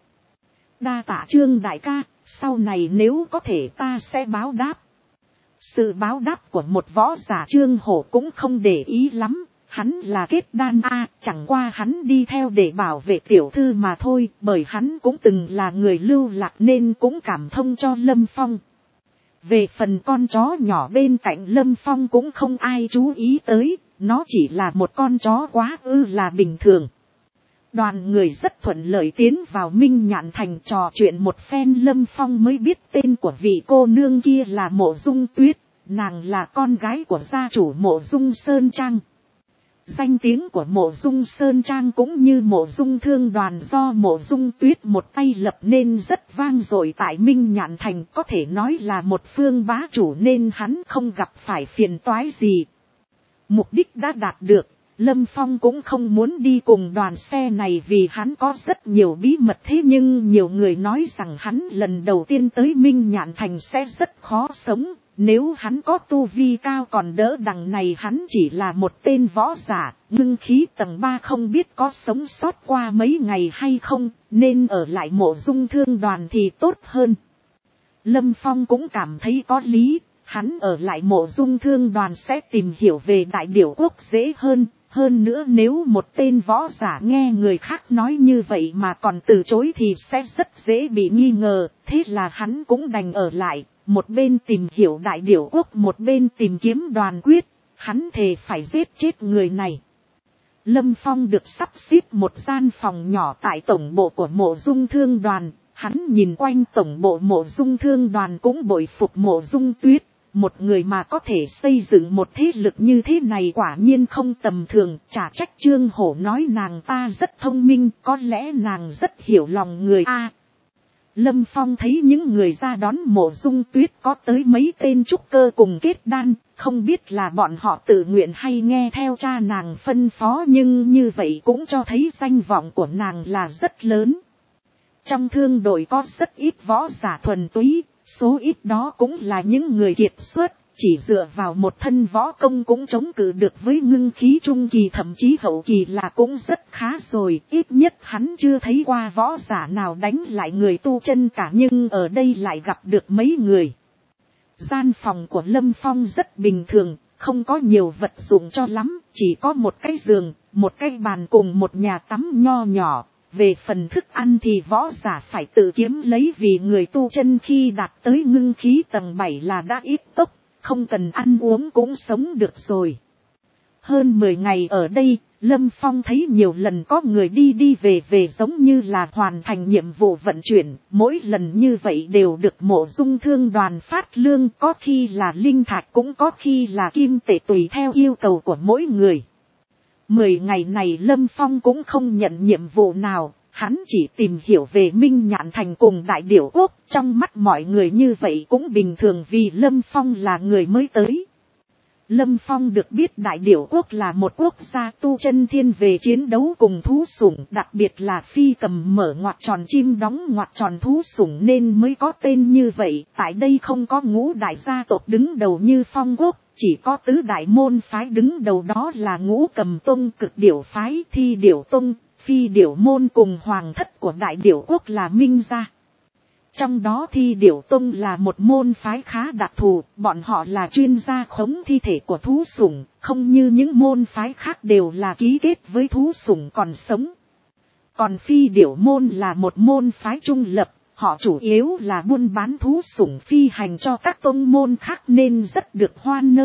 Đa tạ Trương đại ca, sau này nếu có thể ta sẽ báo đáp. Sự báo đáp của một võ giả Trương Hổ cũng không để ý lắm, hắn là kết đan chẳng qua hắn đi theo để bảo vệ tiểu thư mà thôi, bởi hắn cũng từng là người lưu lạc nên cũng cảm thông cho Lâm Phong. Về phần con chó nhỏ bên cạnh Lâm Phong cũng không ai chú ý tới, nó chỉ là một con chó quá là bình thường. Đoàn người rất thuận lợi tiến vào Minh Nhạn Thành, trò chuyện một phen Lâm Phong mới biết tên của vị cô nương kia là Mộ Dung Tuyết, nàng là con gái của gia chủ Mộ Dung Sơn Trang. Danh tiếng của Mộ Dung Sơn Trang cũng như Mộ Dung thương đoàn do Mộ Dung Tuyết một tay lập nên rất vang dội tại Minh Nhạn Thành, có thể nói là một phương bá chủ nên hắn không gặp phải phiền toái gì. Mục đích đã đạt được, Lâm Phong cũng không muốn đi cùng đoàn xe này vì hắn có rất nhiều bí mật, thế nhưng nhiều người nói rằng hắn lần đầu tiên tới Minh Nhạn Thành sẽ rất khó sống. Nếu hắn có tu vi cao còn đỡ, đằng này hắn chỉ là một tên võ giả, ngưng khí tầng 3 không biết có sống sót qua mấy ngày hay không, nên ở lại Mộ Dung thương đoàn thì tốt hơn. Lâm Phong cũng cảm thấy có lý, hắn ở lại Mộ Dung thương đoàn sẽ tìm hiểu về Đại Điểu Quốc dễ hơn. Hơn nữa nếu một tên võ giả nghe người khác nói như vậy mà còn từ chối thì sẽ rất dễ bị nghi ngờ, thế là hắn cũng đành ở lại. Một bên tìm hiểu Đại Điểu Quốc, một bên tìm kiếm Đoàn Quyết, hắn thề phải giết chết người này. Lâm Phong được sắp xếp một gian phòng nhỏ tại tổng bộ của Mộ Dung thương đoàn, hắn nhìn quanh tổng bộ Mộ Dung thương đoàn cũng bội phục Mộ Dung Tuyết, một người mà có thể xây dựng một thế lực như thế này quả nhiên không tầm thường, chả trách Trương Hổ nói nàng ta rất thông minh, có lẽ nàng rất hiểu lòng người Lâm Phong thấy những người ra đón Mộ Dung Tuyết có tới mấy tên trúc cơ cùng kết đan, không biết là bọn họ tự nguyện hay nghe theo cha nàng phân phó, nhưng như vậy cũng cho thấy danh vọng của nàng là rất lớn. Trong thương đội có rất ít võ giả thuần túy, số ít đó cũng là những người kiệt xuất, chỉ dựa vào một thân võ công cũng chống cự được với ngưng khí trung kỳ thậm chí hậu kỳ là cũng rất khá rồi. Ít nhất hắn chưa thấy qua võ giả nào đánh lại người tu chân cả, nhưng ở đây lại gặp được mấy người. Gian phòng của Lâm Phong rất bình thường, không có nhiều vật dụng cho lắm, chỉ có một cái giường, một cái bàn cùng một nhà tắm nho nhỏ. Về phần thức ăn thì võ giả phải tự kiếm lấy, vì người tu chân khi đạt tới ngưng khí tầng 7 là đã ít tốc, không cần ăn uống cũng sống được rồi. Hơn 10 ngày ở đây, Lâm Phong thấy nhiều lần có người đi đi về về giống như là hoàn thành nhiệm vụ vận chuyển, mỗi lần như vậy đều được Mộ Dung thương đoàn phát lương, có khi là linh thạch cũng có khi là kim tệ tùy theo yêu cầu của mỗi người. 10 ngày này Lâm Phong cũng không nhận nhiệm vụ nào, hắn chỉ tìm hiểu về Minh Nhạn Thành cùng Đại Điểu Quốc, trong mắt mọi người như vậy cũng bình thường vì Lâm Phong là người mới tới. Lâm Phong được biết Đại Điểu Quốc là một quốc gia tu chân thiên về chiến đấu cùng thú sủng, đặc biệt là phi cầm mở ngoặc tròn chim đóng ngoặc tròn thú sủng nên mới có tên như vậy. Tại đây không có ngũ đại gia tộc đứng đầu như Phong Quốc, chỉ có tứ đại môn phái đứng đầu, đó là Ngũ Cầm Tông, Cực Điểu phái, Thi Điểu Tông, Phi Điểu môn cùng hoàng thất của Đại Điểu Quốc là Minh gia. Trong đó Thi Điểu Tông là một môn phái khá đặc thù, bọn họ là chuyên gia khống thi thể của thú sủng, không như những môn phái khác đều là ký kết với thú sủng còn sống. Còn Phi Điểu môn là một môn phái trung lập, họ chủ yếu là buôn bán thú sủng phi hành cho các tông môn khác nên rất được hoan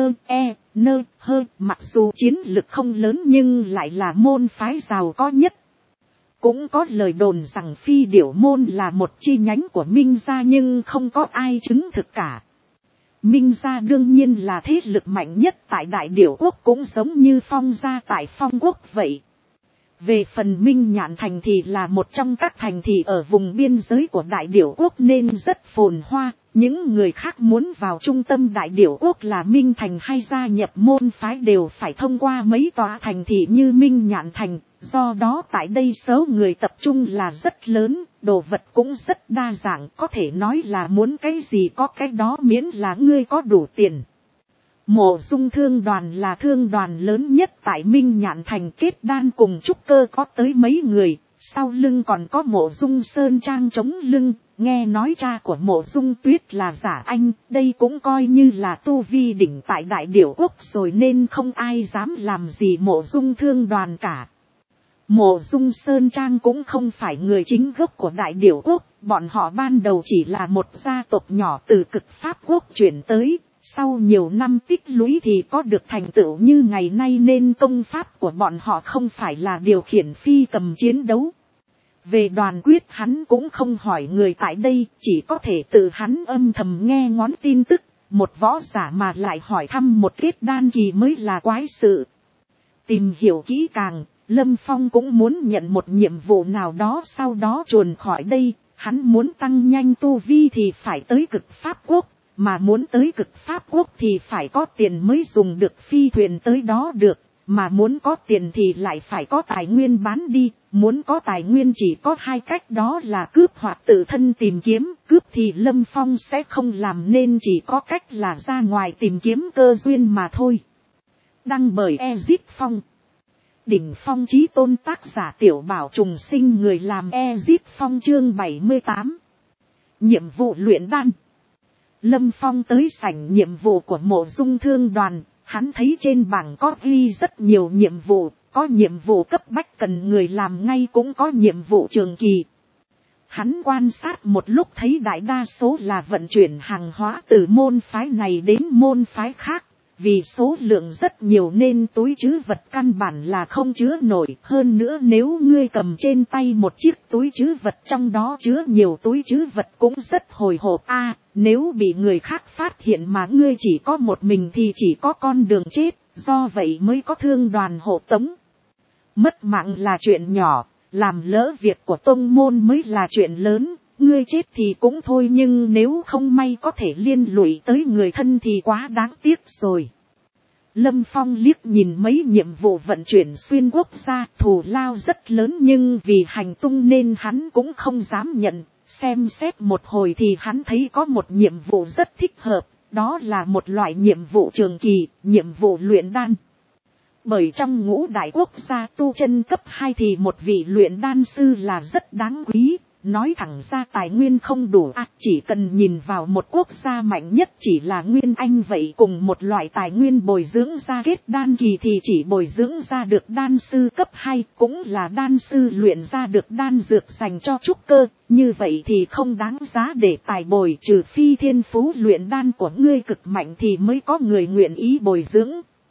nghênh. Mặc dù chiến lực không lớn nhưng lại là môn phái giàu có nhất. Cũng có lời đồn rằng Phi Điểu môn là một chi nhánh của Minh gia nhưng không có ai chứng thực cả. Minh gia đương nhiên là thế lực mạnh nhất tại Đại Điểu Quốc, cũng giống như Phong gia tại Phong Quốc vậy. Về phần Minh Nhạn Thành thì là một trong các thành thị ở vùng biên giới của Đại Điểu Quốc nên rất phồn hoa. Những người khác muốn vào trung tâm Đại Điểu Quốc là Minh Thành hay gia nhập môn phái đều phải thông qua mấy tòa thành thị như Minh Nhạn Thành. Do đó tại đây số người tập trung là rất lớn, đồ vật cũng rất đa dạng, có thể nói là muốn cái gì có cái đó miễn là ngươi có đủ tiền. Mộ Dung thương đoàn là thương đoàn lớn nhất tại Minh Nhạn Thành, kết đan cùng trúc cơ có tới mấy người, sau lưng còn có Mộ Dung Sơn Trang chống lưng, nghe nói cha của Mộ Dung Tuyết là Giả Anh, đây cũng coi như là tu vi đỉnh tại Đại Điểu Quốc rồi nên không ai dám làm gì Mộ Dung thương đoàn cả. Mộ Dung Sơn Trang cũng không phải người chính gốc của Đại Điểu Quốc, bọn họ ban đầu chỉ là một gia tộc nhỏ từ Cực Pháp Quốc chuyển tới. Sau nhiều năm tích lũy thì có được thành tựu như ngày nay nên công pháp của bọn họ không phải là điều khiển phi cầm chiến đấu. Về Đoàn Quyết hắn cũng không hỏi người tại đây, chỉ có thể tự hắn âm thầm nghe ngóng tin tức, một võ giả mà lại hỏi thăm một kết đan kỳ mới là quái sự. Tìm hiểu kỹ càng, Lâm Phong cũng muốn nhận một nhiệm vụ nào đó sau đó chuồn khỏi đây, hắn muốn tăng nhanh tu vi thì phải tới Cực Pháp Quốc. Mà muốn tới Cực Pháp Quốc thì phải có tiền mới dùng được phi thuyền tới đó được, mà muốn có tiền thì lại phải có tài nguyên bán đi, muốn có tài nguyên chỉ có hai cách, đó là cướp hoặc tự thân tìm kiếm, cướp thì Lâm Phong sẽ không làm nên chỉ có cách là ra ngoài tìm kiếm cơ duyên mà thôi. Đăng bởi Ezit Phong. Đỉnh Phong Chí Tôn, tác giả Tiểu Bảo Trùng Sinh, người làm Ezit Phong, chương 78. Nhiệm vụ luyện đan. Lâm Phong tới sảnh nhiệm vụ của Mộ Dung thương đoàn, hắn thấy trên bảng có ghi rất nhiều nhiệm vụ, có nhiệm vụ cấp bách cần người làm ngay cũng có nhiệm vụ trường kỳ. Hắn quan sát một lúc thấy đại đa số là vận chuyển hàng hóa từ môn phái này đến môn phái khác. Vì số lượng rất nhiều nên túi trữ vật căn bản là không chứa nổi. Hơn nữa nếu ngươi cầm trên tay một chiếc túi trữ vật trong đó chứa nhiều túi trữ vật cũng rất hồi hộp. Nếu bị người khác phát hiện mà ngươi chỉ có một mình thì chỉ có con đường chết. Do vậy mới có thương đoàn hộ tống. Mất mạng là chuyện nhỏ, làm lỡ việc của tông môn mới là chuyện lớn. ngươi chết thì cũng thôi, nhưng nếu không may có thể liên lụy tới người thân thì quá đáng tiếc rồi. Lâm Phong liếc nhìn mấy nhiệm vụ vận chuyển xuyên quốc gia, thù lao rất lớn nhưng vì hành tung nên hắn cũng không dám nhận. Xem xét một hồi thì hắn thấy có một nhiệm vụ rất thích hợp, đó là một loại nhiệm vụ trường kỳ, nhiệm vụ luyện đan. Bởi trong ngũ đại quốc gia tu chân cấp 2 thì một vị luyện đan sư là rất đáng quý. Nói thẳng ra tài nguyên không đủ, chỉ cần nhìn vào một quốc gia mạnh nhất chỉ là Nguyên Anh, vậy cùng một loại tài nguyên bồi dưỡng ra kết đan kỳ thì chỉ bồi dưỡng ra được đan sư cấp 2, cũng là đan sư luyện ra được đan dược dành cho trúc cơ, như vậy thì không đáng giá để tài bồi, trừ phi thiên phú luyện đan của ngươi cực mạnh thì mới có người nguyện ý bồi dưỡng.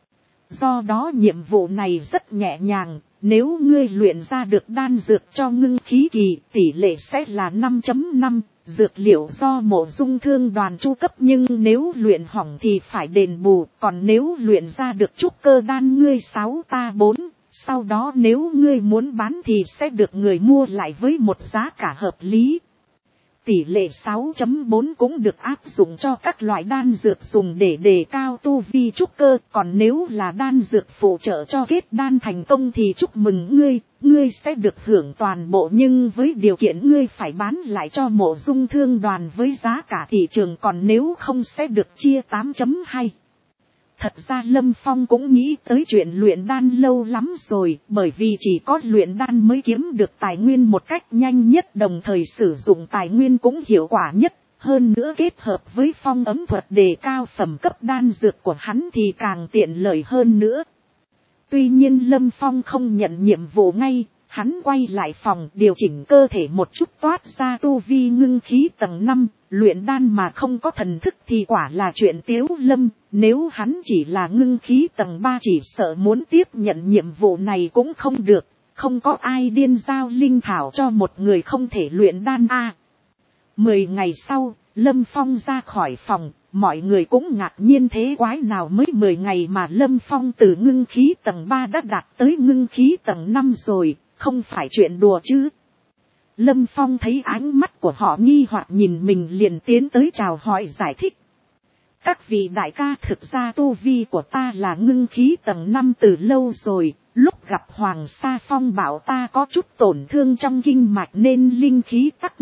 Do đó nhiệm vụ này rất nhẹ nhàng. Nếu ngươi luyện ra được đan dược cho ngưng khí kỳ, tỷ lệ sẽ là 5.5, dược liệu do Mộ Dung Thương đoàn chu cấp, nhưng nếu luyện hỏng thì phải đền bù, còn nếu luyện ra được trúc cơ đan ngươi 6 ta 4, sau đó nếu ngươi muốn bán thì sẽ được người mua lại với một giá cả hợp lý. Tỷ lệ 6.4 cũng được áp dụng cho các loại đan dược dùng để đề cao tu vi trúc cơ, còn nếu là đan dược phụ trợ cho kết đan thành công thì chúc mừng ngươi sẽ được hưởng toàn bộ, nhưng với điều kiện ngươi phải bán lại cho Mộ Dung Thương đoàn với giá cả thị trường, còn nếu không sẽ được chia 8.2. Thật ra Lâm Phong cũng nghĩ tới chuyện luyện đan lâu lắm rồi, bởi vì chỉ có luyện đan mới kiếm được tài nguyên một cách nhanh nhất, đồng thời sử dụng tài nguyên cũng hiệu quả nhất. Hơn nữa kết hợp với phong ấm thuật đề cao phẩm cấp đan dược của hắn thì càng tiện lợi hơn nữa. Tuy nhiên Lâm Phong không nhận nhiệm vụ ngay, hắn quay lại phòng điều chỉnh cơ thể một chút, toát ra tu vi ngưng khí tầng 5, luyện đan mà không có thần thức thì quả là chuyện tiếu lâm, nếu hắn chỉ là ngưng khí tầng 3 chỉ sợ muốn tiếp nhận nhiệm vụ này cũng không được, không có ai điên giao linh thảo cho một người không thể luyện đan 10 ngày sau, Lâm Phong ra khỏi phòng, mọi người cũng ngạc nhiên thế quái nào mới 10 ngày mà Lâm Phong từ ngưng khí tầng 3 đã đạt tới ngưng khí tầng 5 rồi, không phải chuyện đùa chứ. Lâm Phong thấy ánh mắt của họ nghi hoặc nhìn mình liền tiến tới chào hỏi giải thích. Các vị đại ca, thực ra tu vi của ta là ngưng khí tầng 5 từ lâu rồi, lúc gặp Hoàng Sa Phong bảo ta có chút tổn thương trong kinh mạch nên linh khí tắc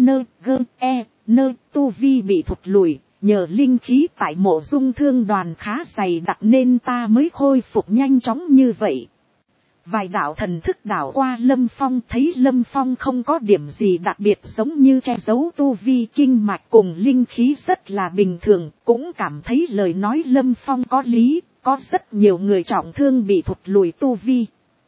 nơ tu vi bị thụt lùi, nhờ linh khí tại Mộ Dung Thương đoàn khá dày đặc nên ta mới khôi phục nhanh chóng như vậy. Vài đạo thần thức đảo qua Lâm Phong, thấy Lâm Phong không có điểm gì đặc biệt giống như che giấu tu vi kinh mạch cùng linh khí rất là bình thường, cũng cảm thấy lời nói Lâm Phong có lý, có rất nhiều người trọng thương bị thụt lùi tu vi.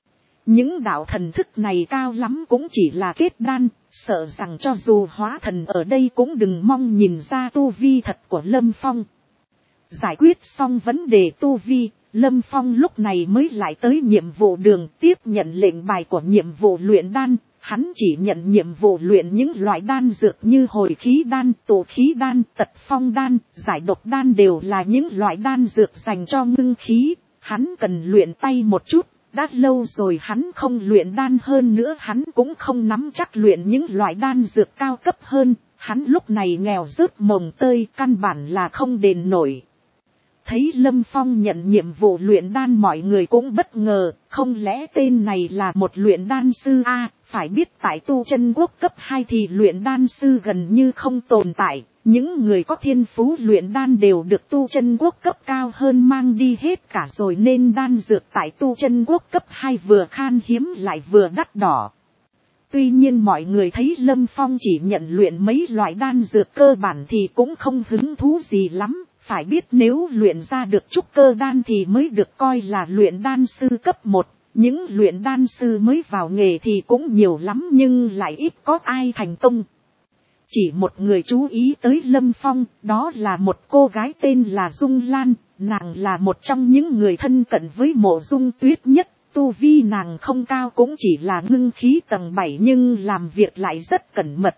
Những đạo thần thức này cao lắm cũng chỉ là kết đan, sợ rằng cho dù hóa thần ở đây cũng đừng mong nhìn ra tu vi thật của Lâm Phong. Giải quyết xong vấn đề tu vi, Lâm Phong lúc này mới lại tới nhiệm vụ đường tiếp nhận lệnh bài của nhiệm vụ luyện đan. Hắn chỉ nhận nhiệm vụ luyện những loại đan dược như hồi khí đan, tụ khí đan, tật phong đan, giải độc đan đều là những loại đan dược dành cho ngưng khí. Hắn cần luyện tay một chút, đã lâu rồi hắn không luyện đan, hơn nữa hắn cũng không nắm chắc luyện những loại đan dược cao cấp hơn. Hắn lúc này nghèo rớt mồng tơi, căn bản là không đền nổi. Thấy Lâm Phong nhận nhiệm vụ luyện đan mọi người cũng bất ngờ, không lẽ tên này là một luyện đan sư phải biết tại tu chân quốc cấp 2 thì luyện đan sư gần như không tồn tại, những người có thiên phú luyện đan đều được tu chân quốc cấp cao hơn mang đi hết cả rồi nên đan dược tại tu chân quốc cấp 2 vừa khan hiếm lại vừa đắt đỏ. Tuy nhiên mọi người thấy Lâm Phong chỉ nhận luyện mấy loại đan dược cơ bản thì cũng không hứng thú gì lắm. Phải biết nếu luyện ra được trúc cơ đan thì mới được coi là luyện đan sư cấp 1. Những luyện đan sư mới vào nghề thì cũng nhiều lắm nhưng lại ít có ai thành công. Chỉ một người chú ý tới Lâm Phong, đó là một cô gái tên là Dung Lan. Nàng là một trong những người thân cận với Mộ Dung Tuyết nhất. Tu vi nàng không cao cũng chỉ là ngưng khí tầng 7 nhưng làm việc lại rất cẩn mật.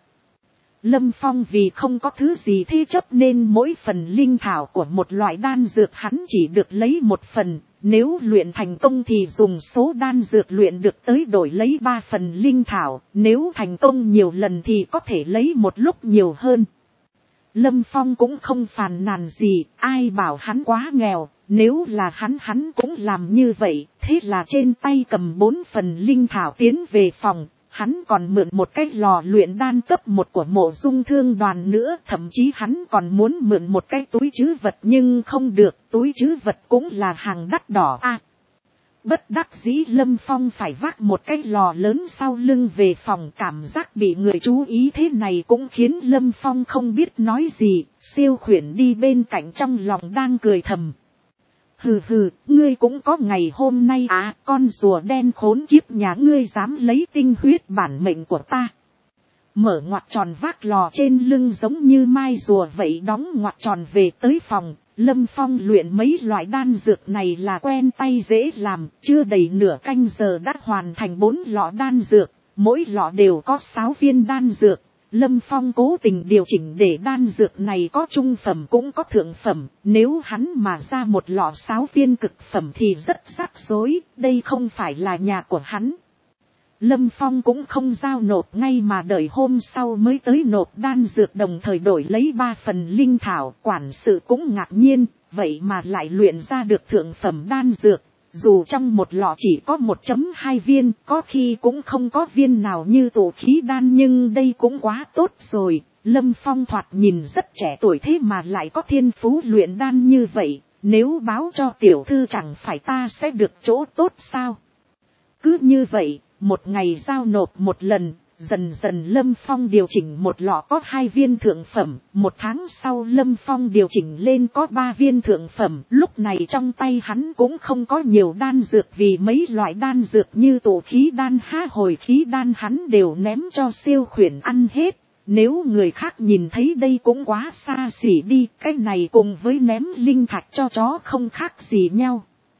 Lâm Phong vì không có thứ gì thế chấp nên mỗi phần linh thảo của một loại đan dược hắn chỉ được lấy một phần, Nếu luyện thành công thì dùng số đan dược luyện được tới đổi lấy 3 phần linh thảo. Nếu thành công nhiều lần thì có thể lấy một lúc nhiều hơn. Lâm Phong cũng không phàn nàn gì, ai bảo hắn quá nghèo, nếu là hắn cũng làm như vậy, thế là trên tay cầm 4 phần linh thảo tiến về phòng, hắn còn mượn một cái lò luyện đan cấp 1 của Mộ Dung Thương Đoàn nữa, thậm chí hắn còn muốn mượn một cái túi trữ vật nhưng không được, túi trữ vật cũng là hàng đắt đỏ a. Bất đắc dĩ Lâm Phong phải vác một cái lò lớn sau lưng về phòng, cảm giác bị người chú ý thế này cũng khiến Lâm Phong không biết nói gì, Siêu Khuyển đi bên cạnh trong lòng đang cười thầm. Hừ hừ, ngươi cũng có ngày hôm nay à, con rùa đen khốn kiếp nhà ngươi dám lấy tinh huyết bản mệnh của ta. Mở ngoặt tròn vác lò trên lưng giống như mai rùa vậy đóng ngoặt tròn về tới phòng. Lâm Phong luyện mấy loại đan dược này là quen tay dễ làm, chưa đầy nửa canh giờ đã hoàn thành 4 lọ đan dược, mỗi lọ đều có 6 viên đan dược. Lâm Phong cố tình điều chỉnh để đan dược này có trung phẩm cũng có thượng phẩm, nếu hắn mà ra một lọ 6 viên cực phẩm thì rất rắc rối, đây không phải là nhà của hắn. Lâm Phong cũng không giao nộp ngay mà đợi hôm sau mới tới nộp đan dược, đồng thời đổi lấy 3 phần linh thảo. Quản sự cũng ngạc nhiên, vậy mà lại luyện ra được thượng phẩm đan dược. Dù trong một lọ chỉ có 1.2 viên, có khi cũng không có viên nào như tổ khí đan, nhưng đây cũng quá tốt rồi. Lâm Phong thoạt nhìn rất trẻ tuổi thế mà lại có thiên phú luyện đan như vậy. Nếu báo cho tiểu thư chẳng phải ta sẽ được chỗ tốt sao? Cứ như vậy, một ngày giao nộp một lần, dần dần Lâm Phong điều chỉnh một lọ có 2 viên thượng phẩm, 1 tháng sau Lâm Phong điều chỉnh lên có 3 viên thượng phẩm, lúc này trong tay hắn cũng không có nhiều đan dược vì mấy loại đan dược như tổ khí đan hồi khí đan hắn đều ném cho Siêu Khuyển ăn hết. Nếu người khác nhìn thấy đây cũng quá xa xỉ đi, cái này cùng với ném linh thạch cho chó không khác gì nhau.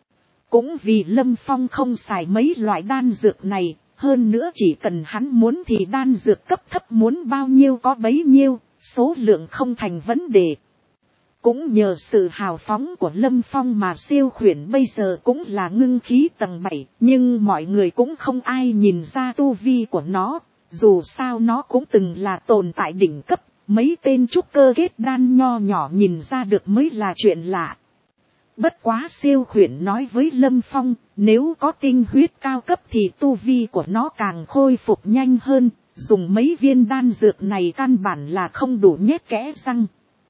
Cũng vì Lâm Phong không xài mấy loại đan dược này, hơn nữa chỉ cần hắn muốn thì đan dược cấp thấp muốn bao nhiêu có bấy nhiêu, số lượng không thành vấn đề. Cũng nhờ sự hào phóng của Lâm Phong mà Siêu Khuyển bây giờ cũng là ngưng khí tầng 7, nhưng mọi người cũng không ai nhìn ra tu vi của nó, dù sao nó cũng từng là tồn tại đỉnh cấp, mấy tên trúc cơ kết đan nho nhỏ nhìn ra được mới là chuyện lạ. Bất quá Siêu Khuyển nói với Lâm Phong, nếu có tinh huyết cao cấp thì tu vi của nó càng khôi phục nhanh hơn, dùng mấy viên đan dược này căn bản là không đủ nhét kẽ răng.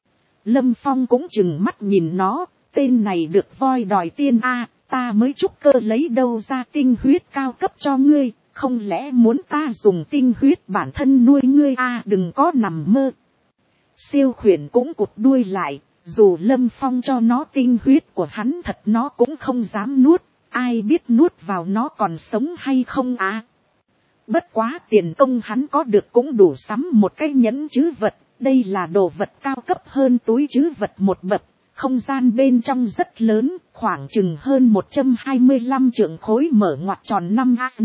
Lâm Phong cũng chừng mắt nhìn nó, tên này được voi đòi tiên a, ta mới trúc cơ lấy đâu ra tinh huyết cao cấp cho ngươi, không lẽ muốn ta dùng tinh huyết bản thân nuôi ngươi a, đừng có nằm mơ. Siêu Khuyển cũng cụt đuôi lại. Dù Lâm Phong cho nó tinh huyết của hắn thật nó cũng không dám nuốt, ai biết nuốt vào nó còn sống hay không à. Bất quá tiền công hắn có được cũng đủ sắm một cái nhẫn trữ vật, đây là đồ vật cao cấp hơn túi trữ vật một bậc, không gian bên trong rất lớn, khoảng chừng hơn 125 trượng khối mở ngoặt tròn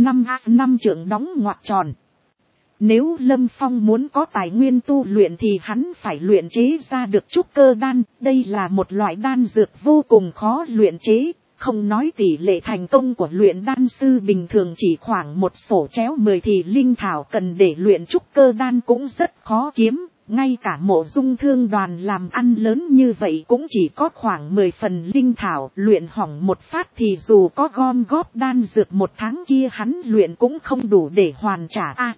5 trượng đóng ngoặt tròn. Nếu Lâm Phong muốn có tài nguyên tu luyện thì hắn phải luyện chế ra được trúc cơ đan, đây là một loại đan dược vô cùng khó luyện chế, không nói tỷ lệ thành công của luyện đan sư bình thường chỉ khoảng một sổ chéo 10 thì linh thảo cần để luyện trúc cơ đan cũng rất khó kiếm, ngay cả Mộ Dung Thương Đoàn làm ăn lớn như vậy cũng chỉ có khoảng 10 phần linh thảo, luyện hỏng một phát thì dù có gom góp đan dược một tháng kia hắn luyện cũng không đủ để hoàn trả a.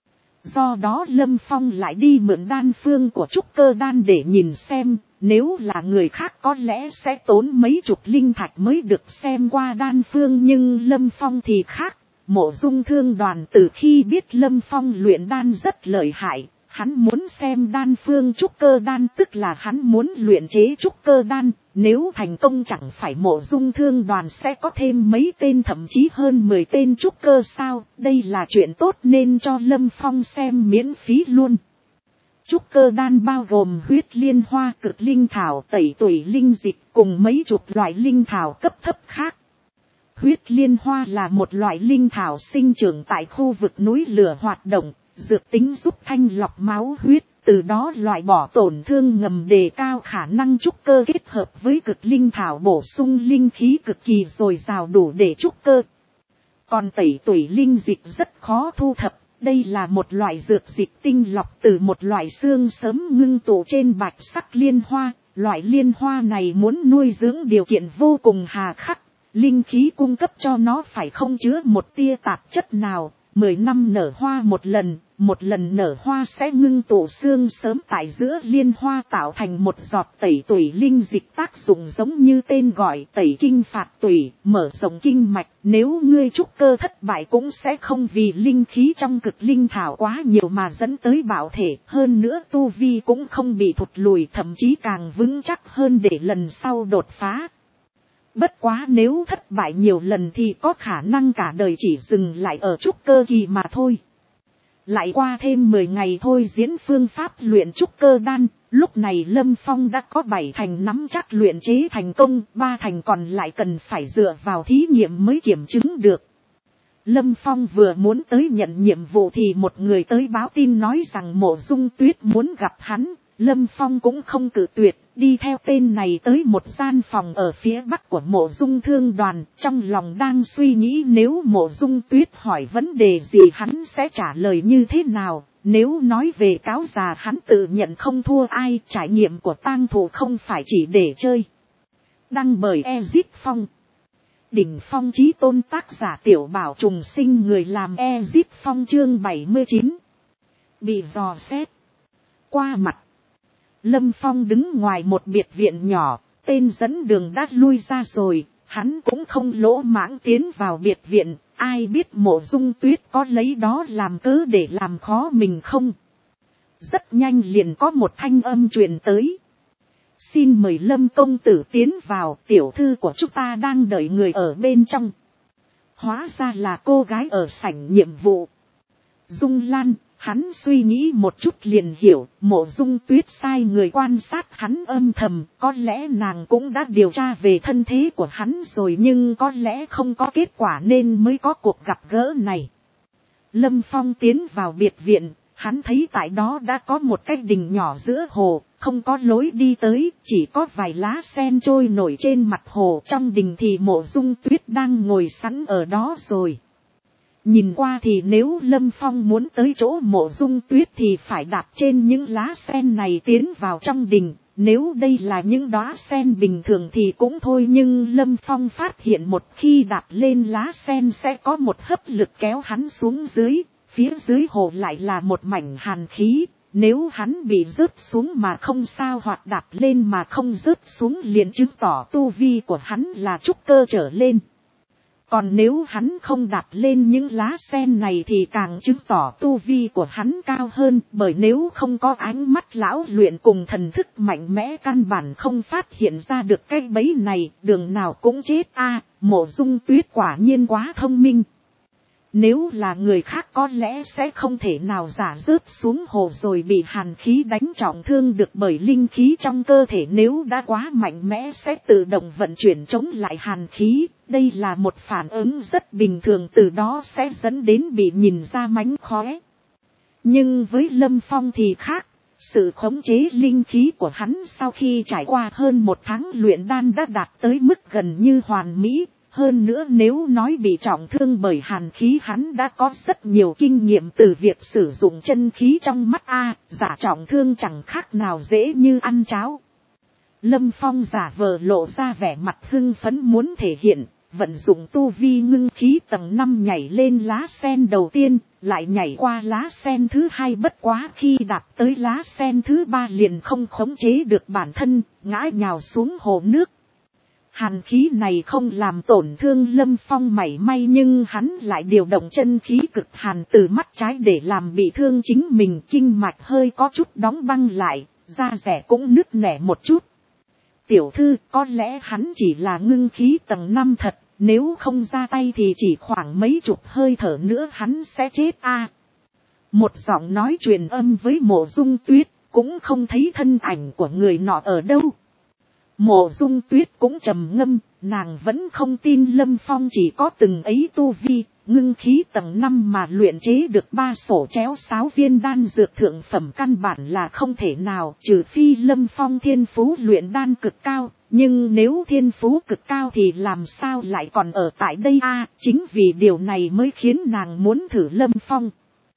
Do đó Lâm Phong lại đi mượn đan phương của trúc cơ đan để nhìn xem, nếu là người khác có lẽ sẽ tốn mấy chục linh thạch mới được xem qua đan phương, nhưng Lâm Phong thì khác. Mộ Dung Thương Đoàn từ khi biết Lâm Phong luyện đan rất lợi hại, hắn muốn xem đan phương trúc cơ đan, tức là hắn muốn luyện chế trúc cơ đan, nếu thành công chẳng phải Mộ Dung Thương Đoàn sẽ có thêm mấy tên thậm chí hơn 10 tên trúc cơ sao, đây là chuyện tốt nên cho Lâm Phong xem miễn phí luôn. Trúc cơ đan bao gồm huyết liên hoa, cực linh thảo, tẩy tủy linh dịch cùng mấy chục loại linh thảo cấp thấp khác. Huyết liên hoa là một loại linh thảo sinh trưởng tại khu vực núi lửa hoạt động, dược tính giúp thanh lọc máu huyết, từ đó loại bỏ tổn thương ngầm, đề cao khả năng trúc cơ, kết hợp với cực linh thảo bổ sung linh khí cực kỳ dồi dào đủ để trúc cơ. Còn tẩy tủy linh dịch rất khó thu thập, đây là một loại dược dịch tinh lọc từ một loại xương sớm ngưng tụ trên bạch sắc liên hoa. Loại liên hoa này muốn nuôi dưỡng điều kiện vô cùng hà khắc, linh khí cung cấp cho nó phải không chứa một tia tạp chất nào. 10 năm nở hoa một lần nở hoa sẽ ngưng tụ xương sớm tại giữa liên hoa tạo thành một giọt tẩy tủy linh dịch, tác dụng giống như tên gọi, tẩy kinh phạt tủy, mở rộng kinh mạch. Nếu ngươi trúc cơ thất bại cũng sẽ không vì linh khí trong cực linh thảo quá nhiều mà dẫn tới bạo thể, hơn nữa tu vi cũng không bị thụt lùi, thậm chí càng vững chắc hơn để lần sau đột phá. Bất quá nếu thất bại nhiều lần thì có khả năng cả đời chỉ dừng lại ở trúc cơ kỳ mà thôi. Lại qua thêm 10 ngày thôi diễn phương pháp luyện trúc cơ đan, lúc này Lâm Phong đã có 7 thành nắm chắc luyện chế thành công, 3 thành còn lại cần phải dựa vào thí nghiệm mới kiểm chứng được. Lâm Phong vừa muốn tới nhận nhiệm vụ thì một người tới báo tin nói rằng Mộ Dung Tuyết muốn gặp hắn. Lâm Phong cũng không cự tuyệt, đi theo tên này tới một gian phòng ở phía bắc của Mộ Dung thương đoàn, trong lòng đang suy nghĩ nếu Mộ Dung Tuyết hỏi vấn đề gì hắn sẽ trả lời như thế nào. Nếu nói về cáo già hắn tự nhận không thua ai, trải nghiệm của tang thủ không phải chỉ để chơi. Đăng bởi Ezit Phong. Đỉnh Phong Chí Tôn, tác giả Tiểu Bảo Trùng Sinh, người làm Ezit Phong. Chương 79. Bị dò xét. Qua mặt. Lâm Phong đứng ngoài một biệt viện nhỏ, tên dẫn đường đã lui ra rồi, hắn cũng không lỗ mãng tiến vào biệt viện, ai biết Mộ Dung Tuyết có lấy đó làm cớ để làm khó mình không. Rất nhanh liền có một thanh âm truyền tới. Xin mời Lâm công tử tiến vào, tiểu thư của chúng ta đang đợi người ở bên trong. Hóa ra là cô gái ở sảnh nhiệm vụ. Dung Lan. Hắn suy nghĩ một chút liền hiểu, Mộ Dung Tuyết sai người quan sát hắn âm thầm, có lẽ nàng cũng đã điều tra về thân thế của hắn rồi nhưng có lẽ không có kết quả nên mới có cuộc gặp gỡ này. Lâm Phong tiến vào biệt viện, hắn thấy tại đó đã có một cái đình nhỏ giữa hồ, không có lối đi tới, chỉ có vài lá sen trôi nổi trên mặt hồ. Trong đình thì Mộ Dung Tuyết đang ngồi sẵn ở đó rồi. Nhìn qua thì nếu Lâm Phong muốn tới chỗ Mộ Dung Tuyết thì phải đạp trên những lá sen này tiến vào trong đình. Nếu đây là những đóa sen bình thường thì cũng thôi, nhưng Lâm Phong phát hiện một khi đạp lên lá sen sẽ có một hấp lực kéo hắn xuống dưới. Phía dưới hồ lại là một mảnh hàn khí. Nếu hắn bị rớt xuống mà không sao, hoặc đạp lên mà không rớt xuống liền chứng tỏ tu vi của hắn là trúc cơ trở lên. Còn nếu hắn không đạp lên những lá sen này thì càng chứng tỏ tu vi của hắn cao hơn, bởi nếu không có ánh mắt lão luyện cùng thần thức mạnh mẽ căn bản không phát hiện ra được cái bẫy này, đường nào cũng chết a. Mộ Dung Tuyết quả nhiên quá thông minh. Nếu là người khác có lẽ sẽ không thể nào giả rớt xuống hồ rồi bị hàn khí đánh trọng thương được, bởi linh khí trong cơ thể nếu đã quá mạnh mẽ sẽ tự động vận chuyển chống lại hàn khí. Đây là một phản ứng rất bình thường, từ đó sẽ dẫn đến bị nhìn ra mánh khóe. Nhưng với Lâm Phong thì khác, sự khống chế linh khí của hắn sau khi trải qua hơn 1 tháng luyện đan đã đạt tới mức gần như hoàn mỹ. Hơn nữa nếu nói bị trọng thương bởi hàn khí, hắn đã có rất nhiều kinh nghiệm từ việc sử dụng chân khí trong mắt giả trọng thương chẳng khác nào dễ như ăn cháo. Lâm Phong giả vờ lộ ra vẻ mặt hưng phấn muốn thể hiện, vận dụng tu vi ngưng khí tầng 5 nhảy lên lá sen đầu tiên, lại nhảy qua lá sen thứ 2, bất quá khi đạp tới lá sen thứ 3 liền không khống chế được bản thân, ngã nhào xuống hồ nước. Hàn khí này không làm tổn thương Lâm Phong mảy may, nhưng hắn lại điều động chân khí cực hàn từ mắt trái để làm bị thương chính mình, kinh mạch hơi có chút đóng băng lại, da dẻ cũng nứt nẻ một chút. Tiểu thư, có lẽ hắn chỉ là ngưng khí tầng 5 thật, nếu không ra tay thì chỉ khoảng mấy chục hơi thở nữa hắn sẽ chết Một giọng nói truyền âm với Mộ Dung Tuyết, cũng không thấy thân ảnh của người nọ ở đâu. Mộ Dung Tuyết cũng trầm ngâm, nàng vẫn không tin Lâm Phong chỉ có từng ấy tu vi, ngưng khí tầng 5 mà luyện chế được 3 sổ chéo sáo viên đan dược thượng phẩm căn bản là không thể nào, trừ phi Lâm Phong thiên phú luyện đan cực cao, nhưng nếu thiên phú cực cao thì làm sao lại còn ở tại đây a? Chính vì điều này mới khiến nàng muốn thử Lâm Phong.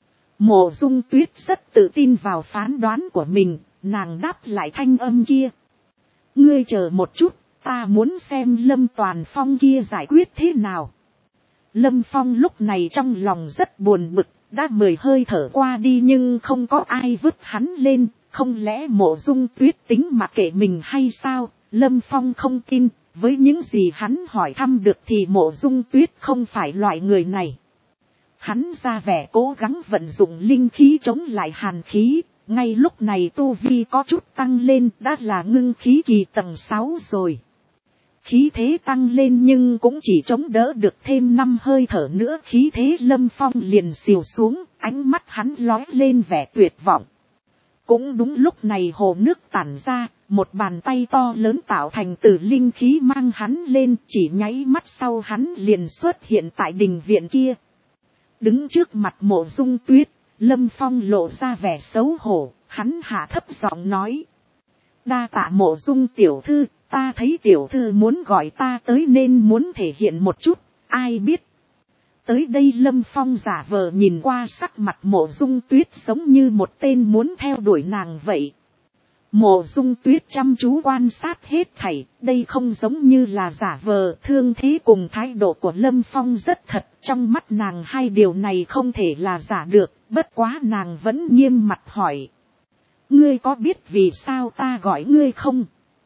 Mộ Dung Tuyết rất tự tin vào phán đoán của mình, nàng đáp lại thanh âm kia. Ngươi chờ một chút, ta muốn xem Lâm Toàn Phong kia giải quyết thế nào. Lâm Phong lúc này trong lòng rất buồn bực, đã 10 hơi thở qua đi nhưng không có ai vứt hắn lên, không lẽ Mộ Dung Tuyết tính mặc kệ mình hay sao? Lâm Phong không tin, với những gì hắn hỏi thăm được thì Mộ Dung Tuyết không phải loại người này. Hắn ra vẻ cố gắng vận dụng linh khí chống lại hàn khí, ngay lúc này tu vi có chút tăng lên, đã là ngưng khí kỳ tầng 6 rồi. Khí thế tăng lên nhưng cũng chỉ chống đỡ được thêm 5 hơi thở nữa, khí thế Lâm Phong liền xìu xuống, ánh mắt hắn lóe lên vẻ tuyệt vọng. Cũng đúng lúc này hồ nước tản ra, một bàn tay to lớn tạo thành từ linh khí mang hắn lên, chỉ nháy mắt sau hắn liền xuất hiện tại đình viện kia. Đứng trước mặt Mộ Dung Tuyết, Lâm Phong lộ ra vẻ xấu hổ, hắn hạ thấp giọng nói. Đa tạ Mộ Dung tiểu thư, ta thấy tiểu thư muốn gọi ta tới nên muốn thể hiện một chút, ai biết. Tới đây Lâm Phong giả vờ nhìn qua sắc mặt Mộ Dung Tuyết giống như một tên muốn theo đuổi nàng vậy. Mộ Dung Tuyết chăm chú quan sát hết thảy, đây không giống như là giả vờ, thương thế cùng thái độ của Lâm Phong rất thật, trong mắt nàng hai điều này không thể là giả được, bất quá nàng vẫn nghiêm mặt hỏi. Ngươi có biết vì sao ta gọi ngươi không?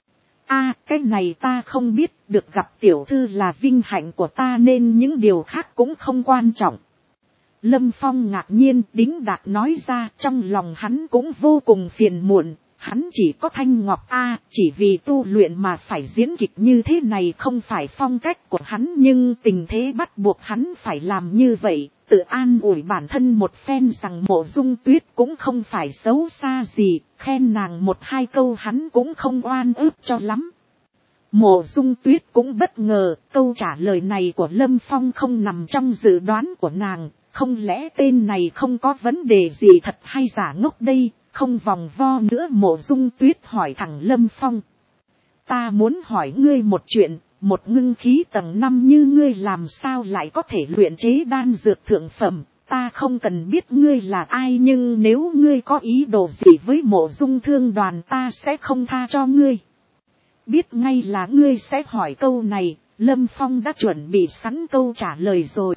Cái này ta không biết, được gặp tiểu thư là vinh hạnh của ta nên những điều khác cũng không quan trọng. Lâm Phong ngạc nhiên đính đạc nói ra, trong lòng hắn cũng vô cùng phiền muộn. Hắn chỉ có thanh ngọc chỉ vì tu luyện mà phải diễn kịch như thế này không phải phong cách của hắn, nhưng tình thế bắt buộc hắn phải làm như vậy, tự an ủi bản thân một phen rằng Mộ Dung Tuyết cũng không phải xấu xa gì, khen nàng một hai câu hắn cũng không oan ức cho lắm. Mộ Dung Tuyết cũng bất ngờ, câu trả lời này của Lâm Phong không nằm trong dự đoán của nàng, không lẽ tên này không có vấn đề gì thật hay giả ngốc đây. Không vòng vo nữa, Mộ Dung Tuyết hỏi thẳng Lâm Phong. Ta muốn hỏi ngươi một chuyện, một ngưng khí tầng 5 như ngươi làm sao lại có thể luyện chế đan dược thượng phẩm, ta không cần biết ngươi là ai nhưng nếu ngươi có ý đồ gì với Mộ Dung Thương Đoàn ta sẽ không tha cho ngươi. Biết ngay là ngươi sẽ hỏi câu này, Lâm Phong đã chuẩn bị sẵn câu trả lời rồi.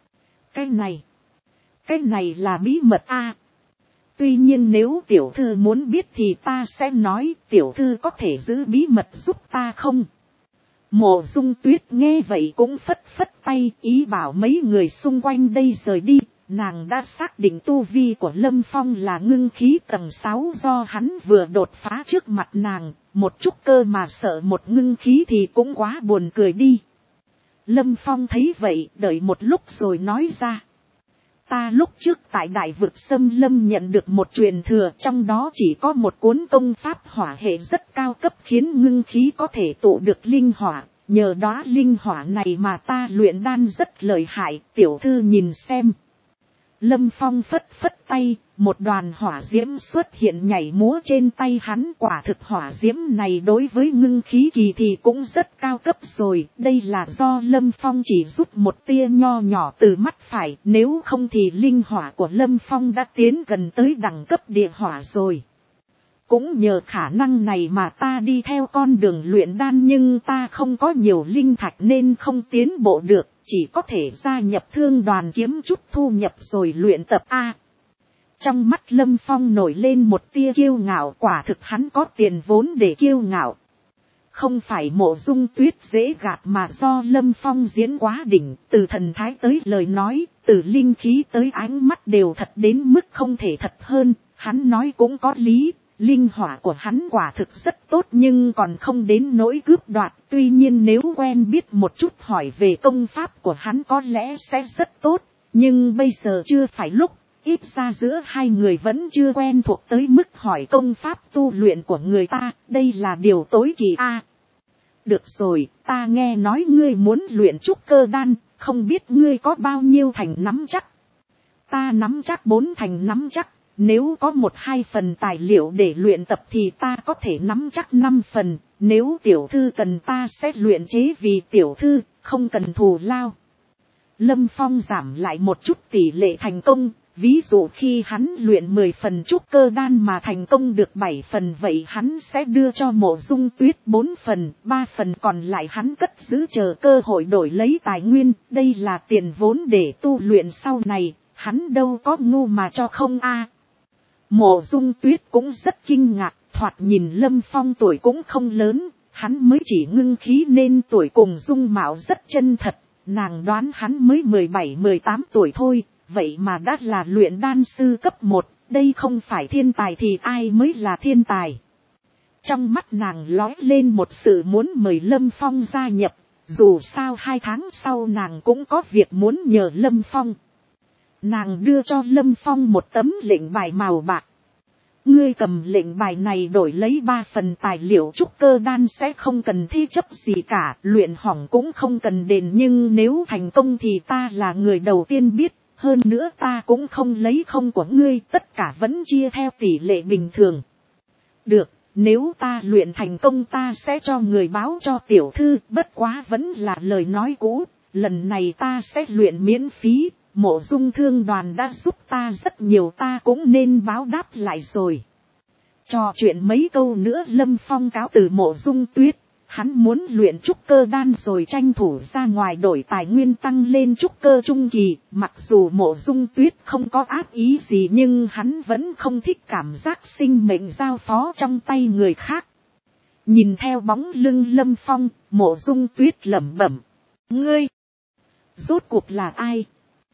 Cái này là bí mật Tuy nhiên nếu tiểu thư muốn biết thì ta sẽ nói, tiểu thư có thể giữ bí mật giúp ta không? Mộ Dung Tuyết nghe vậy cũng phất phất tay, ý bảo mấy người xung quanh đây rời đi. Nàng đã xác định tu vi của Lâm Phong là ngưng khí tầng 6 do hắn vừa đột phá trước mặt nàng, một chút cơ mà sợ một ngưng khí thì cũng quá buồn cười đi. Lâm Phong thấy vậy, đợi một lúc rồi nói ra. Ta lúc trước tại Đại Vực Xâm Lâm nhận được một truyền thừa, trong đó chỉ có một cuốn công pháp hỏa hệ rất cao cấp khiến ngưng khí có thể tụ được linh hỏa, nhờ đó linh hỏa này mà ta luyện đan rất lợi hại, tiểu thư nhìn xem. Lâm Phong phất phất tay, một đoàn hỏa diễm xuất hiện nhảy múa trên tay hắn, quả thực hỏa diễm này đối với ngưng khí kỳ thì cũng rất cao cấp rồi, đây là do Lâm Phong chỉ rút một tia nho nhỏ từ mắt phải, nếu không thì linh hỏa của Lâm Phong đã tiến gần tới đẳng cấp địa hỏa rồi. Cũng nhờ khả năng này mà ta đi theo con đường luyện đan nhưng ta không có nhiều linh thạch nên không tiến bộ được, chỉ có thể gia nhập thương đoàn kiếm chút thu nhập rồi luyện tập Trong mắt Lâm Phong nổi lên một tia kiêu ngạo, quả thực hắn có tiền vốn để kiêu ngạo. Không phải Mộ Dung Tuyết dễ gạt mà do Lâm Phong diễn quá đỉnh, từ thần thái tới lời nói, từ linh khí tới ánh mắt đều thật đến mức không thể thật hơn, hắn nói cũng có lý. Linh hỏa của hắn quả thực rất tốt nhưng còn không đến nỗi cướp đoạt. Tuy nhiên nếu quen biết một chút hỏi về công pháp của hắn có lẽ sẽ rất tốt. Nhưng bây giờ chưa phải lúc, ít ra giữa hai người vẫn chưa quen thuộc tới mức hỏi công pháp tu luyện của người ta. Đây là điều tối kỳ Được rồi, ta nghe nói ngươi muốn luyện trúc cơ đan, không biết ngươi có bao nhiêu thành nắm chắc. Ta nắm chắc 4 thành nắm chắc, nếu có 1-2 phần tài liệu để luyện tập thì ta có thể nắm chắc 5 phần, nếu tiểu thư cần ta sẽ luyện chế vì tiểu thư, không cần thù lao. Lâm Phong giảm lại một chút tỷ lệ thành công, ví dụ khi hắn luyện 10 phần trúc cơ đan mà thành công được 7 phần, vậy hắn sẽ đưa cho Mộ Dung Tuyết 4 phần, 3 phần còn lại hắn cất giữ chờ cơ hội đổi lấy tài nguyên, đây là tiền vốn để tu luyện sau này, hắn đâu có ngu mà cho không a. Mộ Dung Tuyết cũng rất kinh ngạc, thoạt nhìn Lâm Phong tuổi cũng không lớn, hắn mới chỉ ngưng khí nên tuổi cùng dung mạo rất chân thật, nàng đoán hắn mới 17-18 tuổi thôi, vậy mà đã là luyện đan sư cấp 1, đây không phải thiên tài thì ai mới là thiên tài. Trong mắt nàng lóe lên một sự muốn mời Lâm Phong gia nhập, dù sao 2 tháng sau nàng cũng có việc muốn nhờ Lâm Phong. Nàng đưa cho Lâm Phong một tấm lệnh bài màu bạc. Ngươi cầm lệnh bài này đổi lấy 3 phần tài liệu trúc cơ đan sẽ không cần thi chấp gì cả, luyện hỏng cũng không cần đền, nhưng nếu thành công thì ta là người đầu tiên biết, hơn nữa ta cũng không lấy không của ngươi, tất cả vẫn chia theo tỷ lệ bình thường. Được, nếu ta luyện thành công ta sẽ cho người báo cho tiểu thư, bất quá vẫn là lời nói cũ, lần này ta sẽ luyện miễn phí. Mộ Dung thương đoàn đã giúp ta rất nhiều, ta cũng nên báo đáp lại rồi. Trò chuyện mấy câu nữa Lâm Phong cáo từ Mộ Dung Tuyết, hắn muốn luyện trúc cơ đan rồi tranh thủ ra ngoài đổi tài nguyên tăng lên trúc cơ trung kỳ, mặc dù Mộ Dung Tuyết không có ác ý gì nhưng hắn vẫn không thích cảm giác sinh mệnh giao phó trong tay người khác. Nhìn theo bóng lưng Lâm Phong, Mộ Dung Tuyết lẩm bẩm, ngươi, rốt cuộc là ai?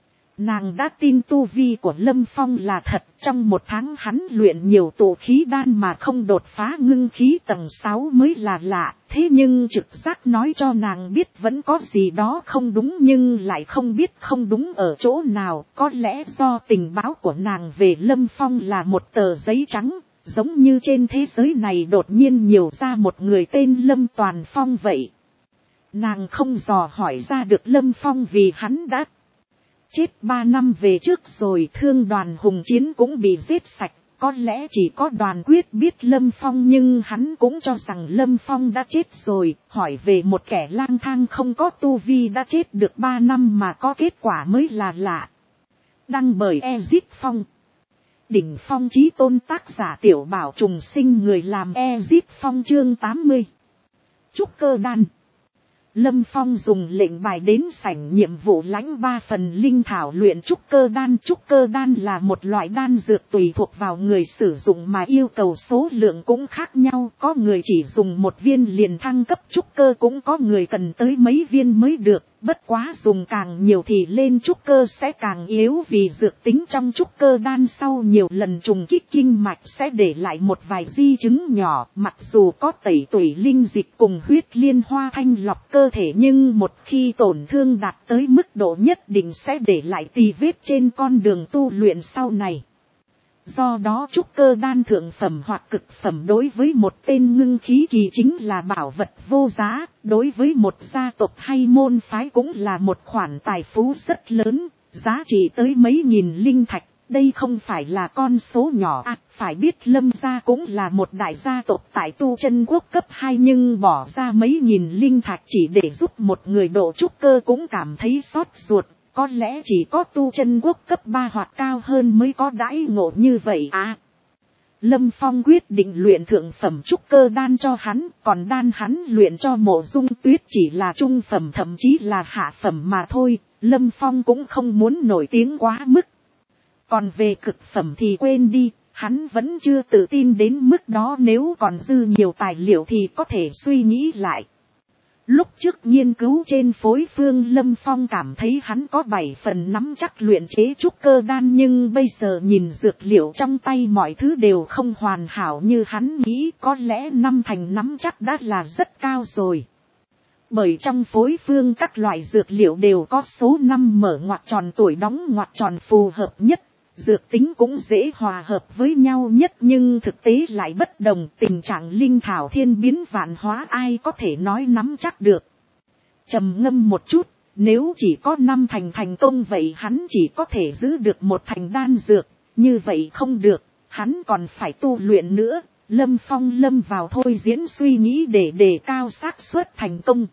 Nàng đã tin tu vi của Lâm Phong là thật, trong 1 tháng hắn luyện nhiều tụ khí đan mà không đột phá ngưng khí tầng 6 mới là lạ, thế nhưng trực giác nói cho nàng biết vẫn có gì đó không đúng, nhưng lại không biết không đúng ở chỗ nào, có lẽ do tình báo của nàng về Lâm Phong là một tờ giấy trắng, giống như trên thế giới này đột nhiên nhiều ra một người tên Lâm Toàn Phong vậy. Nàng không dò hỏi ra được Lâm Phong vì hắn đã chết 3 năm về trước rồi, thương đoàn hùng chiến cũng bị giết sạch, có lẽ chỉ có Đoàn Quyết biết Lâm Phong nhưng hắn cũng cho rằng Lâm Phong đã chết rồi, hỏi về một kẻ lang thang không có tu vi đã chết được 3 năm mà có kết quả mới là lạ. Đăng bởi Ezit Phong. Đỉnh Phong Chí Tôn, tác giả Tiểu Bảo Trùng Sinh, người làm Ezit Phong, chương 80. Trúc cơ đan. Lâm Phong dùng lệnh bài đến sảnh nhiệm vụ lãnh 3 phần linh thảo luyện trúc cơ đan. Trúc cơ đan là một loại đan dược tùy thuộc vào người sử dụng mà yêu cầu số lượng cũng khác nhau. Có người chỉ dùng 1 viên liền thăng cấp trúc cơ, cũng có người cần tới mấy viên mới được. Bất quá dùng càng nhiều thì lên trúc cơ sẽ càng yếu, vì dược tính trong trúc cơ đan sau nhiều lần trùng kích kinh mạch sẽ để lại một vài di chứng nhỏ. Mặc dù có tẩy tủy linh dịch cùng huyết liên hoa thanh lọc cơ thể, nhưng một khi tổn thương đạt tới mức độ nhất định sẽ để lại tì vết trên con đường tu luyện sau này. Do đó trúc cơ đan thượng phẩm hoặc cực phẩm đối với một tên ngưng khí kỳ chính là bảo vật vô giá, đối với một gia tộc hay môn phái cũng là một khoản tài phú rất lớn, giá trị tới mấy nghìn linh thạch. Đây không phải là con số nhỏ à, phải biết Lâm gia cũng là một đại gia tộc tại tu chân quốc cấp 2, nhưng bỏ ra mấy nghìn linh thạch chỉ để giúp một người độ trúc cơ cũng cảm thấy xót ruột. Có lẽ chỉ có tu chân quốc cấp 3 hoặc cao hơn mới có đãi ngộ như vậy à. Lâm Phong quyết định luyện thượng phẩm trúc cơ đan cho hắn, còn đan hắn luyện cho Mộ Dung Tuyết chỉ là trung phẩm thậm chí là hạ phẩm mà thôi. Lâm Phong cũng không muốn nổi tiếng quá mức. Còn về cực phẩm thì quên đi, hắn vẫn chưa tự tin đến mức đó, nếu còn dư nhiều tài liệu thì có thể suy nghĩ lại. Lúc trước nghiên cứu trên phối phương, Lâm Phong cảm thấy hắn có 7 phần nắm chắc luyện chế trúc cơ đan, nhưng bây giờ nhìn dược liệu trong tay mọi thứ đều không hoàn hảo như hắn nghĩ, có lẽ 5 thành nắm chắc đã là rất cao rồi. Bởi trong phối phương các loại dược liệu đều có số năm mở ngoặc tròn tuổi đóng ngoặc tròn phù hợp nhất. Dược tính cũng dễ hòa hợp với nhau nhất, nhưng thực tế lại bất đồng, tình trạng linh thảo thiên biến vạn hóa ai có thể nói nắm chắc được. Trầm ngâm một chút, nếu chỉ có 5 thành công vậy hắn chỉ có thể giữ được 1 thành đan dược, như vậy không được, hắn còn phải tu luyện nữa. Lâm Phong lâm vào thôi diễn suy nghĩ để đề cao xác suất thành công.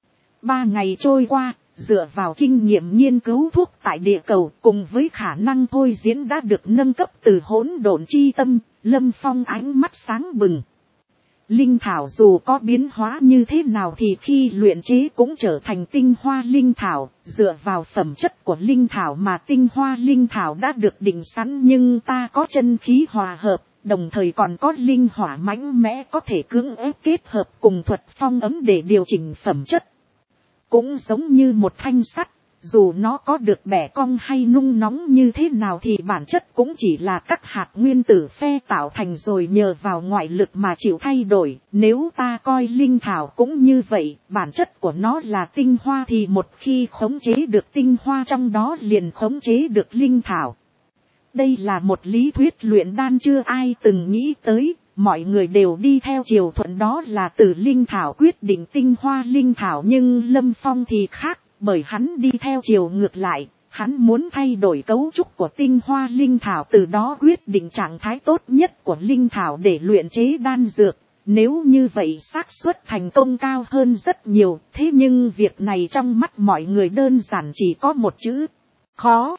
3 ngày trôi qua, dựa vào kinh nghiệm nghiên cứu thuốc tại địa cầu cùng với khả năng thôi diễn đã được nâng cấp từ hỗn độn chi tâm, Lâm Phong ánh mắt sáng bừng. Linh thảo dù có biến hóa như thế nào thì khi luyện chế cũng trở thành tinh hoa linh thảo, dựa vào phẩm chất của linh thảo mà tinh hoa linh thảo đã được định sẵn, nhưng ta có chân khí hòa hợp, đồng thời còn có linh hỏa mãnh mẽ có thể cưỡng ép kết hợp cùng thuật phong ấm để điều chỉnh phẩm chất. Cũng giống như một thanh sắt, dù nó có được bẻ cong hay nung nóng như thế nào thì bản chất cũng chỉ là các hạt nguyên tử phe tạo thành rồi nhờ vào ngoại lực mà chịu thay đổi. Nếu ta coi linh thảo cũng như vậy, bản chất của nó là tinh hoa thì một khi khống chế được tinh hoa trong đó liền khống chế được linh thảo. Đây là một lý thuyết luyện đan chưa ai từng nghĩ tới. Mọi người đều đi theo chiều thuận, đó là từ linh thảo quyết định tinh hoa linh thảo, nhưng Lâm Phong thì khác, bởi hắn đi theo chiều ngược lại, hắn muốn thay đổi cấu trúc của tinh hoa linh thảo, từ đó quyết định trạng thái tốt nhất của linh thảo để luyện chế đan dược. Nếu như vậy xác suất thành công cao hơn rất nhiều, thế nhưng việc này trong mắt mọi người đơn giản chỉ có một chữ: khó.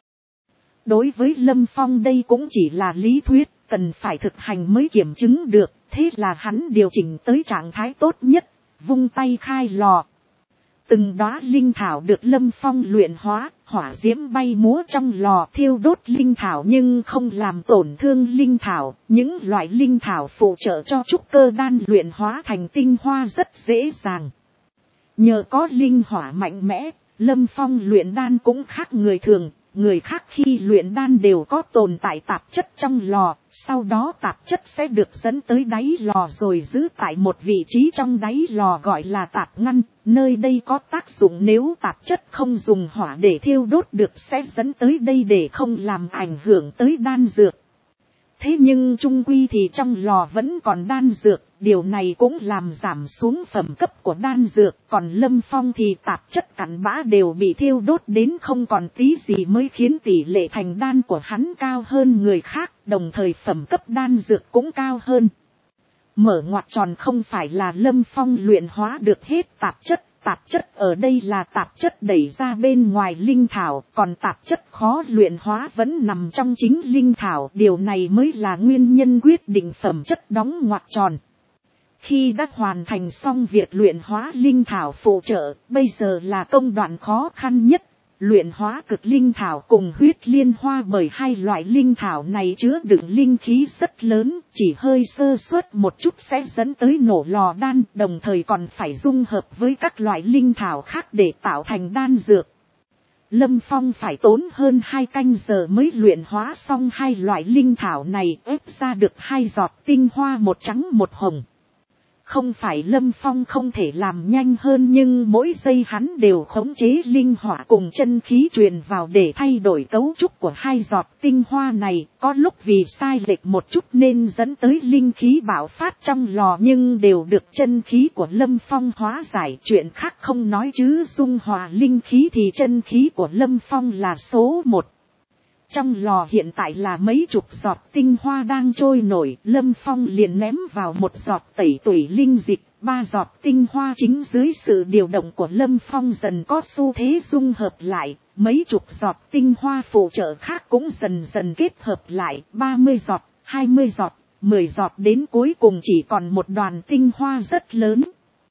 Đối với Lâm Phong đây cũng chỉ là lý thuyết, cần phải thực hành mới kiểm chứng được, thế là hắn điều chỉnh tới trạng thái tốt nhất, vung tay khai lò. Từng đóa linh thảo được Lâm Phong luyện hóa, hỏa diễm bay múa trong lò thiêu đốt linh thảo nhưng không làm tổn thương linh thảo. Những loại linh thảo phụ trợ cho trúc cơ đan luyện hóa thành tinh hoa rất dễ dàng. Nhờ có linh hỏa mạnh mẽ, Lâm Phong luyện đan cũng khác người thường. Người khác khi luyện đan đều có tồn tại tạp chất trong lò, sau đó tạp chất sẽ được dẫn tới đáy lò rồi giữ tại một vị trí trong đáy lò gọi là tạp ngăn. Nơi đây có tác dụng nếu tạp chất không dùng hỏa để thiêu đốt được sẽ dẫn tới đây để không làm ảnh hưởng tới đan dược. Thế nhưng chung quy thì trong lò vẫn còn đan dược, điều này cũng làm giảm xuống phẩm cấp của đan dược, còn Lâm Phong thì tạp chất cặn bã đều bị thiêu đốt đến không còn tí gì mới khiến tỷ lệ thành đan của hắn cao hơn người khác, đồng thời phẩm cấp đan dược cũng cao hơn. Mở ngoặc tròn không phải là Lâm Phong luyện hóa được hết tạp chất ở đây là tạp chất đẩy ra bên ngoài linh thảo, còn tạp chất khó luyện hóa vẫn nằm trong chính linh thảo, điều này mới là nguyên nhân quyết định phẩm chất đóng ngoặc tròn. Khi đã hoàn thành xong việc luyện hóa linh thảo phụ trợ, bây giờ là công đoạn khó khăn nhất. Luyện hóa cực linh thảo cùng huyết liên hoa, bởi hai loại linh thảo này chứa đựng linh khí rất lớn, chỉ hơi sơ suất một chút sẽ dẫn tới nổ lò đan, đồng thời còn phải dung hợp với các loại linh thảo khác để tạo thành đan dược. Lâm Phong phải tốn hơn 2 canh giờ mới luyện hóa xong hai loại linh thảo này, ép ra được 2 giọt tinh hoa, một trắng một hồng. Không phải Lâm Phong không thể làm nhanh hơn, nhưng mỗi giây hắn đều khống chế linh hỏa cùng chân khí truyền vào để thay đổi cấu trúc của 2 giọt tinh hoa này. Có lúc vì sai lệch một chút nên dẫn tới linh khí bạo phát trong lò, nhưng đều được chân khí của Lâm Phong hóa giải. Chuyện khác không nói chứ dung hòa linh khí thì chân khí của Lâm Phong là số 1. Trong lò hiện tại là mấy chục giọt tinh hoa đang trôi nổi, Lâm Phong liền ném vào 1 giọt tẩy tủy linh dịch, 3 giọt tinh hoa chính dưới sự điều động của Lâm Phong dần có xu thế dung hợp lại, mấy chục giọt tinh hoa phụ trợ khác cũng dần dần kết hợp lại, 30 giọt, 20 giọt, 10 giọt đến cuối cùng chỉ còn một đoàn tinh hoa rất lớn.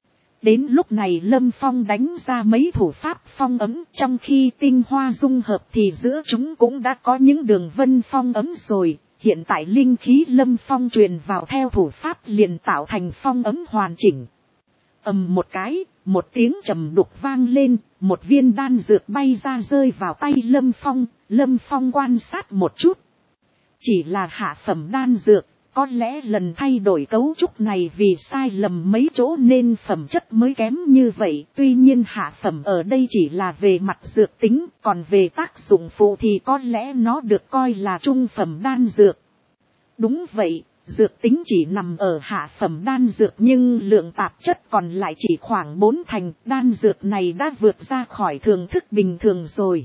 Đến lúc này Lâm Phong đánh ra mấy thủ pháp phong ấm, trong khi tinh hoa dung hợp thì giữa chúng cũng đã có những đường vân phong ấm rồi. Hiện tại linh khí Lâm Phong truyền vào theo thủ pháp liền tạo thành phong ấm hoàn chỉnh. Ầm một cái, một tiếng trầm đục vang lên, một viên đan dược bay ra rơi vào tay Lâm Phong. Lâm Phong quan sát một chút. Chỉ là hạ phẩm đan dược. Có lẽ lần thay đổi cấu trúc này vì sai lầm mấy chỗ nên phẩm chất mới kém như vậy. Tuy nhiên hạ phẩm ở đây chỉ là về mặt dược tính, còn về tác dụng phụ thì có lẽ nó được coi là trung phẩm đan dược. Đúng vậy, dược tính chỉ nằm ở hạ phẩm đan dược nhưng lượng tạp chất còn lại chỉ khoảng 4 thành, đan dược này đã vượt ra khỏi thưởng thức bình thường rồi.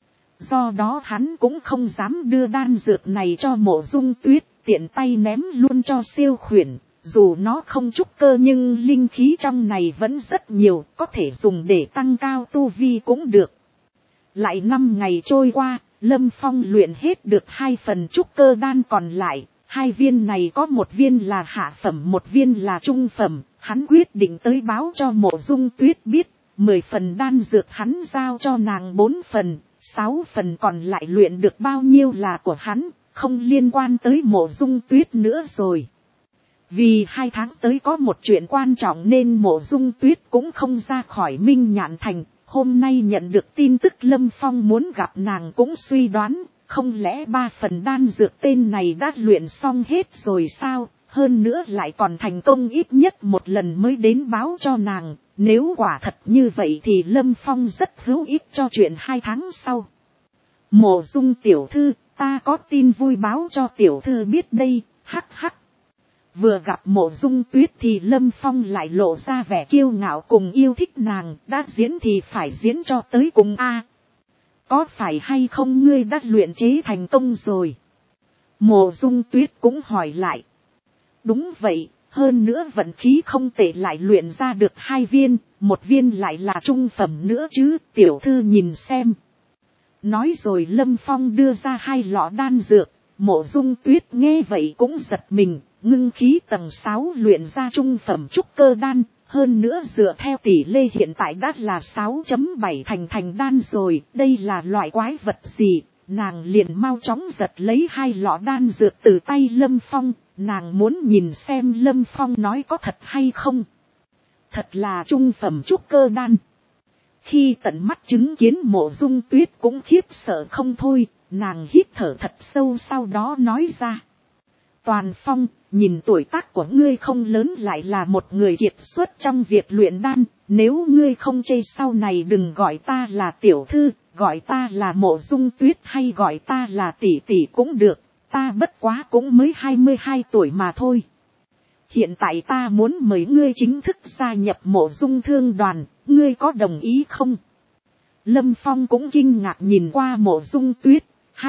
Do đó hắn cũng không dám đưa đan dược này cho Mộ Dung Tuyết, tiện tay ném luôn cho Siêu Khuyển. Dù nó không trúc cơ nhưng linh khí trong này vẫn rất nhiều, có thể dùng để tăng cao tu vi cũng được. Lại 5 ngày trôi qua, Lâm Phong luyện hết được 2 phần trúc cơ đan còn lại. 2 viên này có 1 viên là hạ phẩm, 1 viên là trung phẩm. Hắn quyết định tới báo cho Mộ Dung Tuyết biết. 10 phần đan dược hắn giao cho nàng 4 phần, 6 phần còn lại luyện được bao nhiêu là của hắn, không liên quan tới Mộ Dung Tuyết nữa rồi. Vì 2 tháng tới có một chuyện quan trọng nên Mộ Dung Tuyết cũng không ra khỏi Minh Nhạn Thành. Hôm nay nhận được tin tức Lâm Phong muốn gặp nàng cũng suy đoán, không lẽ 3 phần đan dược tên này đã luyện xong hết rồi sao, hơn nữa lại còn thành công ít nhất 1 lần mới đến báo cho nàng. Nếu quả thật như vậy thì Lâm Phong rất hữu ích cho chuyện 2 tháng sau. Mộ Dung tiểu thư, ta có tin vui báo cho tiểu thư biết đây, hắc hắc. Vừa gặp Mộ Dung Tuyết thì Lâm Phong lại lộ ra vẻ kiêu ngạo cùng yêu thích nàng, đã diễn thì phải diễn cho tới cùng a. Có phải hay không ngươi đã luyện chế thành công rồi? Mộ Dung Tuyết cũng hỏi lại. Đúng vậy, hơn nữa vận khí không tệ lại luyện ra được 2 viên, 1 viên lại là trung phẩm nữa chứ, tiểu thư nhìn xem. Nói rồi Lâm Phong đưa ra 2 lọ đan dược, Mộ Dung Tuyết nghe vậy cũng giật mình, ngưng khí tầng 6 luyện ra trung phẩm trúc cơ đan, hơn nữa dựa theo tỷ lệ hiện tại đã là 6.7 thành đan rồi, đây là loại quái vật gì, nàng liền mau chóng giật lấy 2 lọ đan dược từ tay Lâm Phong, nàng muốn nhìn xem Lâm Phong nói có thật hay không. Thật là trung phẩm trúc cơ đan. Khi tận mắt chứng kiến Mộ Dung Tuyết cũng khiếp sợ không thôi, nàng hít thở thật sâu sau đó nói ra. Toàn Phong, nhìn tuổi tác của ngươi không lớn lại là một người kiệt xuất trong việc luyện đan, nếu ngươi không chê sau này đừng gọi ta là tiểu thư, gọi ta là Mộ Dung Tuyết hay gọi ta là tỷ tỷ cũng được, ta bất quá cũng mới 22 tuổi mà thôi. Hiện tại ta muốn mời ngươi chính thức gia nhập Mộ Dung Thương đoàn, ngươi có đồng ý không? Lâm Phong cũng kinh ngạc nhìn qua Mộ Dung Tuyết,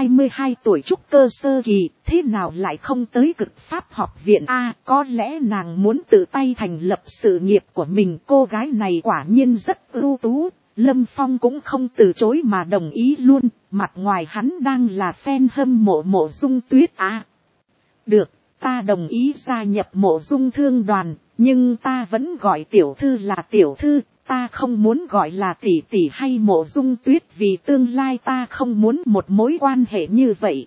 22 tuổi trúc cơ sơ kỳ, thế nào lại không tới Cực Pháp học viện a? Có lẽ nàng muốn tự tay thành lập sự nghiệp của mình, cô gái này quả nhiên rất ưu tú. Lâm Phong cũng không từ chối mà đồng ý luôn, mặt ngoài hắn đang là fan hâm mộ Mộ Dung Tuyết à. Được, ta đồng ý gia nhập Mộ Dung Thương đoàn, nhưng ta vẫn gọi tiểu thư là tiểu thư, ta không muốn gọi là tỷ tỷ hay Mộ Dung Tuyết vì tương lai ta không muốn một mối quan hệ như vậy.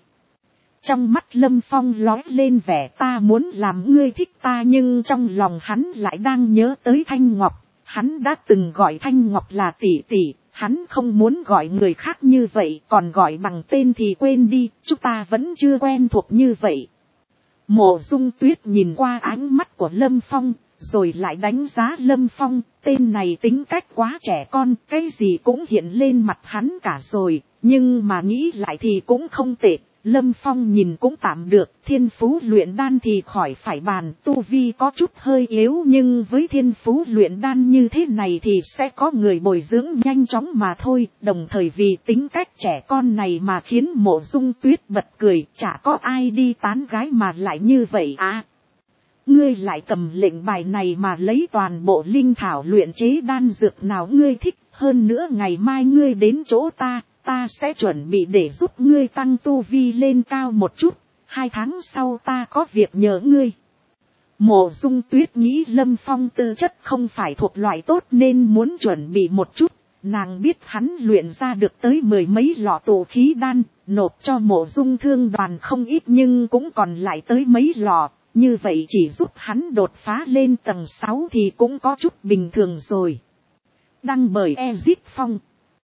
Trong mắt Lâm Phong lóe lên vẻ ta muốn làm ngươi thích ta, nhưng trong lòng hắn lại đang nhớ tới Thanh Ngọc. Hắn đã từng gọi Thanh Ngọc là tỷ tỷ, hắn không muốn gọi người khác như vậy, còn gọi bằng tên thì quên đi, chúng ta vẫn chưa quen thuộc như vậy. Mộ Dung Tuyết nhìn qua ánh mắt của Lâm Phong, rồi lại đánh giá Lâm Phong, tên này tính cách quá trẻ con, cái gì cũng hiện lên mặt hắn cả rồi, nhưng mà nghĩ lại thì cũng không tệ. Lâm Phong nhìn cũng tạm được, thiên phú luyện đan thì khỏi phải bàn, tu vi có chút hơi yếu nhưng với thiên phú luyện đan như thế này thì sẽ có người bồi dưỡng nhanh chóng mà thôi, đồng thời vì tính cách trẻ con này mà khiến Mộ Dung Tuyết bật cười, chả có ai đi tán gái mà lại như vậy à. Ngươi lại cầm lệnh bài này mà lấy toàn bộ linh thảo luyện chế đan dược nào ngươi thích, hơn nữa ngày mai ngươi đến chỗ ta. Ta sẽ chuẩn bị để giúp ngươi tăng tu vi lên cao một chút, 2 tháng sau ta có việc nhờ ngươi. Mộ Dung Tuyết nghĩ Lâm Phong tư chất không phải thuộc loại tốt nên muốn chuẩn bị một chút, nàng biết hắn luyện ra được tới 10 mấy lọ tụ khí đan, nộp cho Mộ Dung Thương đoàn không ít nhưng cũng còn lại tới mấy lọ, như vậy chỉ giúp hắn đột phá lên tầng 6 thì cũng có chút bình thường rồi. Đăng bởi Ezit Phong.